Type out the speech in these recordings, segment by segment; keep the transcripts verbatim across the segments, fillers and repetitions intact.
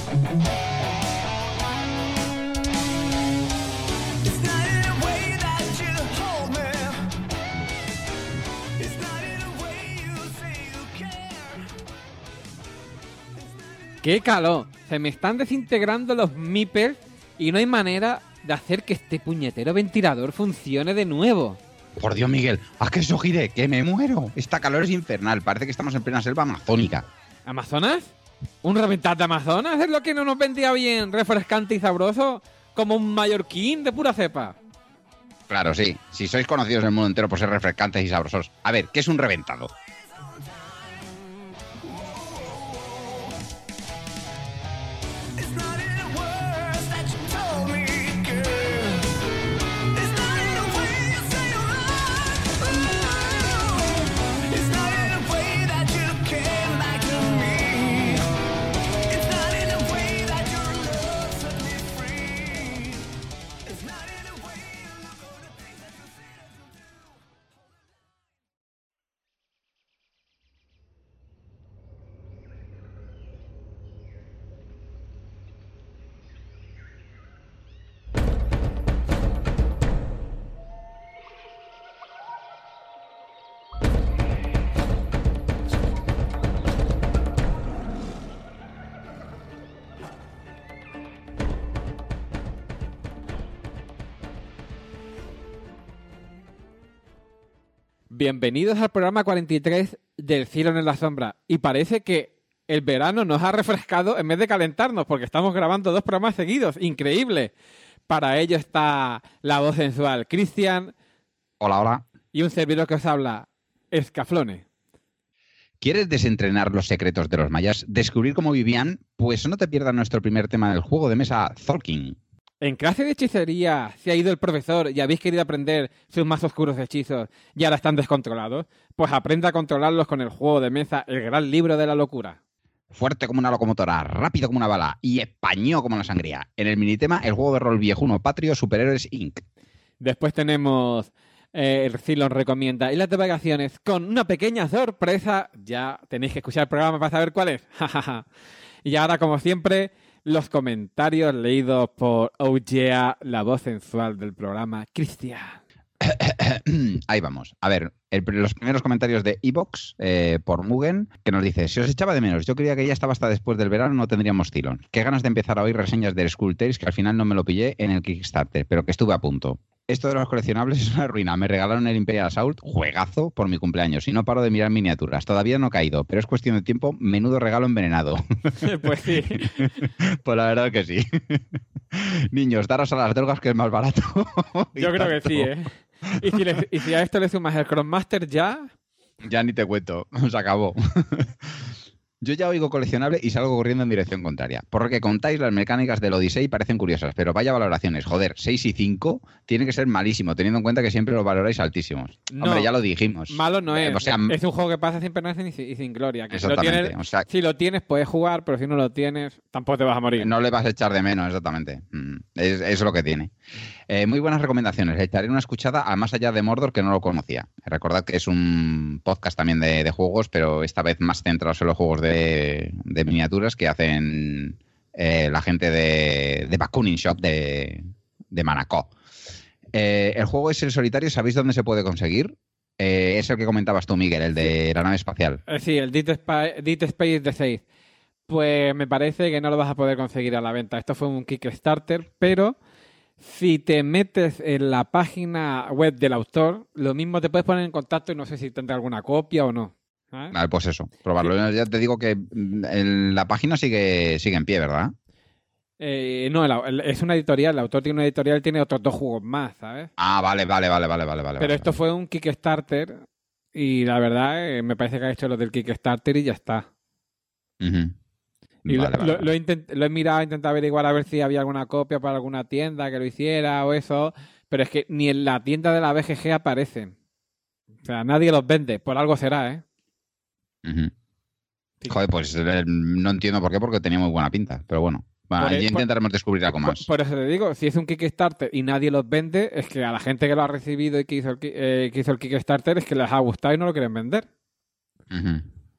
¡Qué calor! Se me están desintegrando los meeples y no hay manera de hacer que este puñetero ventilador funcione de nuevo. Por Dios, Miguel, haz que eso gire, que me muero. Esta calor es infernal, parece que estamos en plena selva amazónica. ¿Amazonas? ¿Un reventado de Amazonas? ¿Es lo que no nos vendía bien, refrescante y sabroso? Como un mallorquín de pura cepa. Claro, sí. Si sois conocidos en el mundo entero por ser refrescantes y sabrosos. A ver, ¿qué es un reventado? Bienvenidos al programa cuarenta y tres del Cielo en la Sombra. Y parece que el verano nos ha refrescado en vez de calentarnos, porque estamos grabando dos programas seguidos. ¡Increíble! Para ello está la voz sensual Cristian. Hola, hola. Y un servidor que os habla, Escaflone. ¿Quieres desentrenar los secretos de los mayas? ¿Descubrir cómo vivían? Pues no te pierdas nuestro primer tema del juego de mesa, Tolkien. En clase de hechicería se ha ido el profesor y habéis querido aprender sus más oscuros hechizos y ahora están descontrolados. Pues aprenda a controlarlos con el juego de mesa, el gran libro de la locura. Fuerte como una locomotora, rápido como una bala y español como la sangría. En el minitema, el juego de rol viejuno patrio Superhéroes incorporated. Después tenemos eh, el Cylon recomienda y las divagaciones con una pequeña sorpresa. Ya tenéis que escuchar el programa para saber cuál es. Y ahora, como siempre, los comentarios leídos por Oh Yeah, la voz sensual del programa, Cristian. Ahí vamos. A ver, el, los primeros comentarios de Evox eh, por Mugen, que nos dice: se os echaba de menos, yo creía que ya estaba hasta después del verano, no tendríamos Cylon. Qué ganas de empezar a oír reseñas de Skull Tales, que al final no me lo pillé en el Kickstarter, pero que estuve a punto. Esto de los coleccionables es una ruina. Me regalaron el Imperial Assault, juegazo, por mi cumpleaños, y no paro de mirar miniaturas. Todavía no he caído, pero es cuestión de tiempo. Menudo regalo envenenado. Pues sí. Pues la verdad que sí. Niños, daros a las drogas, que es más barato. Yo creo que sí, ¿eh? Y si, le, y si a esto le sumas el Crossmaster ya... Ya ni te cuento, se acabó. Yo ya oigo coleccionable y salgo corriendo en dirección contraria. Por lo que contáis, las mecánicas del Odyssey parecen curiosas, pero vaya valoraciones. Joder, seis y cinco tiene que ser malísimo, teniendo en cuenta que siempre los valoráis altísimos. No, hombre, ya lo dijimos. Malo no es. Eh, o sea, es un juego que pasa sin pena y sin, y sin gloria. Que exactamente. Si lo, tienes, o sea, si lo tienes, puedes jugar, pero si no lo tienes, tampoco te vas a morir. No le vas a echar de menos, exactamente. Es, es lo que tiene. Eh, muy buenas recomendaciones. Le echaré una escuchada a Más Allá de Mordor, que no lo conocía. Recordad que es un podcast también de, de juegos, pero esta vez más centrados en los juegos de, de miniaturas que hacen eh, la gente de, de Bakunin Shop de, de Manacor. Eh, el juego es el solitario. ¿Sabéis dónde se puede conseguir? Eh, es el que comentabas tú, Miguel, el de la nave espacial. Eh, sí, el Deep Space, Deep Space de seis. Pues me parece que no lo vas a poder conseguir a la venta. Esto fue un Kickstarter, pero si te metes en la página web del autor, lo mismo te puedes poner en contacto y no sé si tendrá alguna copia o no. ¿Eh? Vale, pues eso, probarlo. Sí. Ya te digo que en la página sigue, sigue en pie, ¿verdad? Eh, no, el, el, es una editorial. El autor tiene una editorial y tiene otros dos juegos más, ¿sabes? Ah, vale, vale, vale, vale, vale. Pero vale, esto vale. fue un Kickstarter y la verdad eh, me parece que ha hecho lo del Kickstarter y ya está. Uh-huh. Y vale, lo, vale, lo, vale. Lo, he intent, lo he mirado, he intentado averiguar a ver si había alguna copia para alguna tienda que lo hiciera o eso, pero es que ni en la tienda de la B G G aparecen. O sea, nadie los vende, por algo será, ¿eh? Uh-huh. Sí. Joder, pues eh, no entiendo por qué, porque tenía muy buena pinta, pero bueno. Bueno, por, ya intentaremos por, descubrir algo más. Por, por eso te digo, si es un Kickstarter y nadie los vende, es que a la gente que lo ha recibido y que hizo el, eh, que hizo el Kickstarter es que les ha gustado y no lo quieren vender. Uh-huh.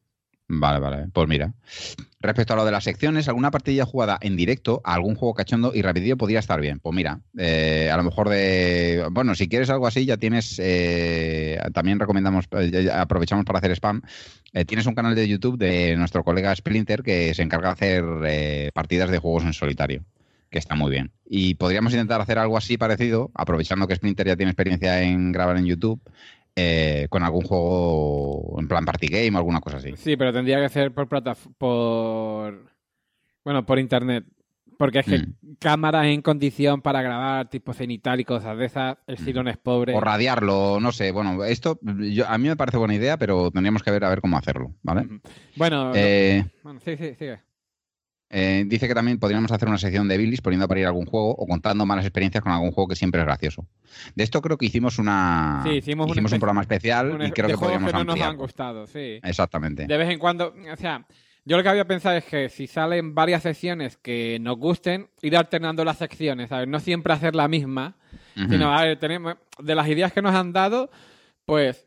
Vale, vale. Pues mira. Respecto a lo de las secciones, alguna partida jugada en directo a algún juego cachondo y rapidillo podría estar bien. Pues mira, eh, a lo mejor de... Bueno, si quieres algo así, ya tienes... Eh, también recomendamos, eh, aprovechamos para hacer spam. Eh, tienes un canal de YouTube de nuestro colega Splinter que se encarga de hacer eh, partidas de juegos en solitario, que está muy bien. Y podríamos intentar hacer algo así parecido, aprovechando que Splinter ya tiene experiencia en grabar en YouTube, eh, con algún juego en plan party game o alguna cosa así. Sí, pero tendría que ser por plataforma, por... Bueno, por internet. Porque es que Mm. cámaras en condición para grabar, tipo cenital y cosas de esas, el silón es pobre. O radiarlo, no sé. Bueno, esto yo, a mí me parece buena idea, pero tendríamos que ver a ver cómo hacerlo, ¿vale? Ujú. Bueno, Eh, no- bueno, sí, sí, sigue. eh, dice que también podríamos hacer una sección de Billys poniendo a parir algún juego o contando malas experiencias con algún juego que siempre es gracioso. De esto creo que hicimos una Sí, hicimos un un espe- programa especial Un y es- creo de que juegos podríamos que no nos han ampliarlo. gustado, sí. Exactamente. De vez en cuando, o sea, yo lo que había pensado es que si salen varias secciones que nos gusten, ir alternando las secciones, ¿sabes? No siempre hacer la misma, Ujú. sino, a ver, tenemos, de las ideas que nos han dado, pues,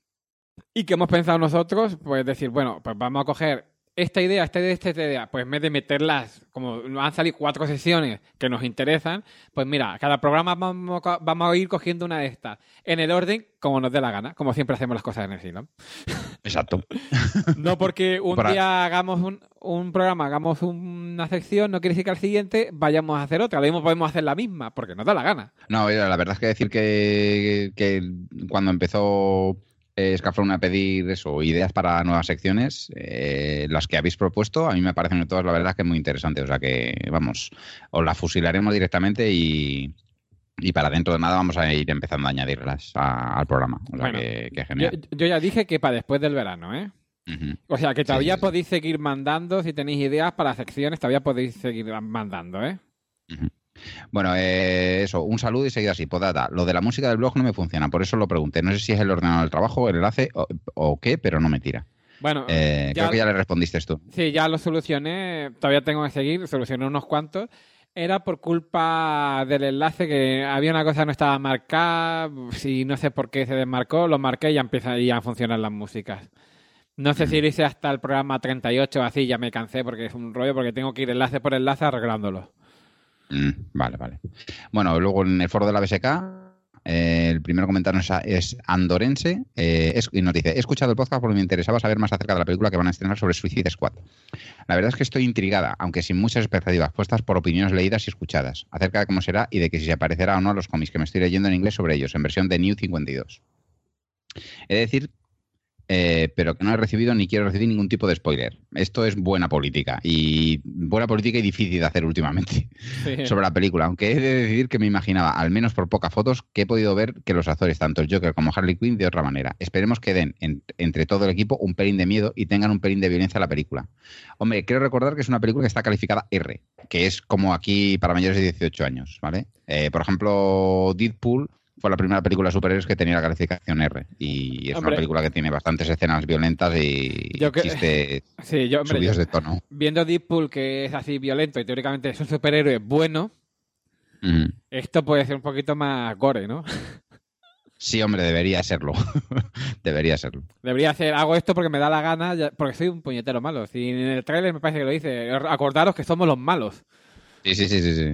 y que hemos pensado nosotros, pues decir, bueno, pues vamos a coger esta idea, esta idea, esta idea, pues en vez de meterlas, como nos han salido cuatro sesiones que nos interesan, pues mira, cada programa vamos, a- vamos a ir cogiendo una de estas, en el orden como nos dé la gana, como siempre hacemos las cosas en el Silón. Exacto. No porque un Para- día hagamos un, un programa, hagamos una sección, no quiere decir que al siguiente vayamos a hacer otra. Lo mismo podemos hacer la misma, porque nos da la gana. No, oye, la verdad es que decir que, que cuando empezó eh, Scaflón a pedir eso, ideas para nuevas secciones, eh, las que habéis propuesto, a mí me parecen todas, la verdad, que muy interesantes. O sea que, vamos, os las fusilaremos directamente y, y para dentro de nada vamos a ir empezando a añadirlas a- al programa. O sea Bueno, que, que Yo, genial. yo ya dije que para después del verano, ¿eh? Ujú. O sea, que Sí, todavía sí, sí. podéis seguir mandando, si tenéis ideas para secciones, todavía podéis seguir mandando, ¿eh? Ujú. Bueno, eh, eso, un saludo y seguido así. Podata, lo de la música del blog no me funciona, por eso lo pregunté. No sé si es el ordenador del trabajo, el enlace o, o qué, pero no me tira. Bueno, Eh, ya, creo que ya le respondiste tú. sí, ya lo solucioné, todavía tengo que seguir, solucioné unos cuantos. Era por culpa del enlace que había una cosa que no estaba marcada, si no sé por qué se desmarcó, lo marqué y ya empiezan ya a funcionar las músicas. No sé si lo hice hasta el programa treinta y ocho o así, ya me cansé porque es un rollo, porque tengo que ir enlace por enlace arreglándolo. Mm, vale, vale. Bueno, luego en el foro de la B S K, eh, el primer comentario es, es andorense eh, es- y nos dice: he escuchado el podcast porque me interesaba saber más acerca de la película que van a estrenar sobre Suicide Squad. La verdad es que estoy intrigada, aunque sin muchas expectativas puestas, por opiniones leídas y escuchadas, acerca de cómo será y de que si se aparecerá o no a los cómics que me estoy leyendo en inglés sobre ellos, en versión de New cincuenta y dos. He de decir Eh, pero que no he recibido ni quiero recibir ningún tipo de spoiler. Esto es buena política y buena política y difícil de hacer últimamente Sí. sobre la película, aunque he de decir que me imaginaba, al menos por pocas fotos, que he podido ver que los actores, tanto el Joker como Harley Quinn, de otra manera. Esperemos que den en- entre todo el equipo un pelín de miedo y tengan un pelín de violencia a la película. Hombre, quiero recordar que es una película que está calificada R, que es como aquí para mayores de dieciocho años, ¿vale? Eh, por ejemplo, Deadpool fue la primera película de superhéroes que tenía la calificación R. Y es Hombre. una película que tiene bastantes escenas violentas y Yo que- chistes Sí, yo, hombre, subidos yo- de tono. viendo Deadpool, que es así violento y teóricamente es un superhéroe bueno, Mm. esto puede ser un poquito más gore, ¿no? Sí, hombre, debería serlo. Debería serlo. Debería hacer, hago esto porque me da la gana, ya- porque soy un puñetero malo. Si en el tráiler me parece que lo dice, acordaros que somos los malos. Sí, sí, sí, sí, sí.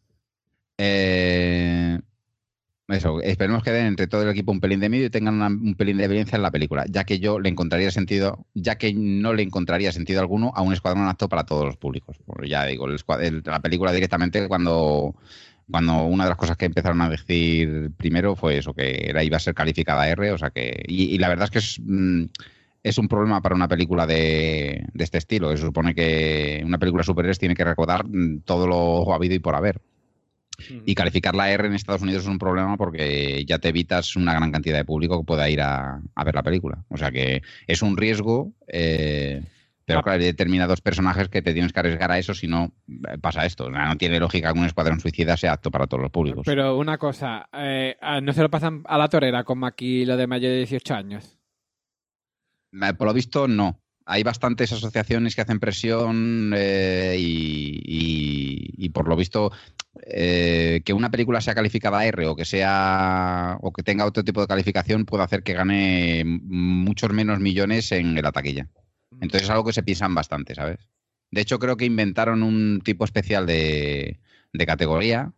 Eh, Eso, esperemos que den entre todo el equipo un pelín de miedo y tengan una- un pelín de violencia en la película, ya que yo le encontraría sentido, ya que no le encontraría sentido alguno a un escuadrón apto para todos los públicos. Porque ya digo, el escua- el- la película directamente cuando, cuando una de las cosas que empezaron a decir primero fue eso, que era, iba a ser calificada R, o sea que, y, y la verdad es que es, mm, es un problema para una película de, de este estilo. Se supone que una película de superhéroes tiene que recordar mm, todo lo habido y por haber. Y calificar la R en Estados Unidos es un problema porque ya te evitas una gran cantidad de público que pueda ir a, a ver la película. O sea que es un riesgo, eh, pero Ah. claro, hay determinados personajes que te tienes que arriesgar a eso si no eh, pasa esto. O sea, no tiene lógica que un escuadrón suicida sea apto para todos los públicos. Pero una cosa, eh, ah, no se lo pasan a la torera como aquí lo de mayor de dieciocho años. Eh, Por lo visto, no. Hay bastantes asociaciones que hacen presión eh, y, y- y por lo visto eh, que una película sea calificada R o que sea o que tenga otro tipo de calificación puede hacer que gane muchos menos millones en la taquilla. Entonces es algo que se piensan bastante, ¿sabes? De hecho, creo que inventaron un tipo especial de, de categoría.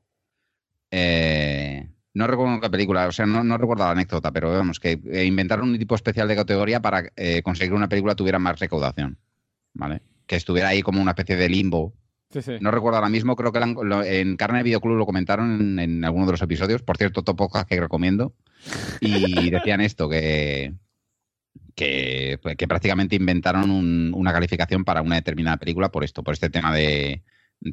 Eh, no recuerdo qué película, o sea, no, no recuerdo la anécdota, pero vamos, que eh, inventaron un tipo especial de categoría para eh, conseguir que una película tuviera más recaudación, ¿vale? Que estuviera ahí como una especie de limbo. Sí, sí. No recuerdo ahora mismo, creo que lo han- lo- en Carne de Videoclub lo comentaron en, en alguno de los episodios. Por cierto, top podcast que recomiendo. Y decían esto, que, que, pues, que prácticamente inventaron un- una calificación para una determinada película por esto, por este tema de,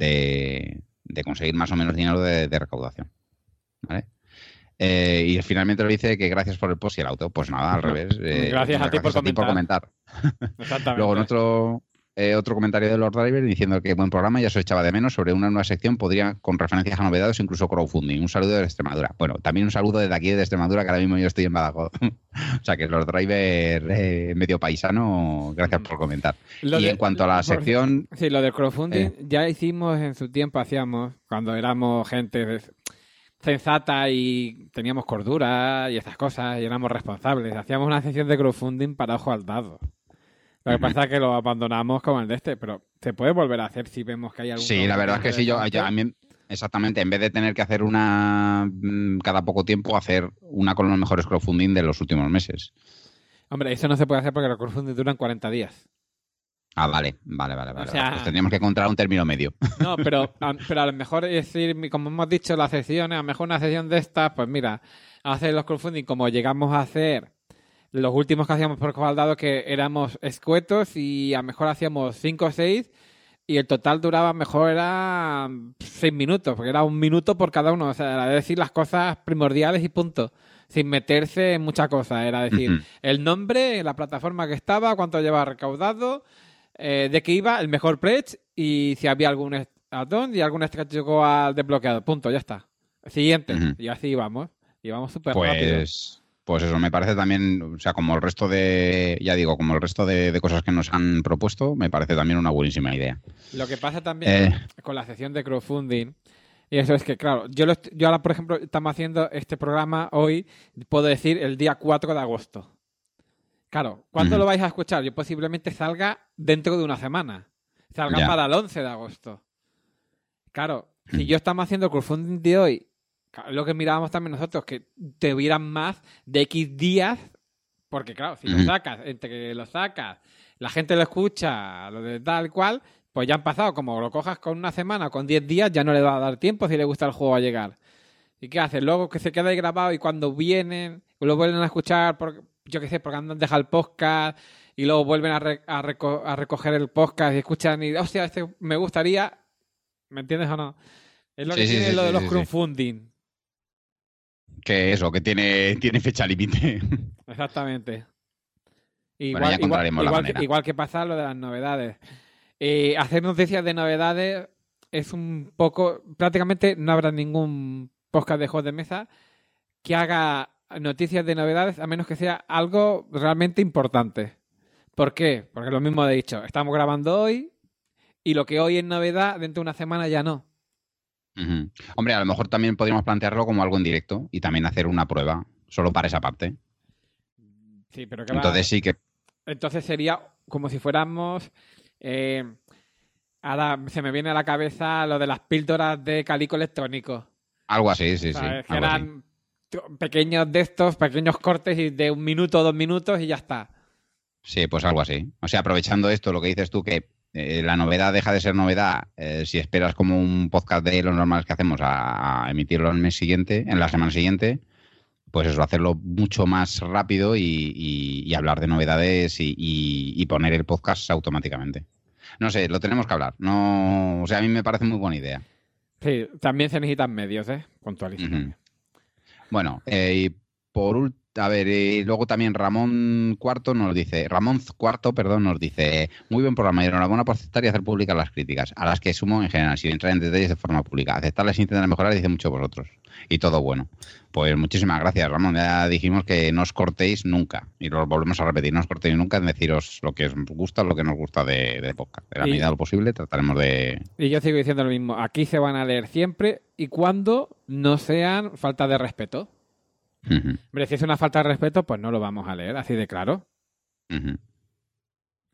de, de conseguir más o menos dinero de, de recaudación. ¿Vale? Eh, y finalmente lo dice que gracias por el post y el auto. Pues nada, al revés. eh, Gracias a ti por comentar. Exactamente. Luego en otro, eh, otro comentario de Lord Driver diciendo que buen programa, ya se echaba de menos. Sobre una nueva sección podría, con referencias a novedades, incluso crowdfunding. Un saludo de Extremadura. Bueno, también un saludo desde aquí de Extremadura, que ahora mismo yo estoy en Badajoz. O sea que Lord Driver, eh, medio paisano, gracias por comentar. Lo y de- en cuanto a la por- sección... Sí, lo del crowdfunding Eh. ya hicimos en su tiempo, hacíamos, cuando éramos gente de- sensata y teníamos cordura y estas cosas y éramos responsables. Hacíamos una sección de crowdfunding para ojo al dado. Lo que Ujú. pasa es que lo abandonamos como el de este, pero se puede volver a hacer si vemos que hay algún Sí, la verdad es que sí, yo, interesante. yo a mí, exactamente, en vez de tener que hacer una mm, cada poco tiempo, hacer una con los mejores crowdfunding de los últimos meses. Hombre, eso no se puede hacer porque los crowdfunding duran cuarenta días. Ah, vale, vale, vale, vale. O sea- Pues tendríamos que encontrar un término medio. No, pero a, pero a lo mejor es decir, como hemos dicho, las secciones, a lo mejor una sección de estas, pues mira, hacer los crowdfunding como llegamos a hacer los últimos que hacíamos por Cobaldado, que éramos escuetos y a lo mejor hacíamos cinco o seis y el total duraba, mejor era seis minutos, porque era un minuto por cada uno. O sea, era decir las cosas primordiales y punto. Sin meterse en muchas cosas. Era decir, Ujú. el nombre, la plataforma que estaba, cuánto llevaba recaudado, eh, de qué iba, el mejor pledge y si había algún add-on y algún extra que llegó al desbloqueado. Punto, ya está. Siguiente. Ujú. Y así íbamos. Íbamos súper rápido. Pues, pues eso, me parece también, o sea, como el resto de, ya digo, como el resto de, de cosas que nos han propuesto, me parece también una buenísima idea. Lo que pasa también Eh. con la sección de crowdfunding, y eso es que, claro, yo, lo est- yo ahora, por ejemplo, estamos haciendo este programa hoy, puedo decir, el día cuatro de agosto. Claro, ¿cuándo Ujú. lo vais a escuchar? Yo posiblemente salga dentro de una semana. Salga Ya. para el once de agosto. Claro, si Ujú. yo estamos haciendo el crowdfunding de hoy, claro, lo que mirábamos también nosotros, que te hubieran más de X días, porque claro, si lo Ujú. sacas, entre que lo sacas, la gente lo escucha, lo de tal cual, pues ya han pasado, como lo cojas con una semana, con diez días, ya no le va a dar tiempo si le gusta el juego a llegar. ¿Y qué haces? Luego que se queda ahí grabado y cuando vienen, lo vuelven a escuchar, por, yo qué sé, porque han dejado el podcast y luego vuelven a, re- a, reco- a recoger el podcast y escuchan y, hostia, este me gustaría, ¿me entiendes o no? Es lo Sí, que sí, tiene sí, lo de sí, los sí, sí. crowdfunding. Que eso, que tiene, tiene fecha límite. Exactamente. Bueno, ya Igual, igual, encontraremos la igual, manera. que, igual que pasa lo de las novedades. Eh, hacer noticias de novedades es un poco... Prácticamente no habrá ningún podcast de juegos de mesa que haga noticias de novedades a menos que sea algo realmente importante. ¿Por qué? Porque lo mismo he dicho. Estamos grabando hoy y lo que hoy es novedad, dentro de una semana ya no. Ujú. Hombre, a lo mejor también podríamos plantearlo como algo en directo y también hacer una prueba solo para esa parte. Sí, pero que va- Entonces sí que... Entonces sería como si fuéramos... eh, ahora se me viene a la cabeza lo de las píldoras de calico electrónico. Algo así, sí, sí. ¿Sabes? Que algo así. eran t- pequeños de estos, pequeños cortes y de un minuto o dos minutos y ya está. Sí, pues algo así. O sea, aprovechando esto, lo que dices tú, que eh, la novedad deja de ser novedad eh, si esperas como un podcast de los normales que hacemos a, a emitirlo el mes siguiente, en la semana siguiente, pues eso, hacerlo mucho más rápido y, y- y hablar de novedades y, y- y poner el podcast automáticamente. No sé, lo tenemos que hablar. No, o sea, a mí me parece muy buena idea. Sí, también se necesitan medios, ¿eh? Puntualizo. Ujú. Bueno, eh, y por último, a ver, y luego también Ramón Cuarto nos dice, Ramón Cuarto, perdón, nos dice, muy buen programa y enhorabuena por aceptar y hacer públicas las críticas, a las que sumo en general, sin entrar en detalles de forma pública. Aceptarlas e intentar mejorar dice mucho vosotros. Y todo bueno. Pues muchísimas gracias, Ramón. Ya dijimos que no os cortéis nunca. Y lo volvemos a repetir, no os cortéis nunca en deciros lo que os gusta, lo que nos gusta de, de podcast. De la Y- medida de lo posible trataremos de... Y yo sigo diciendo lo mismo. Aquí se van a leer siempre y cuando no sean falta de respeto. Ujú, Hombre, si es una falta de respeto, pues no lo vamos a leer, así de claro. ujú.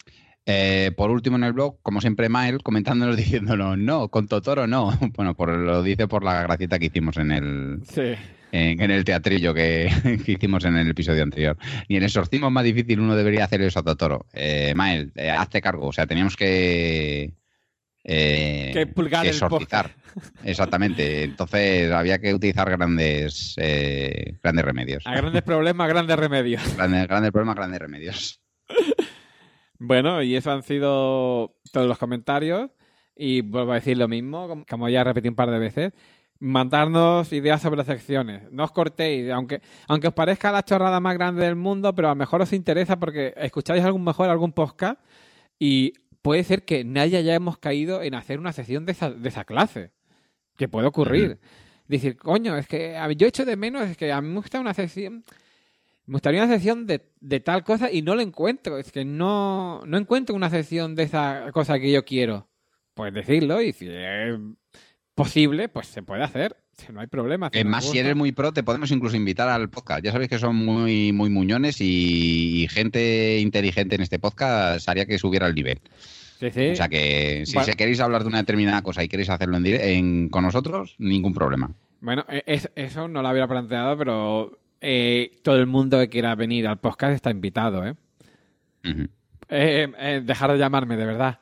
Eh, por último en el blog, como siempre, Mael comentándonos diciéndonos, no, con Totoro no. Bueno, por, lo dice por la gracieta que hicimos en el, Sí. en, en el teatrillo que, que hicimos en el episodio anterior. Ni en exorcismo es más difícil uno debería hacer eso a Totoro. Eh, Mael, eh, hazte cargo. O sea, teníamos que... Eh, Que pulgar que el exorcizar. Exactamente. Entonces había que utilizar grandes, eh, grandes remedios. A grandes problemas, grandes remedios. Grandes, grandes problemas, grandes remedios. Bueno, y eso han sido todos los comentarios. Y vuelvo a decir lo mismo, como- como ya repetí un par de veces. Mandarnos ideas sobre las secciones. No os cortéis, aunque, aunque os parezca la chorrada más grande del mundo, pero a lo mejor os interesa porque escucháis algún mejor algún podcast y puede ser que nadie hayamos caído en hacer una sección de esa, de esa clase. Que puede ocurrir. Decir, coño, es que a mí- yo echo de menos, es que a mí me gusta una sección. Me gustaría una sección de, de tal cosa y no lo encuentro. Es que no, no encuentro una sección de esa cosa que yo quiero. Pues decirlo y si es posible, pues se puede hacer. Si no hay problema. Si Es nos más, si gusta. eres muy pro, te podemos incluso invitar al podcast. Ya sabéis que son muy, muy muñones y, y gente inteligente en este podcast haría que subiera el nivel. Sí, sí. O sea que si Bueno. se queréis hablar de una determinada cosa y queréis hacerlo en, dire- en- con nosotros, ningún problema. Bueno, e- es- eso no lo había planteado, pero eh, todo el mundo que quiera venir al podcast está invitado, ¿eh? Ujú. Eh, eh, dejar de llamarme, de verdad.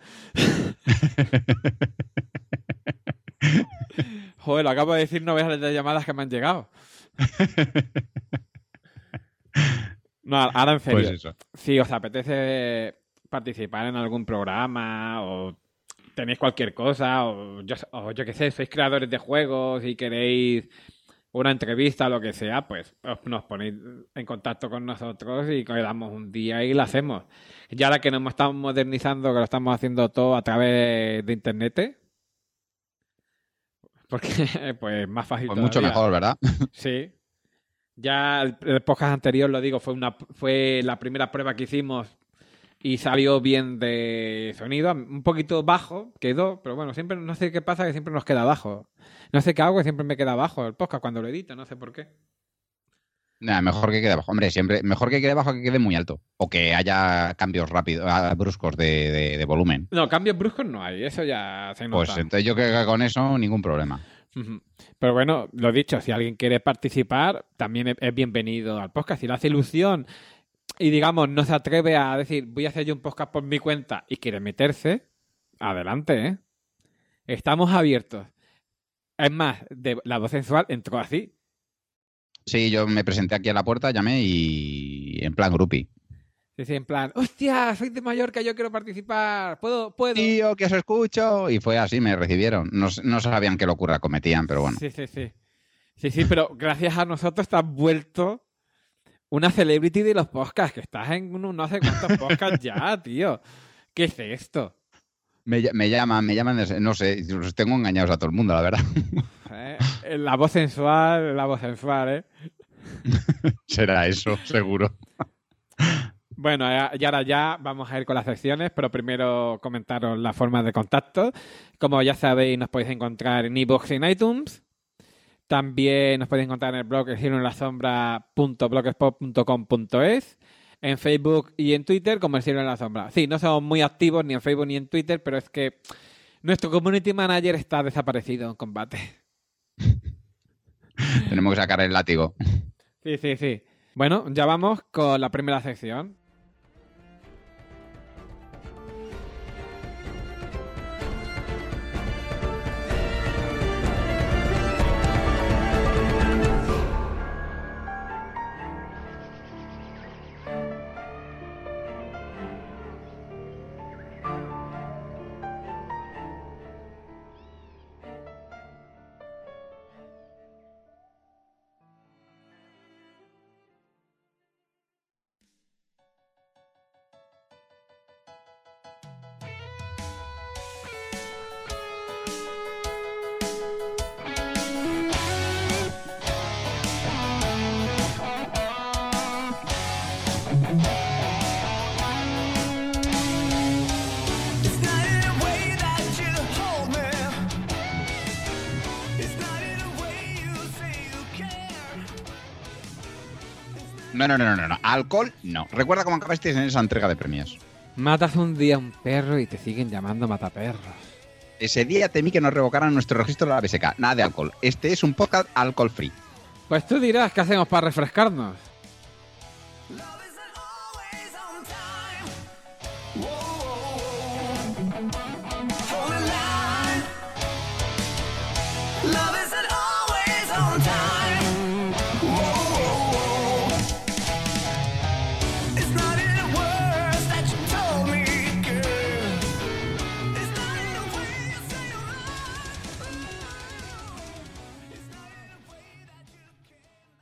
Joder, lo acabo de decir, no veas las llamadas que me han llegado. No, ahora en serio. Pues eso. Si os apetece participar en algún programa o tenéis cualquier cosa o yo, o yo qué sé, sois creadores de juegos y queréis una entrevista o lo que sea, pues os- nos ponéis en contacto con nosotros y quedamos un día y la hacemos. Ya ahora que nos estamos modernizando, que lo estamos haciendo todo a través de internet, porque pues más fácil Pues mucho todavía. mejor, ¿verdad? Sí. Ya el, el podcast anterior, lo digo, fue una fue la primera prueba que hicimos y salió bien de sonido, un poquito bajo quedó, pero bueno, siempre no sé qué pasa que siempre nos queda bajo. No sé qué hago que siempre me queda bajo el podcast cuando lo edito, no sé por qué. Nada, mejor que quede bajo. Hombre, siempre, mejor que quede bajo que quede muy alto. O que haya cambios rápidos, ah, bruscos de, de- de volumen. No, cambios bruscos no hay, eso ya se nota. Pues entonces yo creo que con eso ningún problema. Ujú. Pero bueno, lo dicho, si alguien quiere participar, también es es bienvenido al podcast. Si le hace ilusión y digamos no se atreve a decir voy a hacer yo un podcast por mi cuenta y quiere meterse, adelante, ¿eh? Estamos abiertos. Es más, de, la voz sensual entró así. Sí, yo me presenté aquí a la puerta, llamé y en plan groupie. Sí, sí, en plan, hostia, soy de Mallorca, yo quiero participar, puedo, puedo. Tío, que os escucho. Y fue así, me recibieron. No, no sabían qué locura cometían, pero bueno. Sí, sí, sí. Sí, sí, pero gracias a nosotros te has vuelto una celebrity de los podcasts, que estás en uno, no sé cuántos podcasts ya, tío. ¿Qué es esto? Me, ll- me llaman, me llaman, de- no sé, los tengo engañados a todo el mundo, la verdad. ¿Eh? La voz sensual, la voz sensual, ¿eh? Será eso, seguro. Bueno, eh, y ahora ya vamos a ir con las secciones, pero primero comentaros las formas de contacto. Como ya sabéis, nos podéis encontrar en iVoox y en iTunes. También nos podéis encontrar en el blog el cielo en la sombra punto blogspot punto com punto es, en Facebook y en Twitter como el cielo en la sombra. Sí, no somos muy activos ni en Facebook ni en Twitter, pero es que nuestro community manager está desaparecido en combate. Tenemos que sacar el látigo. Sí, sí, sí. Bueno, ya vamos con la primera sección. It's not in a way that you hold me. It's not in a way you say you care. No, no, no, no, no, no. Alcohol, no. Recuerda cómo acabasteis en esa entrega de premios. Matas un día a un perro y te siguen llamando mataperros. Ese día temí que nos revocaran nuestro registro de la B S K. Nada de alcohol. Este es un podcast alcohol free. Pues tú dirás qué hacemos para refrescarnos. Love isn't always on time. Whoa, hold the line. Love isn't always on time. Whoa, it's not in the words that you told me, girl. It's not in the way you say you love. It's not in the way that you care.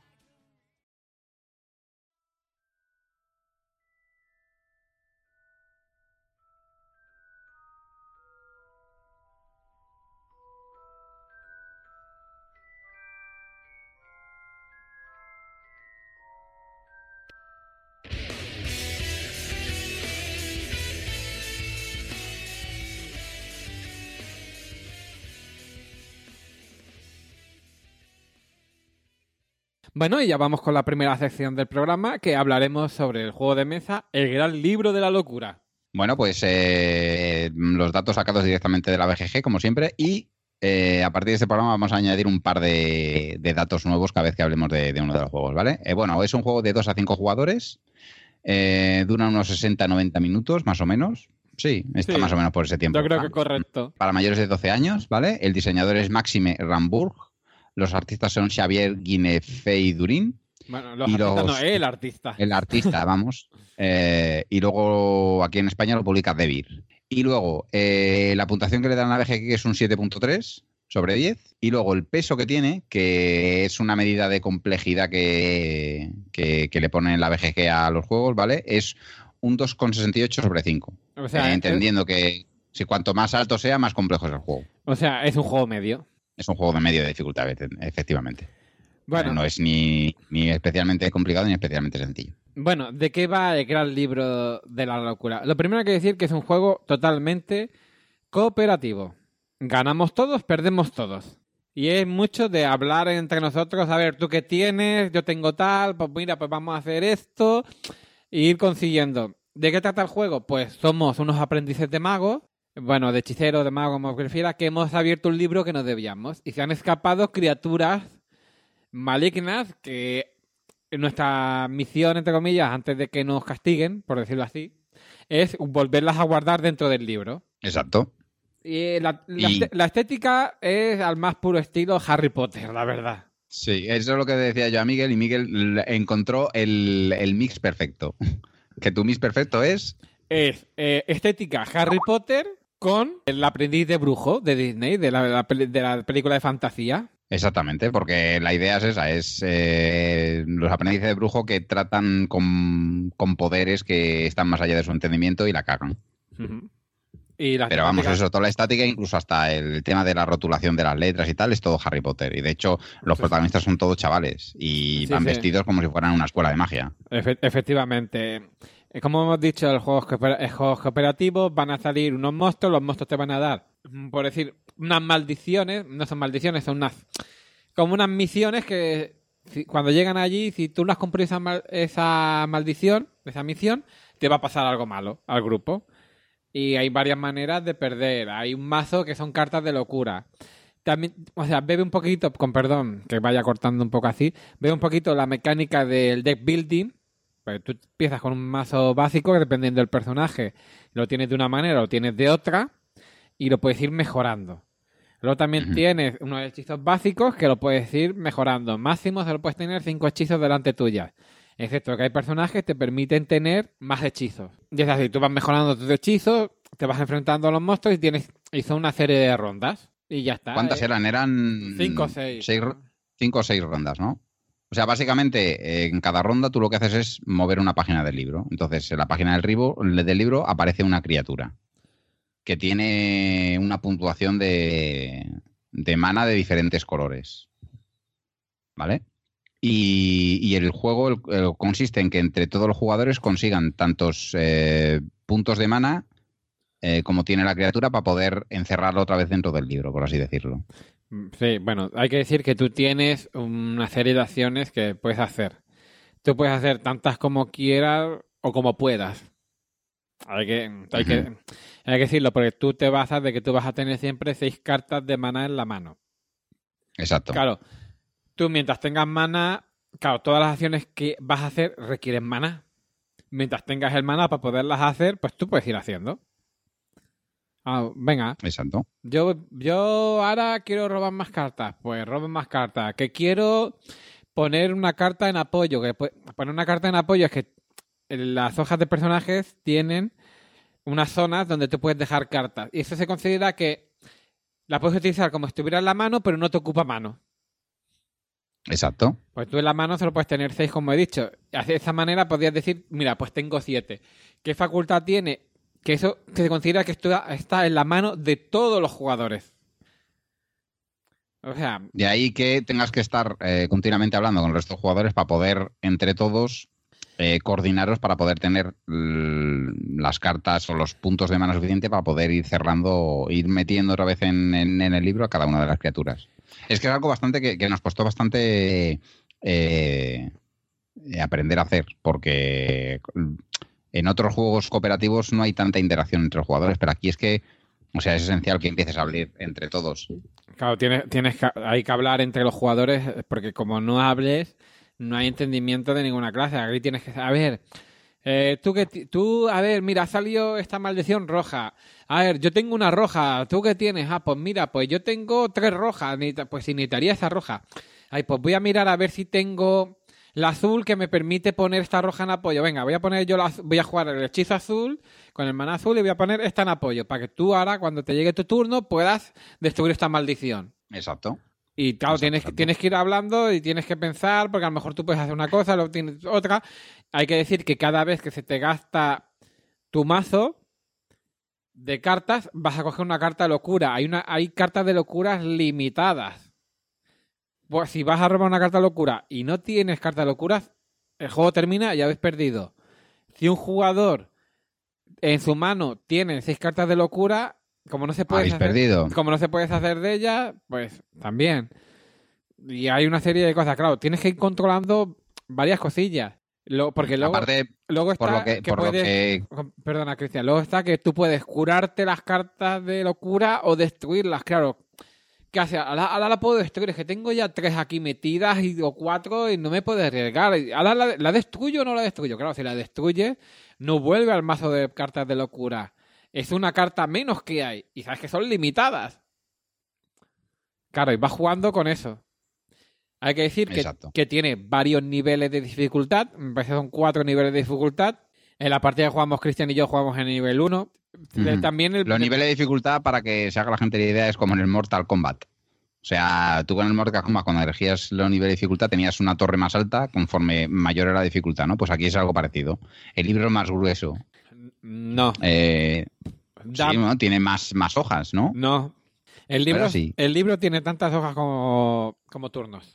Bueno, y ya vamos con la primera sección del programa, que hablaremos sobre el juego de mesa El Gran Libro de la Locura. Bueno, pues eh, los datos sacados directamente de la B G G, como siempre, y eh, a partir de este programa vamos a añadir un par de, de datos nuevos cada vez que hablemos de, de uno de los juegos, ¿vale? Eh, bueno, es un juego de dos a cinco jugadores, eh, dura unos sesenta a noventa minutos, más o menos. Sí, está Sí, más o menos por ese tiempo. Yo creo está. que correcto. Para mayores de doce años, ¿vale? El diseñador es Maxime Rambourg, los artistas son Xavier Guinefey Durin, Bueno, los Y artistas los- no, el artista. el artista, vamos. Eh, y luego aquí en España lo publica Devir. Y luego eh, la puntuación que le dan a la B G G es un siete punto tres sobre diez. Y luego el peso que tiene, que es una medida de complejidad que, que, que le pone la B G G a los juegos, ¿vale? Es un dos coma sesenta y ocho sobre cinco. O sea, Eh, es- entendiendo que si cuanto más alto sea, más complejo es el juego. O sea, es un juego medio. Es un juego de medio de dificultad, efectivamente. Bueno, No es ni, ni especialmente complicado ni especialmente sencillo. Bueno, ¿de qué va el Gran Libro de la Locura? Lo primero que decir que es un juego totalmente cooperativo. Ganamos todos, perdemos todos. Y es mucho de hablar entre nosotros, a ver, tú qué tienes, yo tengo tal, pues mira, pues vamos a hacer esto, e ir consiguiendo. ¿De qué trata el juego? Pues somos unos aprendices de magos, bueno, de hechiceros, de magos, como prefiera, que hemos abierto un libro que no debíamos. Y se han escapado criaturas malignas que nuestra misión, entre comillas, antes de que nos castiguen, por decirlo así, es volverlas a guardar dentro del libro. Exacto. Y la, la Y- este- la estética es al más puro estilo Harry Potter, la verdad. Sí, eso es lo que decía yo a Miguel y Miguel l- encontró el, el mix perfecto. Que tu mix perfecto es... Es eh, estética Harry Potter con el aprendiz de brujo de Disney, de la, la peli- de la película de fantasía. Exactamente, porque la idea es esa, es eh, los aprendices de brujo que tratan con, con poderes que están más allá de su entendimiento y la cagan. Ujú. Y las Pero vamos, temáticas- eso, toda la estática, incluso hasta el tema de la rotulación de las letras y tal, es todo Harry Potter. Y de hecho, los Sí, protagonistas son todos chavales y Sí, van sí. vestidos como si fueran una escuela de magia. Efe- efectivamente. Eh, Como hemos dicho, el juego es cooper- es juegos cooperativos, van a salir unos monstruos, los monstruos te van a dar, mm, por decir, unas maldiciones, no son maldiciones, son unas, como unas misiones que si- cuando llegan allí, si tú no has cumplido esa, mal- esa maldición, esa misión, te va a pasar algo malo al grupo. Y hay varias maneras de perder. Hay un mazo que son cartas de locura. También, o sea, bebe un poquito, con perdón, que vaya cortando un poco así, bebe un poquito la mecánica del deck building. Pues tú empiezas con un mazo básico que dependiendo del personaje lo tienes de una manera o lo tienes de otra y lo puedes ir mejorando. Luego también Ujú. tienes unos hechizos básicos que lo puedes ir mejorando. Máximo se lo puedes tener cinco hechizos delante tuya. Excepto que hay personajes que te permiten tener más hechizos. Y es así, tú vas mejorando tus hechizos, te vas enfrentando a los monstruos y tienes hizo una serie de rondas. Y ya está. ¿Cuántas eh. eran? Eran... Cinco o seis. ro- Cinco o seis rondas, ¿no? O sea, básicamente, eh, en cada ronda tú lo que haces es mover una página del libro. Entonces, en la página del, ribo- del libro aparece una criatura que tiene una puntuación de, de mana de diferentes colores. ¿Vale? Y, y el juego el- el consiste en que entre todos los jugadores consigan tantos eh, puntos de mana eh, como tiene la criatura para poder encerrarlo otra vez dentro del libro, por así decirlo. Sí, bueno, hay que decir que tú tienes una serie de acciones que puedes hacer. Tú puedes hacer tantas como quieras o como puedas. Hay que, hay que, hay que decirlo, porque tú te basas de que tú vas a tener siempre seis cartas de mana en la mano. Exacto. Claro, tú mientras tengas mana, claro, todas las acciones que vas a hacer requieren mana. Mientras tengas el mana para poderlas hacer, pues tú puedes ir haciendo. Ah, venga, Exacto. yo, yo ahora quiero robar más cartas. Pues robo más cartas. Que quiero poner una carta en apoyo. Que pu- poner una carta en apoyo es que las hojas de personajes tienen unas zonas donde tú puedes dejar cartas. Y eso se considera que la puedes utilizar como si estuviera en la mano, pero no te ocupa mano. Exacto. Pues tú en la mano solo puedes tener seis, como he dicho. De esa manera podrías decir, mira, pues tengo siete. ¿Qué facultad tiene? Que eso que se considera que esto está en la mano de todos los jugadores. O sea, De ahí que tengas que estar eh, continuamente hablando con el resto de jugadores para poder, entre todos, eh, coordinaros para poder tener l- las cartas o los puntos de mana suficiente para poder ir cerrando, ir metiendo otra vez en, en- en el libro a cada una de las criaturas. Es que es algo bastante que, que nos costó bastante eh, eh, aprender a hacer, porque en otros juegos cooperativos no hay tanta interacción entre los jugadores, pero aquí es que, o sea, es esencial que empieces a hablar entre todos. claro, tienes, tienes que, hay que hablar entre los jugadores porque como no hables, no hay entendimiento de ninguna clase. Aquí tienes que saber, eh, tú que ti- tú, a ver, mira, ha salido esta maldición roja. A ver, yo tengo una roja. ¿Tú qué tienes? Ah, pues mira, pues yo tengo tres rojas. Necesita- Pues si necesitaría esa roja. Ay, pues voy a mirar a ver si tengo la azul que me permite poner esta roja en apoyo. Venga, voy a poner yo la, az- voy a jugar el hechizo azul con el maná azul y voy a poner esta en apoyo para que tú ahora, cuando te llegue tu turno, puedas destruir esta maldición. Exacto. Y claro, Exacto, tienes, exacto. tienes que ir hablando y tienes que pensar, porque a lo mejor tú puedes hacer una cosa, luego tienes otra. Hay que decir que cada vez que se te gasta tu mazo de cartas, vas a coger una carta de locura. Hay, una, hay cartas de locuras limitadas. Pues si vas a robar una carta de locura y no tienes carta de locuras, el juego termina y ya habéis perdido. Si un jugador en su mano tiene seis cartas de locura, como no se puede Habéis hacer, perdido. como no se puede hacer de ellas, pues también. Y hay una serie de cosas, claro, tienes que ir controlando varias cosillas. Lo- porque luego, Aparte, luego está por lo que, por lo puedes, que perdona, Cristian, luego está que tú puedes curarte las cartas de locura o destruirlas, claro. ¿Qué hace? Ahora, ahora la puedo destruir, es que tengo ya tres aquí metidas y, o cuatro y no me puedo arriesgar. Y ahora la, la destruyo o no la destruyo. Claro, si la destruye, no vuelve al mazo de cartas de locura. Es una carta menos que hay. Y sabes que son limitadas. Claro, y vas jugando con eso. Hay que decir que, Exacto. que tiene varios niveles de dificultad. Me parece que son cuatro niveles de dificultad. En la partida que jugamos Cristian y yo jugamos en nivel uno. Ujú. También el, Los niveles de dificultad, para que se haga la gente la idea, es como en el Mortal Kombat. O sea, tú con el Mortal Kombat, cuando elegías los niveles de dificultad, tenías una torre más alta conforme mayor era la dificultad, ¿no? Pues aquí es algo parecido. El libro es más grueso. No. Eh, Da- sí, ¿no? Tiene más, más hojas, ¿no? No. El libro, Pero sí. el libro tiene tantas hojas como, como turnos.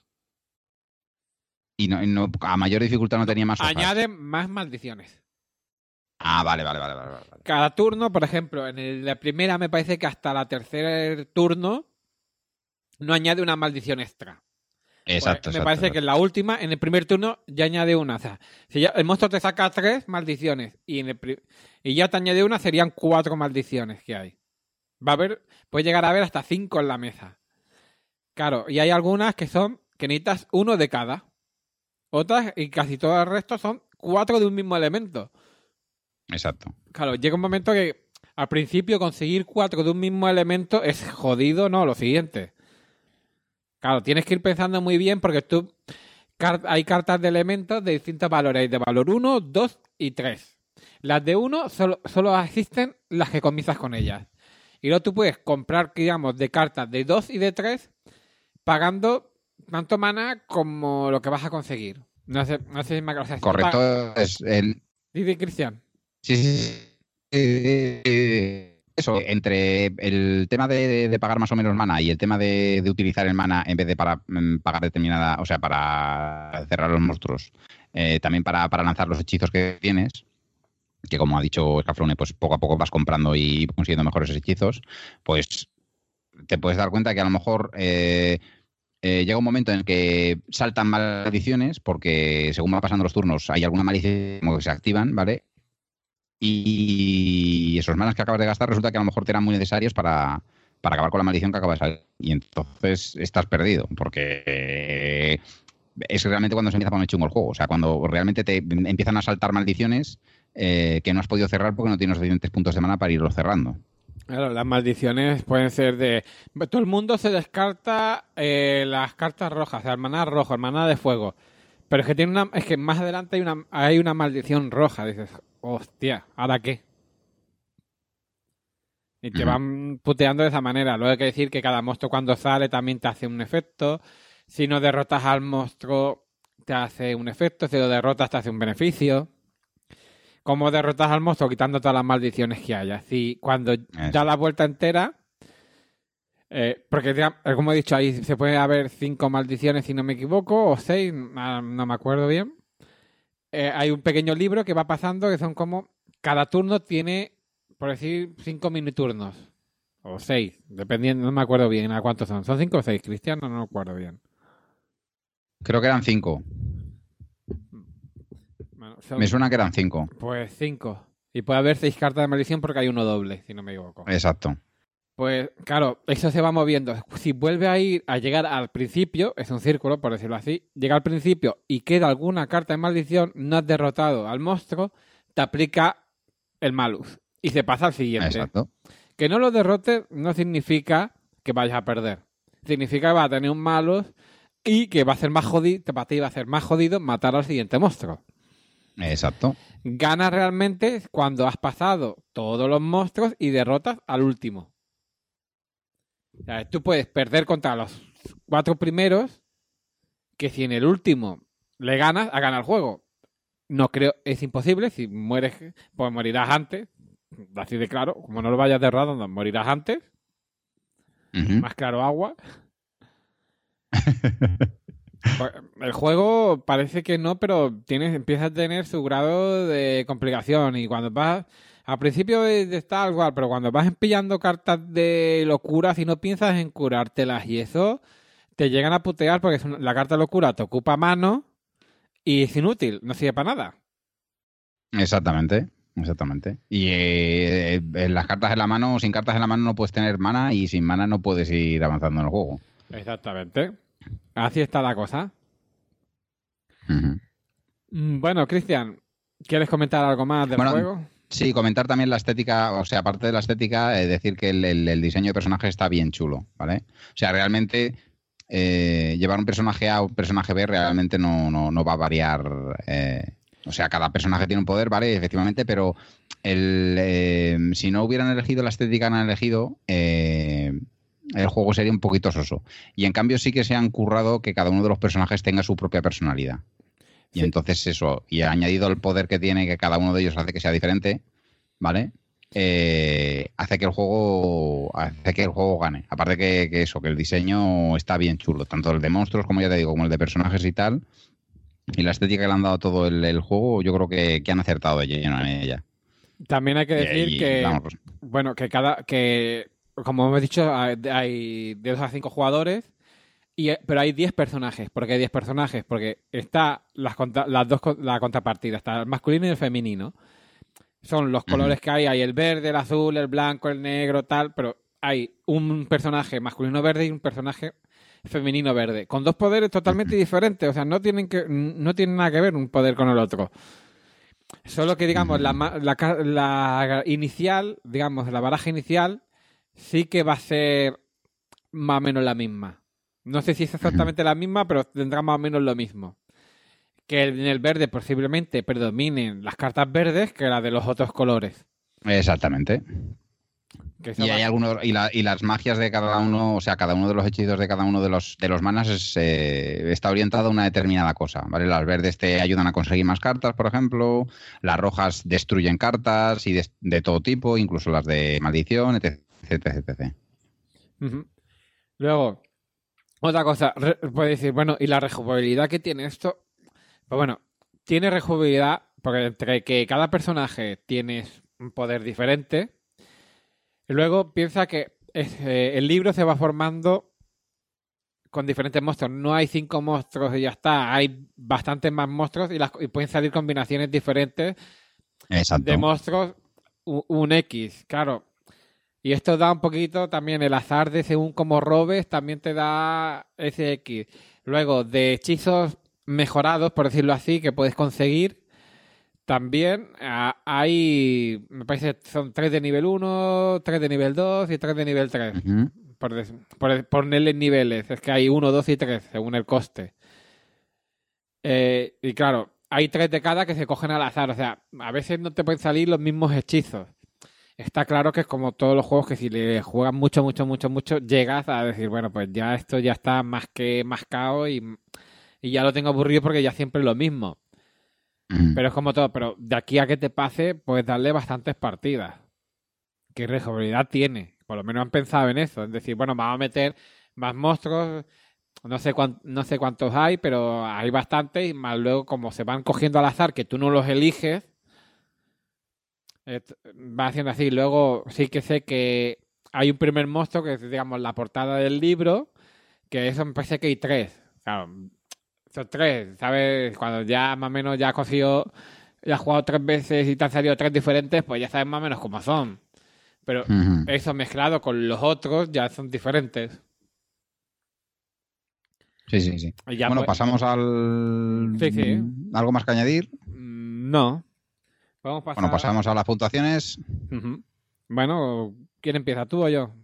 Y no, y no- a mayor dificultad no tenía más hojas. Añade más maldiciones. Ah, vale, vale, vale, vale, vale. Cada turno, por ejemplo, en el- la primera me parece que hasta la tercer turno no añade una maldición extra. Pues Exacto, me exacto, parece exacto. que en la última, en el primer turno, ya añade una. O sea, si ya- el monstruo te saca tres maldiciones y, en el pri- y ya te añade una, serían cuatro maldiciones que hay. Va a haber, puede llegar a haber hasta cinco en la mesa. Claro, y hay algunas que son que necesitas uno de cada. Otras, y casi todo el resto, son cuatro de un mismo elemento. Exacto. Claro, llega un momento que al principio conseguir cuatro de un mismo elemento es jodido, ¿no? Lo siguiente. Claro, tienes que ir pensando muy bien porque tú car- hay cartas de elementos de distintos valores, hay de valor uno, dos y tres. Las de uno solo, solo existen las que comienzas con ellas. Y luego tú puedes comprar, digamos, de cartas de dos y de tres pagando tanto mana como lo que vas a conseguir. No sé, no sé si me... O sea, si tú pagas- Correcto. Es el, Dice Cristian. Sí, sí, sí. Eh, eh, Eso, entre el tema de, de pagar más o menos mana y el tema de, de utilizar el mana en vez de para mm, pagar determinada, o sea, para cerrar los monstruos, eh, también para, para lanzar los hechizos que tienes, que como ha dicho Scaflone, pues poco a poco vas comprando y consiguiendo mejores hechizos, pues te puedes dar cuenta que a lo mejor eh, eh, llega un momento en el que saltan maldiciones, porque según van pasando los turnos hay alguna maldición como que se activan, ¿vale? y esos manas que acabas de gastar resulta que a lo mejor te eran muy necesarios para, para acabar con la maldición que acaba de salir. Y entonces estás perdido, porque es realmente cuando se empieza a poner chungo el juego. O sea, cuando realmente te empiezan a saltar maldiciones eh, que no has podido cerrar porque no tienes suficientes puntos de mana para irlo cerrando. Claro, las maldiciones pueden ser de... Todo el mundo se descarta eh, las cartas rojas, el maná rojo, el maná de fuego. Pero es que tiene una, es que más adelante hay una, hay una maldición roja. Dices, hostia, ¿ahora qué? Y te Ujú. van puteando de esa manera. Luego hay que decir que cada monstruo cuando sale también te hace un efecto. Si no derrotas al monstruo, te hace un efecto. Si lo derrotas, te hace un beneficio. ¿Cómo derrotas al monstruo? Quitando todas las maldiciones que haya. Si cuando da la vuelta entera... Eh, porque, digamos, como he dicho, ahí se puede haber cinco maldiciones, si no me equivoco, o seis, no, no me acuerdo bien. Eh, hay un pequeño libro que va pasando que son como... Cada turno tiene, por decir, cinco miniturnos. O seis, dependiendo, no me acuerdo bien a cuántos son. ¿Son cinco o seis, Cristian? No, no me acuerdo bien. Creo que eran cinco. Bueno, son, Me suena que eran cinco. pues cinco. Y puede haber seis cartas de maldición porque hay uno doble, si no me equivoco. Exacto. Pues claro, eso se va moviendo. Si vuelve a ir a llegar al principio, es un círculo, por decirlo así, llega al principio y queda alguna carta de maldición, no has derrotado al monstruo, te aplica el malus y se pasa al siguiente. Exacto. Que no lo derrotes no significa que vayas a perder. Significa que vas a tener un malus y que va a ser más jodido, para ti va a ser más jodido matar al siguiente monstruo. Exacto. Ganas realmente cuando has pasado todos los monstruos y derrotas al último. O sea, tú puedes perder contra los cuatro primeros, que si en el último le ganas, ha ganado el juego. No creo, es imposible. Si mueres, pues morirás antes. Así de claro, como no lo vayas derrotando, morirás antes. Ujú. Más claro, agua. Pues, el juego parece que no, pero tienes, empieza a tener su grado de complicación. Y cuando vas. Al principio está igual, pero cuando vas pillando cartas de locura, si no piensas en curártelas y eso, te llegan a putear porque es una- la carta de locura te ocupa mano y es inútil, no sirve para nada. Exactamente. Exactamente. Y eh, en las cartas en la mano, sin cartas en la mano no puedes tener mana y sin mana no puedes ir avanzando en el juego. Exactamente. Así está la cosa. Ujú. Mm, Bueno, Cristian, ¿quieres comentar algo más del Bueno, juego? Sí, comentar también la estética, o sea, aparte de la estética, eh, decir que el, el- el diseño de personaje está bien chulo, ¿vale? O sea, realmente eh, llevar un personaje A o un personaje B realmente no, no, no va a variar. eh, o sea, cada personaje tiene un poder, ¿vale? Efectivamente, pero el, eh, si no hubieran elegido la estética que han elegido, eh, el juego sería un poquito soso. Y en cambio sí que se han currado que cada uno de los personajes tenga su propia personalidad. Y Sí. entonces eso, y ha añadido el poder que tiene, que cada uno de ellos hace que sea diferente, ¿vale? Eh, hace que el juego hace que el juego gane. Aparte que, que eso, que el diseño está bien chulo, tanto el de monstruos, como ya te digo, como el de personajes y tal. Y la estética que le han dado a todo el, el juego, yo creo que, que han acertado de lleno en ella. También hay que Y- decir y, que, vamos, pues, bueno, que cada, que como hemos dicho, hay hay de dos a cinco jugadores, y, pero hay diez personajes. ¿Por qué hay diez personajes? Porque está las, contra- las dos con- la contrapartida, está el masculino y el femenino. Son los colores Ujú. que hay, hay el verde, el azul, el blanco, el negro, tal, pero hay un personaje masculino verde y un personaje femenino verde, con dos poderes totalmente Ujú. diferentes, o sea, no tienen que no tienen nada que ver un poder con el otro. Solo que, digamos, Ujú. la, ma- la, ca- la inicial, digamos, la baraja inicial, sí que va a ser más o menos la misma. No sé si es exactamente la misma, pero tendrá más o menos lo mismo. Que en el verde posiblemente predominen las cartas verdes que las de los otros colores. Exactamente. Que eso Y va- hay algunos, y, la- y las magias de cada uno, o sea, cada uno de los hechizos de cada uno de los de los manas es, eh, está orientado a una determinada cosa, ¿vale? Las verdes te ayudan a conseguir más cartas, por ejemplo, las rojas destruyen cartas y de, de todo tipo, incluso las de maldición, etc, etc, etcétera. Ujú. Luego, otra cosa, re- puede decir, bueno, ¿y la rejugabilidad que tiene esto? Pues bueno, tiene rejugabilidad porque entre que cada personaje tiene un poder diferente, y luego piensa que es, eh, el libro se va formando con diferentes monstruos. No hay cinco monstruos y ya está, hay bastantes más monstruos y, las, y pueden salir combinaciones diferentes Exacto. de monstruos u- un X, claro. Y esto da un poquito también el azar de según cómo robes, también te da ese X. Luego, de hechizos mejorados, por decirlo así, que puedes conseguir, también ah, hay, me parece, son tres de nivel uno, tres de nivel dos y tres de nivel tres. Ujú. Por, des- por ponerle niveles, es que hay uno, dos y tres, según el coste. Eh, y claro, hay tres de cada que se cogen al azar, o sea, a veces no te pueden salir los mismos hechizos. Está claro que es como todos los juegos que si le juegas mucho, mucho, mucho, mucho, llegas a decir, bueno, pues ya esto ya está más que mascado y, y ya lo tengo aburrido porque ya siempre es lo mismo. Ujú. Pero es como todo, pero de aquí a que te pase, puedes darle bastantes partidas. ¿Qué rejugabilidad tiene? Por lo menos han pensado en eso, es decir, bueno, vamos a meter más monstruos, no sé, cuán- no sé cuántos hay, pero hay bastantes y más luego como se van cogiendo al azar, que tú no los eliges, eh, t- va haciendo así. Luego sí que sé que hay un primer monstruo que es, digamos, la portada del libro, que eso me parece que hay tres. Claro, son tres, ¿sabes? Cuando ya más o menos ya has cogido, ya has jugado tres veces y te han salido tres diferentes, pues ya sabes más o menos cómo son. Pero Ujú. eso mezclado con los otros ya son diferentes. Sí, sí, sí. Y ya Bueno, pues, pasamos al... sí, sí. ¿Algo más que añadir? Mm, No. Vamos a Bueno, pasar. pasamos a las puntuaciones. Ujú. Bueno, ¿quién empieza, tú o yo?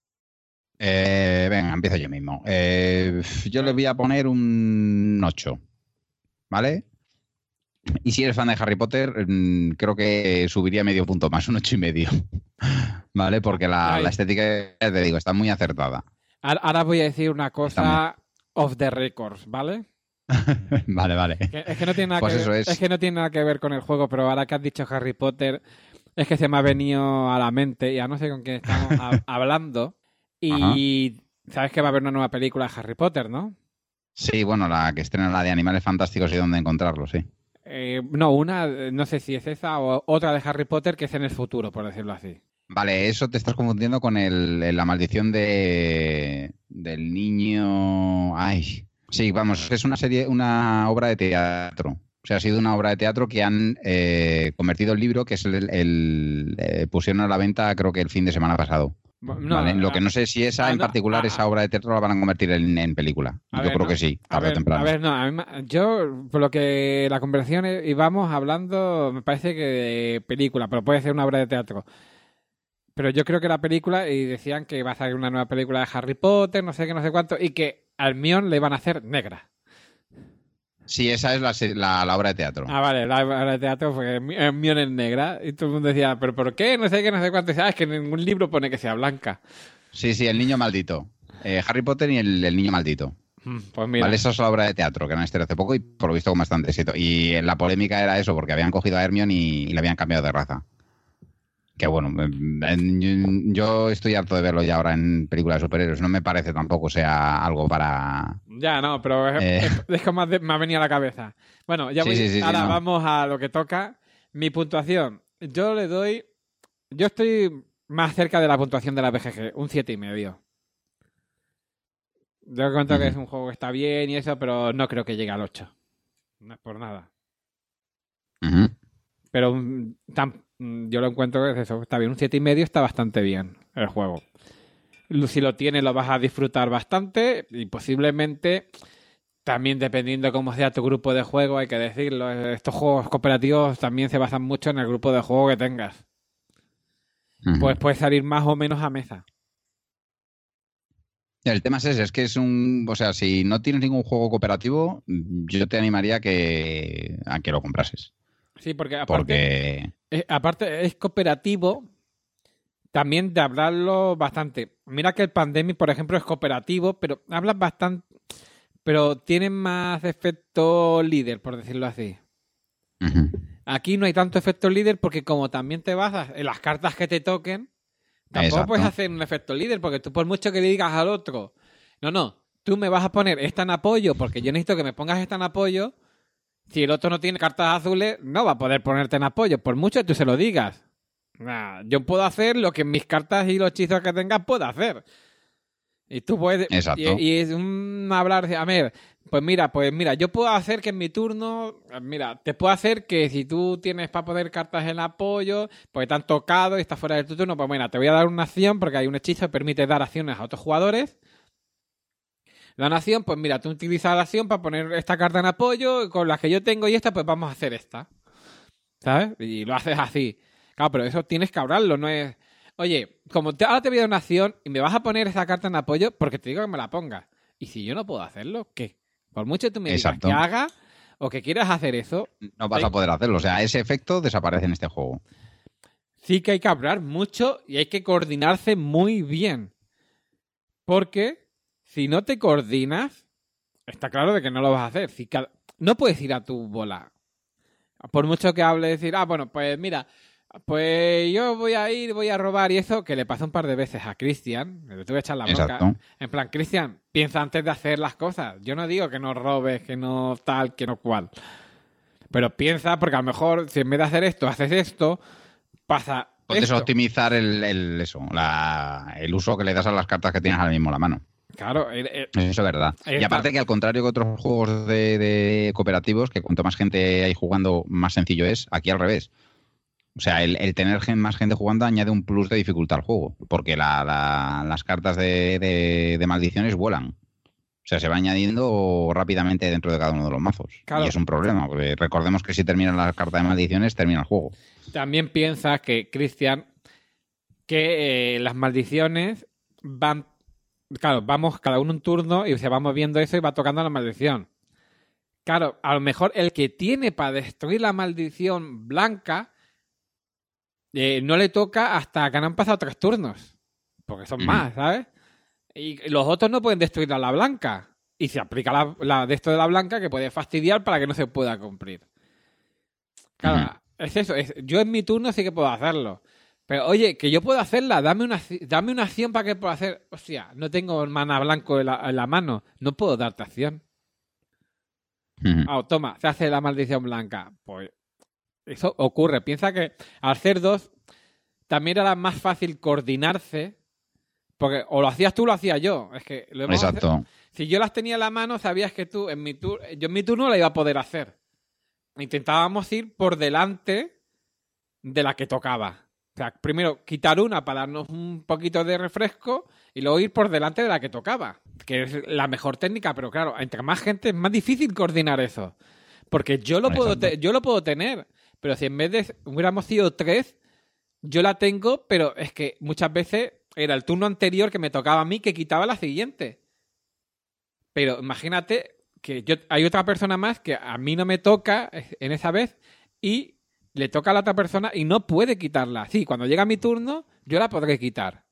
Eh, venga, empiezo yo mismo. Eh, yo le voy a poner un ocho, ¿vale? Y si eres fan de Harry Potter, mm, creo que subiría medio punto más, un ocho y medio, ¿vale? Porque la, Ay. la estética, ya te digo, está muy acertada. Ahora ahora voy a decir una Está muy- cosa off the records, ¿vale? Vale, vale. Que- es que no tiene nada Pues que eso ver, es. es que no tiene nada que ver con el juego, pero ahora que has dicho Harry Potter, es que se me ha venido a la mente, ya no sé con quién estamos hab- hablando, y sabes que va a haber una nueva película de Harry Potter, ¿no? Sí, bueno, la que estrena la de Animales Fantásticos y dónde encontrarlos, sí. Eh, no, una, eh, no sé si es esa o otra de Harry Potter que es en el futuro, por decirlo así. Vale, eso te estás confundiendo con el, la maldición de del niño. Ay, sí, vamos, es una serie, una obra de teatro. O sea, ha sido una obra de teatro que han eh, convertido el libro, que es el, el- eh, pusieron a la venta, creo que el fin de semana pasado. No, Vale, lo a- que no sé si esa ah, en no, particular, ah, esa obra de teatro la van a convertir en, en película. a Yo ver, creo no, que sí, a tarde o ver, temprano. a ver, no, a mí me- yo, por lo que la conversación eh, íbamos hablando, me parece que de película, pero puede ser una obra de teatro. Pero yo creo que la película, y decían que va a salir una nueva película de Harry Potter, no sé qué, no sé cuánto, y que al Mion le van a hacer negra. Sí, esa es la, se- la- la obra de teatro. Ah, vale, la obra de teatro porque el Mion es negra, y todo el mundo decía, ¿pero por qué? No sé qué, no sé cuánto. Y dice, ah, es que en ningún libro pone que sea blanca. Sí, sí, el niño maldito. Eh, Harry Potter y el, el niño maldito. Mm, Pues mira, Vale, esa es la obra de teatro que han estrenado hace poco y por lo visto con bastante éxito. Y eh, la polémica era eso, porque habían cogido a Hermione y, y le habían cambiado de raza. Que bueno, en- en- yo estoy harto de verlo ya ahora en películas de superhéroes. No me parece tampoco sea algo para... ya no, pero es, Eh. es- es que más de- me ha venido a la cabeza. Bueno, ya Sí, voy, sí, sí, sí, ahora no. vamos a lo que toca. Mi puntuación, yo le doy, yo estoy más cerca de la puntuación de la B G G, un siete y medio. Yo cuento que Ujú. es un juego que está bien y eso, pero no creo que llegue al ocho. No es por nada. Ujú. Pero mm, tan- mm, yo lo encuentro que es eso, está bien. Un siete y medio está bastante bien el juego. Lo- Si lo tienes lo vas a disfrutar bastante y posiblemente también dependiendo cómo sea tu grupo de juego, hay que decirlo, eh, estos juegos cooperativos también se basan mucho en el grupo de juego que tengas. Ujú. Pues puedes salir más o menos a mesa. El tema es ese, es que es un... O sea, si no tienes ningún juego cooperativo, yo te animaría a que, a que lo comprases. Sí, porque aparte, Porque... eh, aparte es cooperativo también de hablarlo bastante. Mira que el Pandemic, por ejemplo, es cooperativo, pero hablas bastante, pero tiene más efecto líder, por decirlo así. Ujú. Aquí no hay tanto efecto líder porque como también te basas en las cartas que te toquen, tampoco Exacto. puedes hacer un efecto líder porque tú por mucho que le digas al otro, no, no, tú me vas a poner esta en apoyo porque yo necesito que me pongas esta en apoyo. Si el otro no tiene cartas azules, no va a poder ponerte en apoyo, por mucho que tú se lo digas. Nah, yo puedo hacer lo que mis cartas y los hechizos que tengas puedo hacer. Y tú puedes... Exacto. Y, y es un hablar... A ver, Pues mira, pues mira, yo puedo hacer que en mi turno, mira, te puedo hacer que si tú tienes para poner cartas en apoyo, porque te han tocado y estás fuera de tu turno, pues mira, te voy a dar una acción porque hay un hechizo que permite dar acciones a otros jugadores. La acción, pues mira, tú utilizas la acción para poner esta carta en apoyo, con las que yo tengo y esta, pues vamos a hacer esta. ¿Sabes? Y lo haces así. Claro, pero eso tienes que hablarlo, no es... Oye, como te, ahora te voy a dar una acción y me vas a poner esa carta en apoyo porque te digo que me la pongas. Y si yo no puedo hacerlo, ¿qué? Por mucho que tú me digas Exacto. que haga o que quieras hacer eso, No vas hay- a poder hacerlo. O sea, ese efecto desaparece en este juego. sí que hay que hablar mucho y hay que coordinarse muy bien. Porque si no te coordinas, está claro de que no lo vas a hacer. Si cada- No puedes ir a tu bola. Por mucho que hable, decir, ah, bueno, pues mira, pues yo voy a ir, voy a robar y eso, que le pasó un par de veces a Cristian, le tuve que echar la bronca. Exacto. En plan, Cristian, piensa antes de hacer las cosas. Yo no digo que no robes, que no tal, que no cual. Pero piensa, porque a lo mejor si en vez de hacer esto, haces esto, pasa Puedes esto. optimizar el, el- eso, la- el uso que le das a las cartas que tienes ahora mismo en la mano. Claro, eh, eh, Eso es verdad. Ahí Y está. aparte que al contrario que otros juegos de, de cooperativos, que cuanto más gente hay jugando, más sencillo es, aquí al revés. O sea, el, el tener gen- más gente jugando añade un plus de dificultad al juego, porque la- la- las cartas de, de- de maldiciones vuelan. O sea, se va añadiendo rápidamente dentro de cada uno de los mazos. Claro. Y es un problema, porque recordemos que si terminan las cartas de maldiciones, termina el juego. también piensa que, Cristian, que eh, las maldiciones van... Claro, vamos cada uno un turno y se va moviendo eso y va tocando la maldición. Claro, a lo mejor el que tiene para destruir la maldición blanca eh, no le toca hasta que no han pasado tres turnos. Porque son Ujú. más, ¿sabes? Y los otros no pueden destruir a la blanca. Y se aplica la, la de esto de la blanca que puede fastidiar para que no se pueda cumplir. Claro, Ujú. es eso. Es, yo en mi turno sí que puedo hacerlo. Pero oye, que yo puedo hacerla, dame una, acci- dame una acción para que pueda hacer. Hostia, no tengo mana blanco en la, en la mano, no puedo darte acción. Ujú. Ah, toma, se hace la maldición blanca. Pues eso ocurre. Piensa que al hacer dos también era más fácil coordinarse. Porque o lo hacías tú o lo hacía yo. Es que lo hemos Exacto. Si yo las tenía en la mano, sabías que tú en mi turno, yo en mi turno la iba a poder hacer. Intentábamos ir por delante de la que tocaba. O sea, primero quitar una para darnos un poquito de refresco y luego ir por delante de la que tocaba. Que es la mejor técnica, pero claro, entre más gente es más difícil coordinar eso. Porque yo lo puedo, Exacto. te- yo lo puedo tener, pero si en vez de hubiéramos sido tres, yo la tengo, pero es que muchas veces era el turno anterior que me tocaba a mí que quitaba la siguiente. Pero imagínate que yo, hay otra persona más que a mí no me toca en esa vez y le toca a la otra persona y no puede quitarla. Sí, cuando llega mi turno, yo la podré quitar.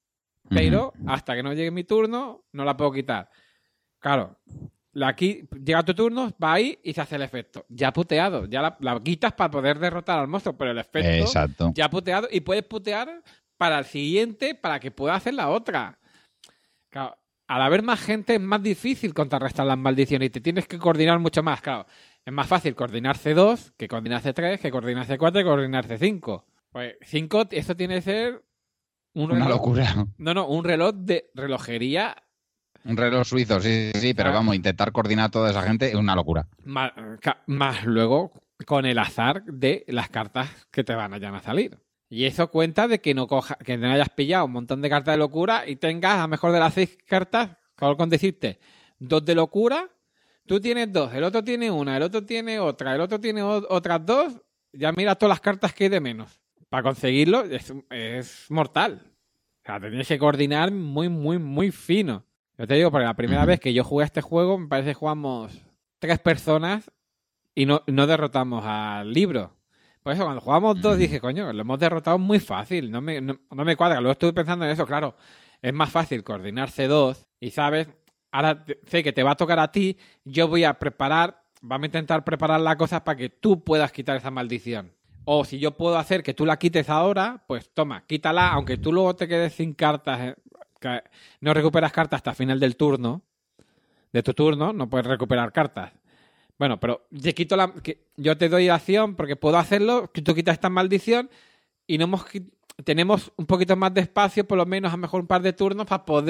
Pero Ujú. hasta que no llegue mi turno, no la puedo quitar. Claro, la qui- llega tu turno, va ahí y se hace el efecto. Ya puteado, ya la, la quitas para poder derrotar al monstruo, pero el efecto Exacto. ya puteado y puedes putear para el siguiente para que pueda hacer la otra. Claro, al haber más gente es más difícil contrarrestar las maldiciones y te tienes que coordinar mucho más. Claro, es más fácil coordinarse dos que coordinarse tres, que coordinarse cuatro, que coordinarse cinco. Pues cinco, eso tiene que ser un Una reloj- locura. No, no, un reloj de relojería Un reloj suizo, sí, sí, sí, pero Ah. vamos, intentar coordinar toda esa gente es una locura. más, ca- más luego con el azar de las cartas que te van a salir. Y eso cuenta de que no coja, que no hayas pillado un montón de cartas de locura y tengas a lo mejor de las seis cartas, solo con decirte dos de locura, tú tienes dos, el otro tiene una, el otro tiene otra, el otro tiene o- otras dos, ya mira todas las cartas que hay de menos. Para conseguirlo es, es mortal. O sea, te tienes que coordinar muy, muy, muy fino. Yo te digo, porque la primera Ujú. vez que yo jugué a este juego, me parece que jugamos tres personas y no, no derrotamos al libro. Por eso, cuando jugamos dos, Mm. dije, coño, lo hemos derrotado muy fácil. No me, no, no me cuadra. Luego estuve pensando en eso, claro. Es más fácil coordinarse dos y, ¿sabes? Ahora te- sé que te va a tocar a ti. Yo voy a preparar, vamos a intentar preparar la cosa para que tú puedas quitar esa maldición. O si yo puedo hacer que tú la quites ahora, pues toma, quítala, aunque tú luego te quedes sin cartas, eh, que no recuperas cartas hasta final del turno, de tu turno, no puedes recuperar cartas. Bueno, pero te quito la, que- yo te doy acción porque puedo hacerlo, que tú quitas esta maldición y no hemos, qui- tenemos un poquito más de espacio, por lo menos a lo mejor un par de turnos para poder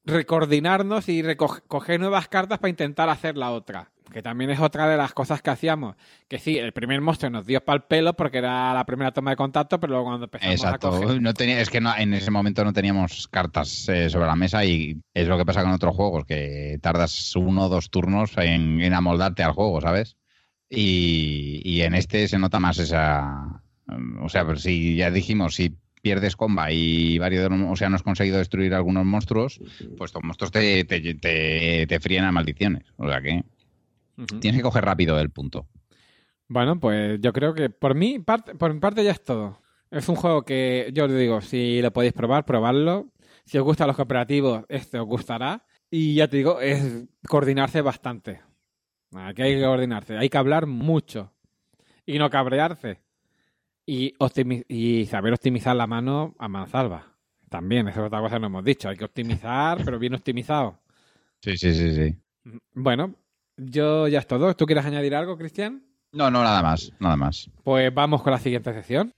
recoordinarnos y recoger coger nuevas cartas para intentar hacer la otra. Que también es otra de las cosas que hacíamos. Que sí, el primer monstruo nos dio pa'l pelo porque era la primera toma de contacto, pero luego cuando empezamos Exacto. a coger... No tenía, es que no, en ese momento no teníamos cartas eh, sobre la mesa y es lo que pasa con otros juegos, que tardas uno o dos turnos en, en amoldarte al juego, ¿sabes? Y, y en este se nota más esa... O sea, pues si ya dijimos, si pierdes comba y varios, de los- o sea, no has conseguido destruir algunos monstruos, pues los monstruos te, te, te, te fríen a maldiciones. O sea que Ujú. tienes que coger rápido el punto. Bueno, pues yo creo que por mí, parte, por mi parte ya es todo. Es un juego que yo os digo, si lo podéis probar, probadlo. Si os gustan los cooperativos, este os gustará. Y ya te digo, es coordinarse bastante. Aquí hay que coordinarse, hay que hablar mucho. Y no cabrearse. Y, optimi- y saber optimizar la mano a mansalva. También, esa es otra cosa que no hemos dicho. Hay que optimizar, pero bien optimizado. Sí, sí, sí, sí. Bueno, yo ya es todo. ¿Tú quieres añadir algo, Cristian? No, no, nada más, nada más. Pues vamos con la siguiente sección.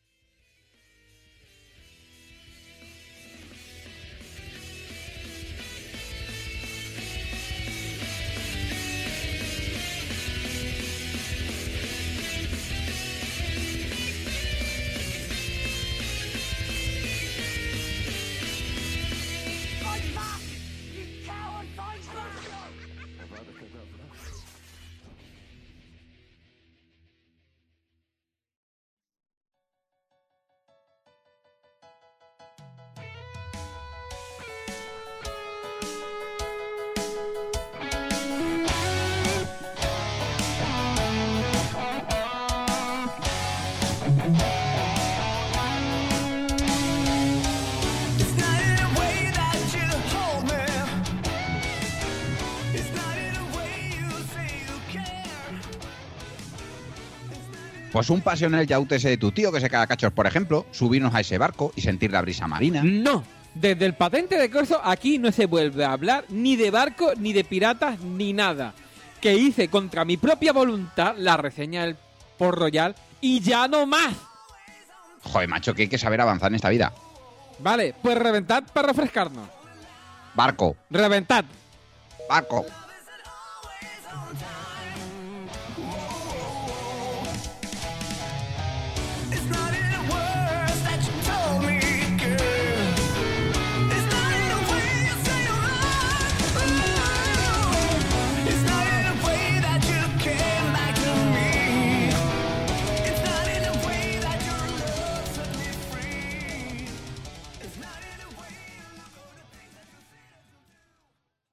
Fight back! You coward! Fight back! It's not in a way that you hold me. It's not in a way you say you care. Pues un paseo en el yaute ese de tu tío que se caga cachos, por ejemplo, subirnos a ese barco y sentir la brisa marina. No, desde el patente de corso aquí no se vuelve a hablar ni de barco, ni de piratas, ni nada. Que hice contra mi propia voluntad la reseña del Port Royal y ya no más. Joder, macho, que hay que saber avanzar en esta vida. Vale, pues reventad para refrescarnos. Barco, Reventad. barco. It's not in the words that you told me, girl. It's not in the way you say you love. It's not in the way that you came back to me. It's not in the way that your love set me free. It's not in the way you look or the things that you say.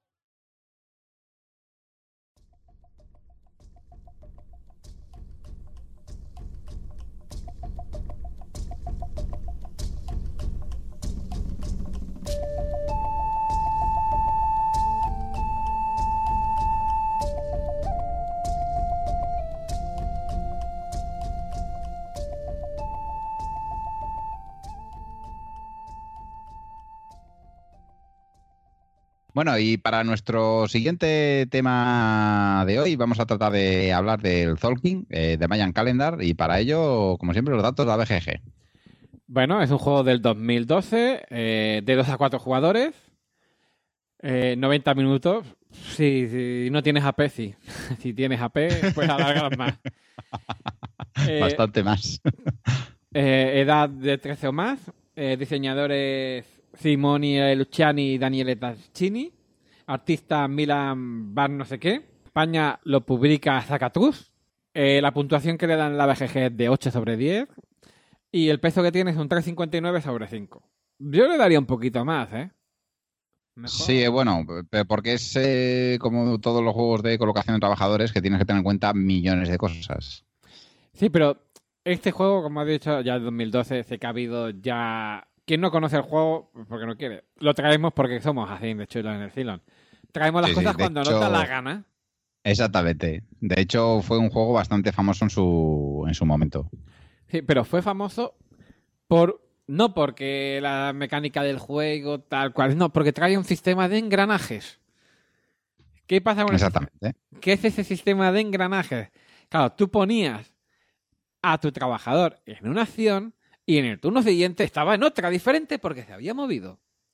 Bueno, y para nuestro siguiente tema de hoy vamos a tratar de hablar del Tolkien, eh, de Mayan Calendar, y para ello, como siempre, los datos de la B G G. Bueno, es un juego del dos mil doce, eh, de dos a cuatro jugadores, eh, noventa minutos. Si, si no tienes A P, sí. Si tienes A P, pues alargar más. Eh, Bastante más. eh, edad de trece o más. Eh, diseñadores Simoni Luciani y Daniele Taccini. Artista Milan Bar no sé qué. España lo publica Zacatrus. Eh, la puntuación que le dan en la B G G es de ocho sobre diez. Y el peso que tiene es un tres coma cincuenta y nueve sobre cinco. Yo le daría un poquito más, ¿eh? Mejor. Sí, eh, bueno, pero porque es eh, como todos los juegos de colocación de trabajadores que tienes que tener en cuenta millones de cosas. Sí, pero este juego, como has dicho, ya en dos mil doce, sé que ha habido ya... Quien no conoce el juego, porque no quiere. Lo traemos porque somos así de chulos en el Cylon. Traemos las Sí, sí, cosas de cuando hecho- nos da la gana. Exactamente. De hecho, fue un juego bastante famoso en su, en su momento. Sí, pero fue famoso por... No porque la mecánica del juego, tal cual, no, porque trae un sistema de engranajes. ¿Qué pasa con ese- Exactamente. ¿Qué es ese sistema de engranajes? Claro, tú ponías a tu trabajador en una acción y en el turno siguiente estaba en otra diferente porque se había movido.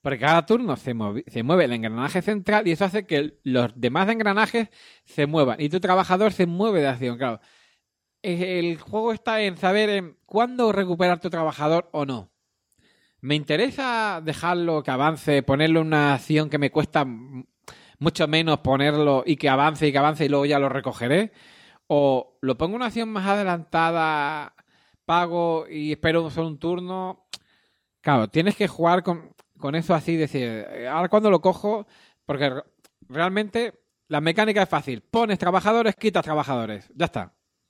Porque cada turno se, movi- se mueve el engranaje central y eso hace que el- los demás engranajes se muevan y tu trabajador se mueve de acción, claro. Eh, El juego está en saber en cuándo recuperar tu trabajador o no. ¿Me interesa dejarlo que avance, ponerlo en una acción que me cuesta m- mucho menos ponerlo y que avance y que avance y luego ya lo recogeré? ¿O lo pongo en una acción más adelantada, pago y espero solo un turno? Claro, tienes que jugar con, con eso así, decir, eh, ahora cuando lo cojo, porque re- realmente la mecánica es fácil. Pones trabajadores, quitas trabajadores. Ya está.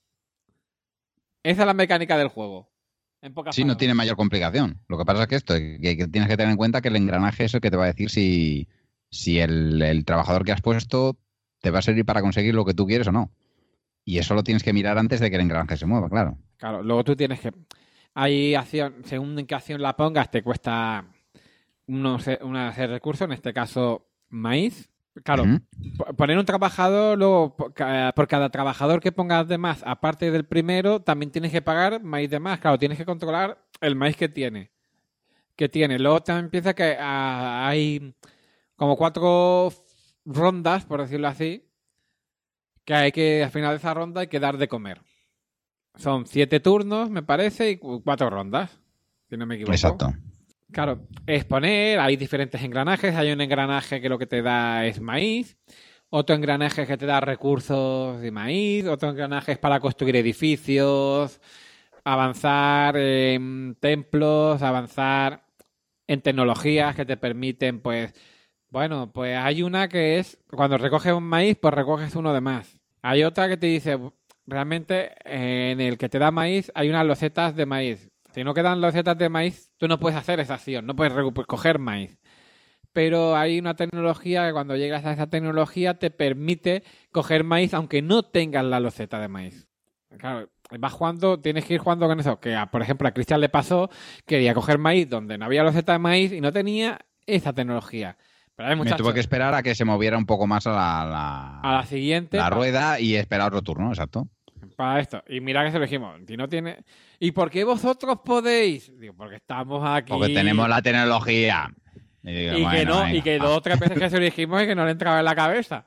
Esa es la mecánica del juego. En pocas Sí, no palabras. tiene mayor complicación. Lo que pasa es que esto, que, que tienes que tener en cuenta que el engranaje es el que te va a decir si, si el, el trabajador que has puesto te va a servir para conseguir lo que tú quieres o no. Y eso lo tienes que mirar antes de que el engranaje se mueva, claro. Claro, luego tú tienes que... Hay acción, según en qué acción la pongas, te cuesta unos, una serie de recursos, en este caso maíz. Claro, Ujú. po- poner un trabajador, luego po- ca- por cada trabajador que pongas de más, aparte del primero, también tienes que pagar maíz de más. Claro, tienes que controlar el maíz que tiene. Que tiene. Luego también empieza que ah, hay como cuatro rondas, por decirlo así, que hay que, al final de esa ronda hay que dar de comer. Son siete turnos, me parece, y cu- cuatro rondas, si no me equivoco. Exacto. Claro, es poner, hay diferentes engranajes. Hay un engranaje que lo que te da es maíz, otro engranaje que te da recursos de maíz, otro engranaje es para construir edificios, avanzar en templos, avanzar en tecnologías que te permiten, pues, bueno, pues hay una que es, cuando recoges un maíz, pues recoges uno de más. Hay otra que te dice, realmente eh, en el que te da maíz hay unas losetas de maíz. Si no quedan losetas de maíz, tú no puedes hacer esa acción, no puedes recu- coger maíz. Pero hay una tecnología que cuando llegas a esa tecnología te permite coger maíz aunque no tengas la loseta de maíz. Claro, vas jugando, tienes que ir jugando con eso. Que, a- por ejemplo, a Cristian le pasó, quería coger maíz donde no había loseta de maíz y no tenía esa tecnología. Pero hay Me muchachos. tuve que esperar a que se moviera un poco más a la, la- A la siguiente, la pa- rueda y esperar otro turno, exacto. para esto. Y mira que se lo dijimos. Si no tiene... ¿Y por qué vosotros podéis? Digo, porque estamos aquí. Porque tenemos la tecnología. Y, digo, Y que bueno, no, venga, y que va. dos o tres veces que se lo dijimos y que no le entraba en la cabeza.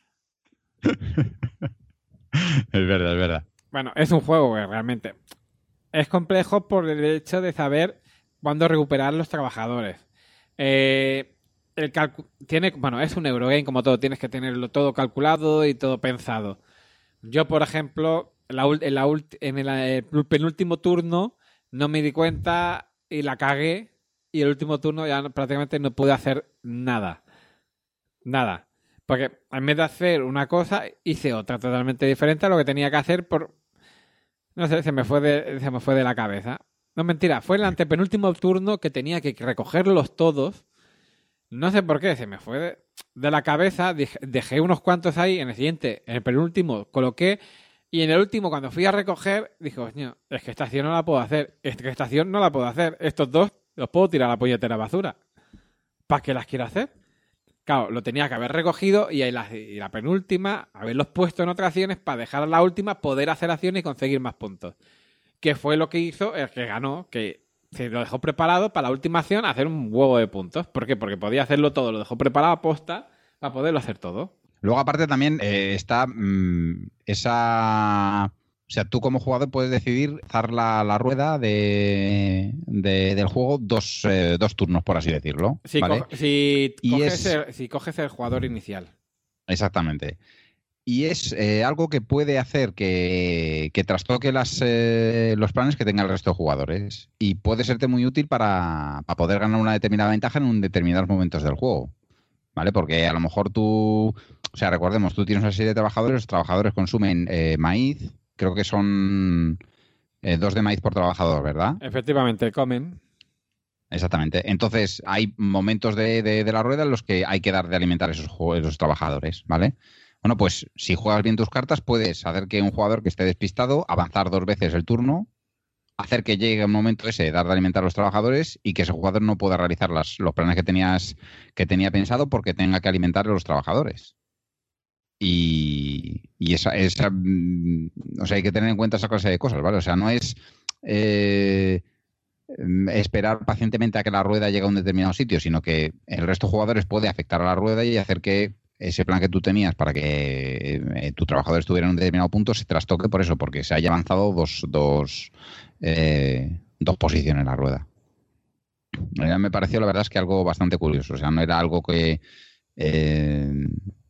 Es verdad, es verdad. Bueno, es un juego que realmente es complejo por el hecho de saber cuándo recuperar los trabajadores. Eh, el calcu- tiene, bueno, es un Eurogame como todo, tienes que tenerlo todo calculado y todo pensado. Yo, por ejemplo, la ul- en, la ult- en el, eh, penúltimo turno no me di cuenta y la cagué y el último turno ya no- prácticamente no pude hacer nada. Nada. Porque en vez de hacer una cosa, hice otra totalmente diferente a lo que tenía que hacer por... No sé, se me fue de, se me fue de la cabeza. No, mentira, fue el antepenúltimo turno que tenía que recogerlos todos. No sé por qué, se me fue de, de la cabeza. Dije- dejé unos cuantos ahí. En el siguiente, en el penúltimo, coloqué. Y en el último, cuando fui a recoger, dije, coño, es que esta acción no la puedo hacer. Es que esta acción no la puedo hacer. Estos dos los puedo tirar a la puñetera basura. ¿Para qué las quiero hacer? Claro, lo tenía que haber recogido y, ahí la, y la penúltima, haberlos puesto en otras acciones para dejar a la última, poder hacer acciones y conseguir más puntos. Que fue lo que hizo el que ganó, que se lo dejó preparado para la última acción hacer un huevo de puntos. ¿Por qué? Porque podía hacerlo todo, lo dejó preparado a posta para poderlo hacer todo. Luego, aparte, también eh, está mm, esa. O sea, tú como jugador puedes decidir dar la, la rueda de, de- del juego dos, eh, dos turnos, por así decirlo. Si, ¿vale? co- si Y coges es- el, si coges el jugador inicial. Exactamente. Y es eh, algo que puede hacer que, que trastoque las, eh, los planes que tenga el resto de jugadores. Y puede serte muy útil para, para poder ganar una determinada ventaja en un determinados momentos del juego. ¿Vale? Porque a lo mejor tú. O sea, recordemos, tú tienes una serie de trabajadores, los trabajadores consumen eh, maíz, creo que son eh, dos de maíz por trabajador, ¿verdad? Efectivamente, comen. Exactamente. Entonces, hay momentos de, de- de la rueda en los que hay que dar de alimentar a esos, jue- esos trabajadores, ¿vale? Bueno, pues si juegas bien tus cartas, puedes hacer que un jugador que esté despistado, avanzar dos veces el turno, hacer que llegue un momento ese, dar de alimentar a los trabajadores y que ese jugador no pueda realizar las- los planes que tenías que tenía pensado porque tenga que alimentar a los trabajadores. Y, y esa, esa mm, o sea, hay que tener en cuenta esa clase de cosas, ¿vale? O sea, no es eh, mm, esperar pacientemente a que la rueda llegue a un determinado sitio, sino que el resto de jugadores puede afectar a la rueda y hacer que ese plan que tú tenías para que eh, tu trabajador estuviera en un determinado punto se trastoque por eso, porque se haya avanzado dos, dos, eh, dos posiciones en la rueda. Eh, Me pareció, la verdad, es que algo bastante curioso. O sea, no era algo que, eh,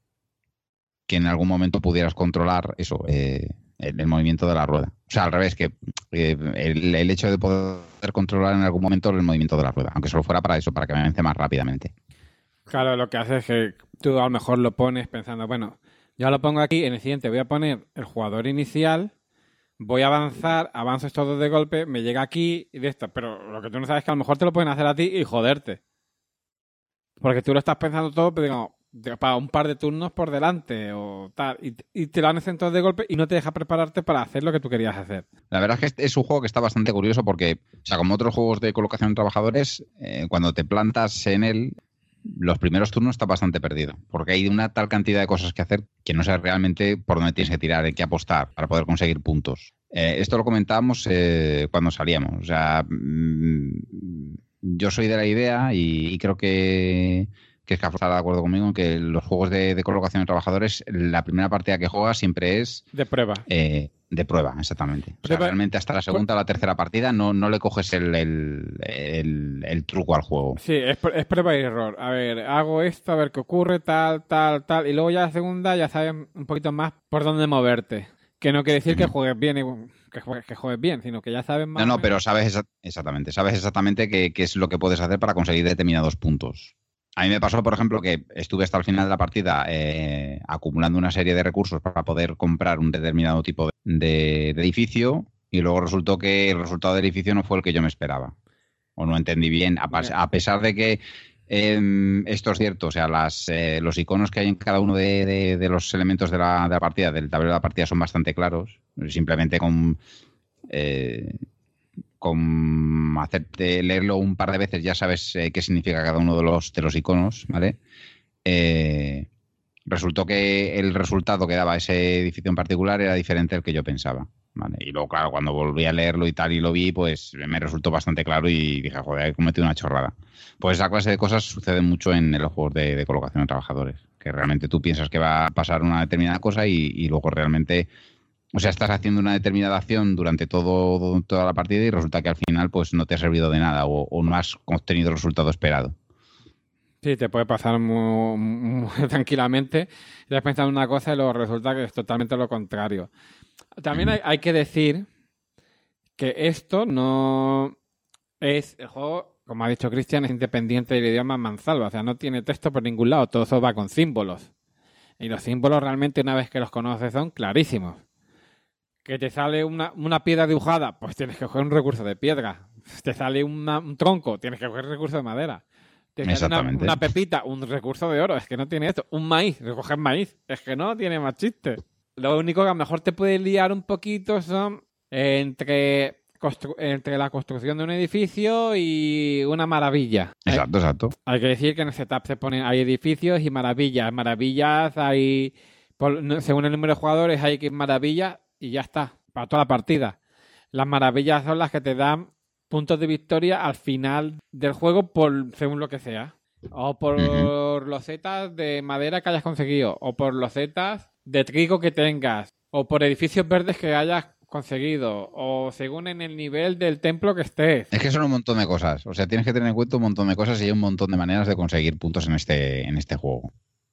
que en algún momento pudieras controlar eso, eh, el, el movimiento de la rueda. O sea, al revés, que eh, el, el hecho de poder controlar en algún momento el movimiento de la rueda, aunque solo fuera para eso, para que me avance más rápidamente. Claro, lo que hace es que tú a lo mejor lo pones pensando, bueno, yo lo pongo aquí, en el siguiente voy a poner el jugador inicial, voy a avanzar, avanzo estos dos de golpe, me llega aquí y de esto. Pero lo que tú no sabes es que a lo mejor te lo pueden hacer a ti y joderte. Porque tú lo estás pensando todo, pero digamos, de- para un par de turnos por delante o tal. Y, y te lo han todos de golpe y no te deja prepararte para hacer lo que tú querías hacer. La verdad es que este es un juego que está bastante curioso porque, o sea, como otros juegos de colocación de trabajadores, eh, cuando te plantas en él, los primeros turnos está bastante perdido, porque hay una tal cantidad de cosas que hacer que no sabes realmente por dónde tienes que tirar, en qué apostar para poder conseguir puntos. Eh, esto lo comentábamos eh, cuando salíamos. O sea, mm, yo soy de la idea y, y creo que, que Scaffold estará de acuerdo conmigo en que los juegos de, de colocación de trabajadores, la primera partida que juegas siempre es De prueba. eh, de prueba, exactamente. O sea, Prueba- realmente hasta la segunda o la tercera partida no, no le coges el, el, el- el truco al juego. Sí, es, pr- es prueba y error. A ver, hago esto, a ver qué ocurre, tal, tal, tal. Y luego ya la segunda ya sabes un poquito más por dónde moverte. Que no quiere decir que juegues bien, y- que juegues, que juegues bien, sino que ya sabes más. No, o no, menos. pero sabes exa- exactamente, sabes exactamente qué, qué es lo que puedes hacer para conseguir determinados puntos. A mí me pasó, por ejemplo, que estuve hasta el final de la partida eh, acumulando una serie de recursos para poder comprar un determinado tipo de, de- de edificio y luego resultó que el resultado del edificio no fue el que yo me esperaba. O no entendí bien, a, pas- a pesar de que eh, esto es cierto, o sea, las, eh, los iconos que hay en cada uno de, de- de los elementos de la, de la partida, del tablero de la partida, son bastante claros. Simplemente con... eh, con hacerte leerlo un par de veces ya sabes eh, qué significa cada uno de los, de los iconos, ¿vale? Eh, resultó que el resultado que daba ese edificio en particular era diferente al que yo pensaba, ¿vale? Y luego, claro, cuando volví a leerlo y tal y lo vi, pues me resultó bastante claro y dije, joder, he cometido una chorrada. Pues esa clase de cosas sucede mucho en los juegos de, de colocación de trabajadores, que realmente tú piensas que va a pasar una determinada cosa y, y luego realmente... O sea, estás haciendo una determinada acción durante todo, toda la partida y resulta que al final pues no te ha servido de nada o, o no has obtenido el resultado esperado. Sí, te puede pasar muy, muy tranquilamente. Estás pensando una cosa y luego resulta que es totalmente lo contrario. También hay, hay que decir que esto no es... El juego, como ha dicho Cristian, es independiente del idioma mansalva. O sea, no tiene texto por ningún lado. Todo eso va con símbolos. Y los símbolos realmente, una vez que los conoces, son clarísimos. Que te sale una, una piedra dibujada, pues tienes que coger un recurso de piedra. Te sale una- un tronco, tienes que coger recurso de madera. Te sale una, Exactamente. una pepita, un recurso de oro. Es que no tiene esto. Un maíz, recoger maíz. Es que no tiene más chiste. Lo único que a lo mejor te puede liar un poquito son eh, entre, constru- entre la construcción de un edificio y una maravilla. Hay, Exacto, exacto. hay que decir que en el setup se ponen, hay edificios y maravillas. Maravillas hay, por- no- según el número de jugadores, hay que maravillas y ya está, para toda la partida. Las maravillas son las que te dan puntos de victoria al final del juego por según lo que sea. O por Ujú. losetas de madera que hayas conseguido, o por losetas de trigo que tengas, o por edificios verdes que hayas conseguido, o según en el nivel del templo que estés. Es que son un montón de cosas. O sea, tienes que tener en cuenta un montón de cosas y hay un montón de maneras de conseguir puntos en este, en este juego.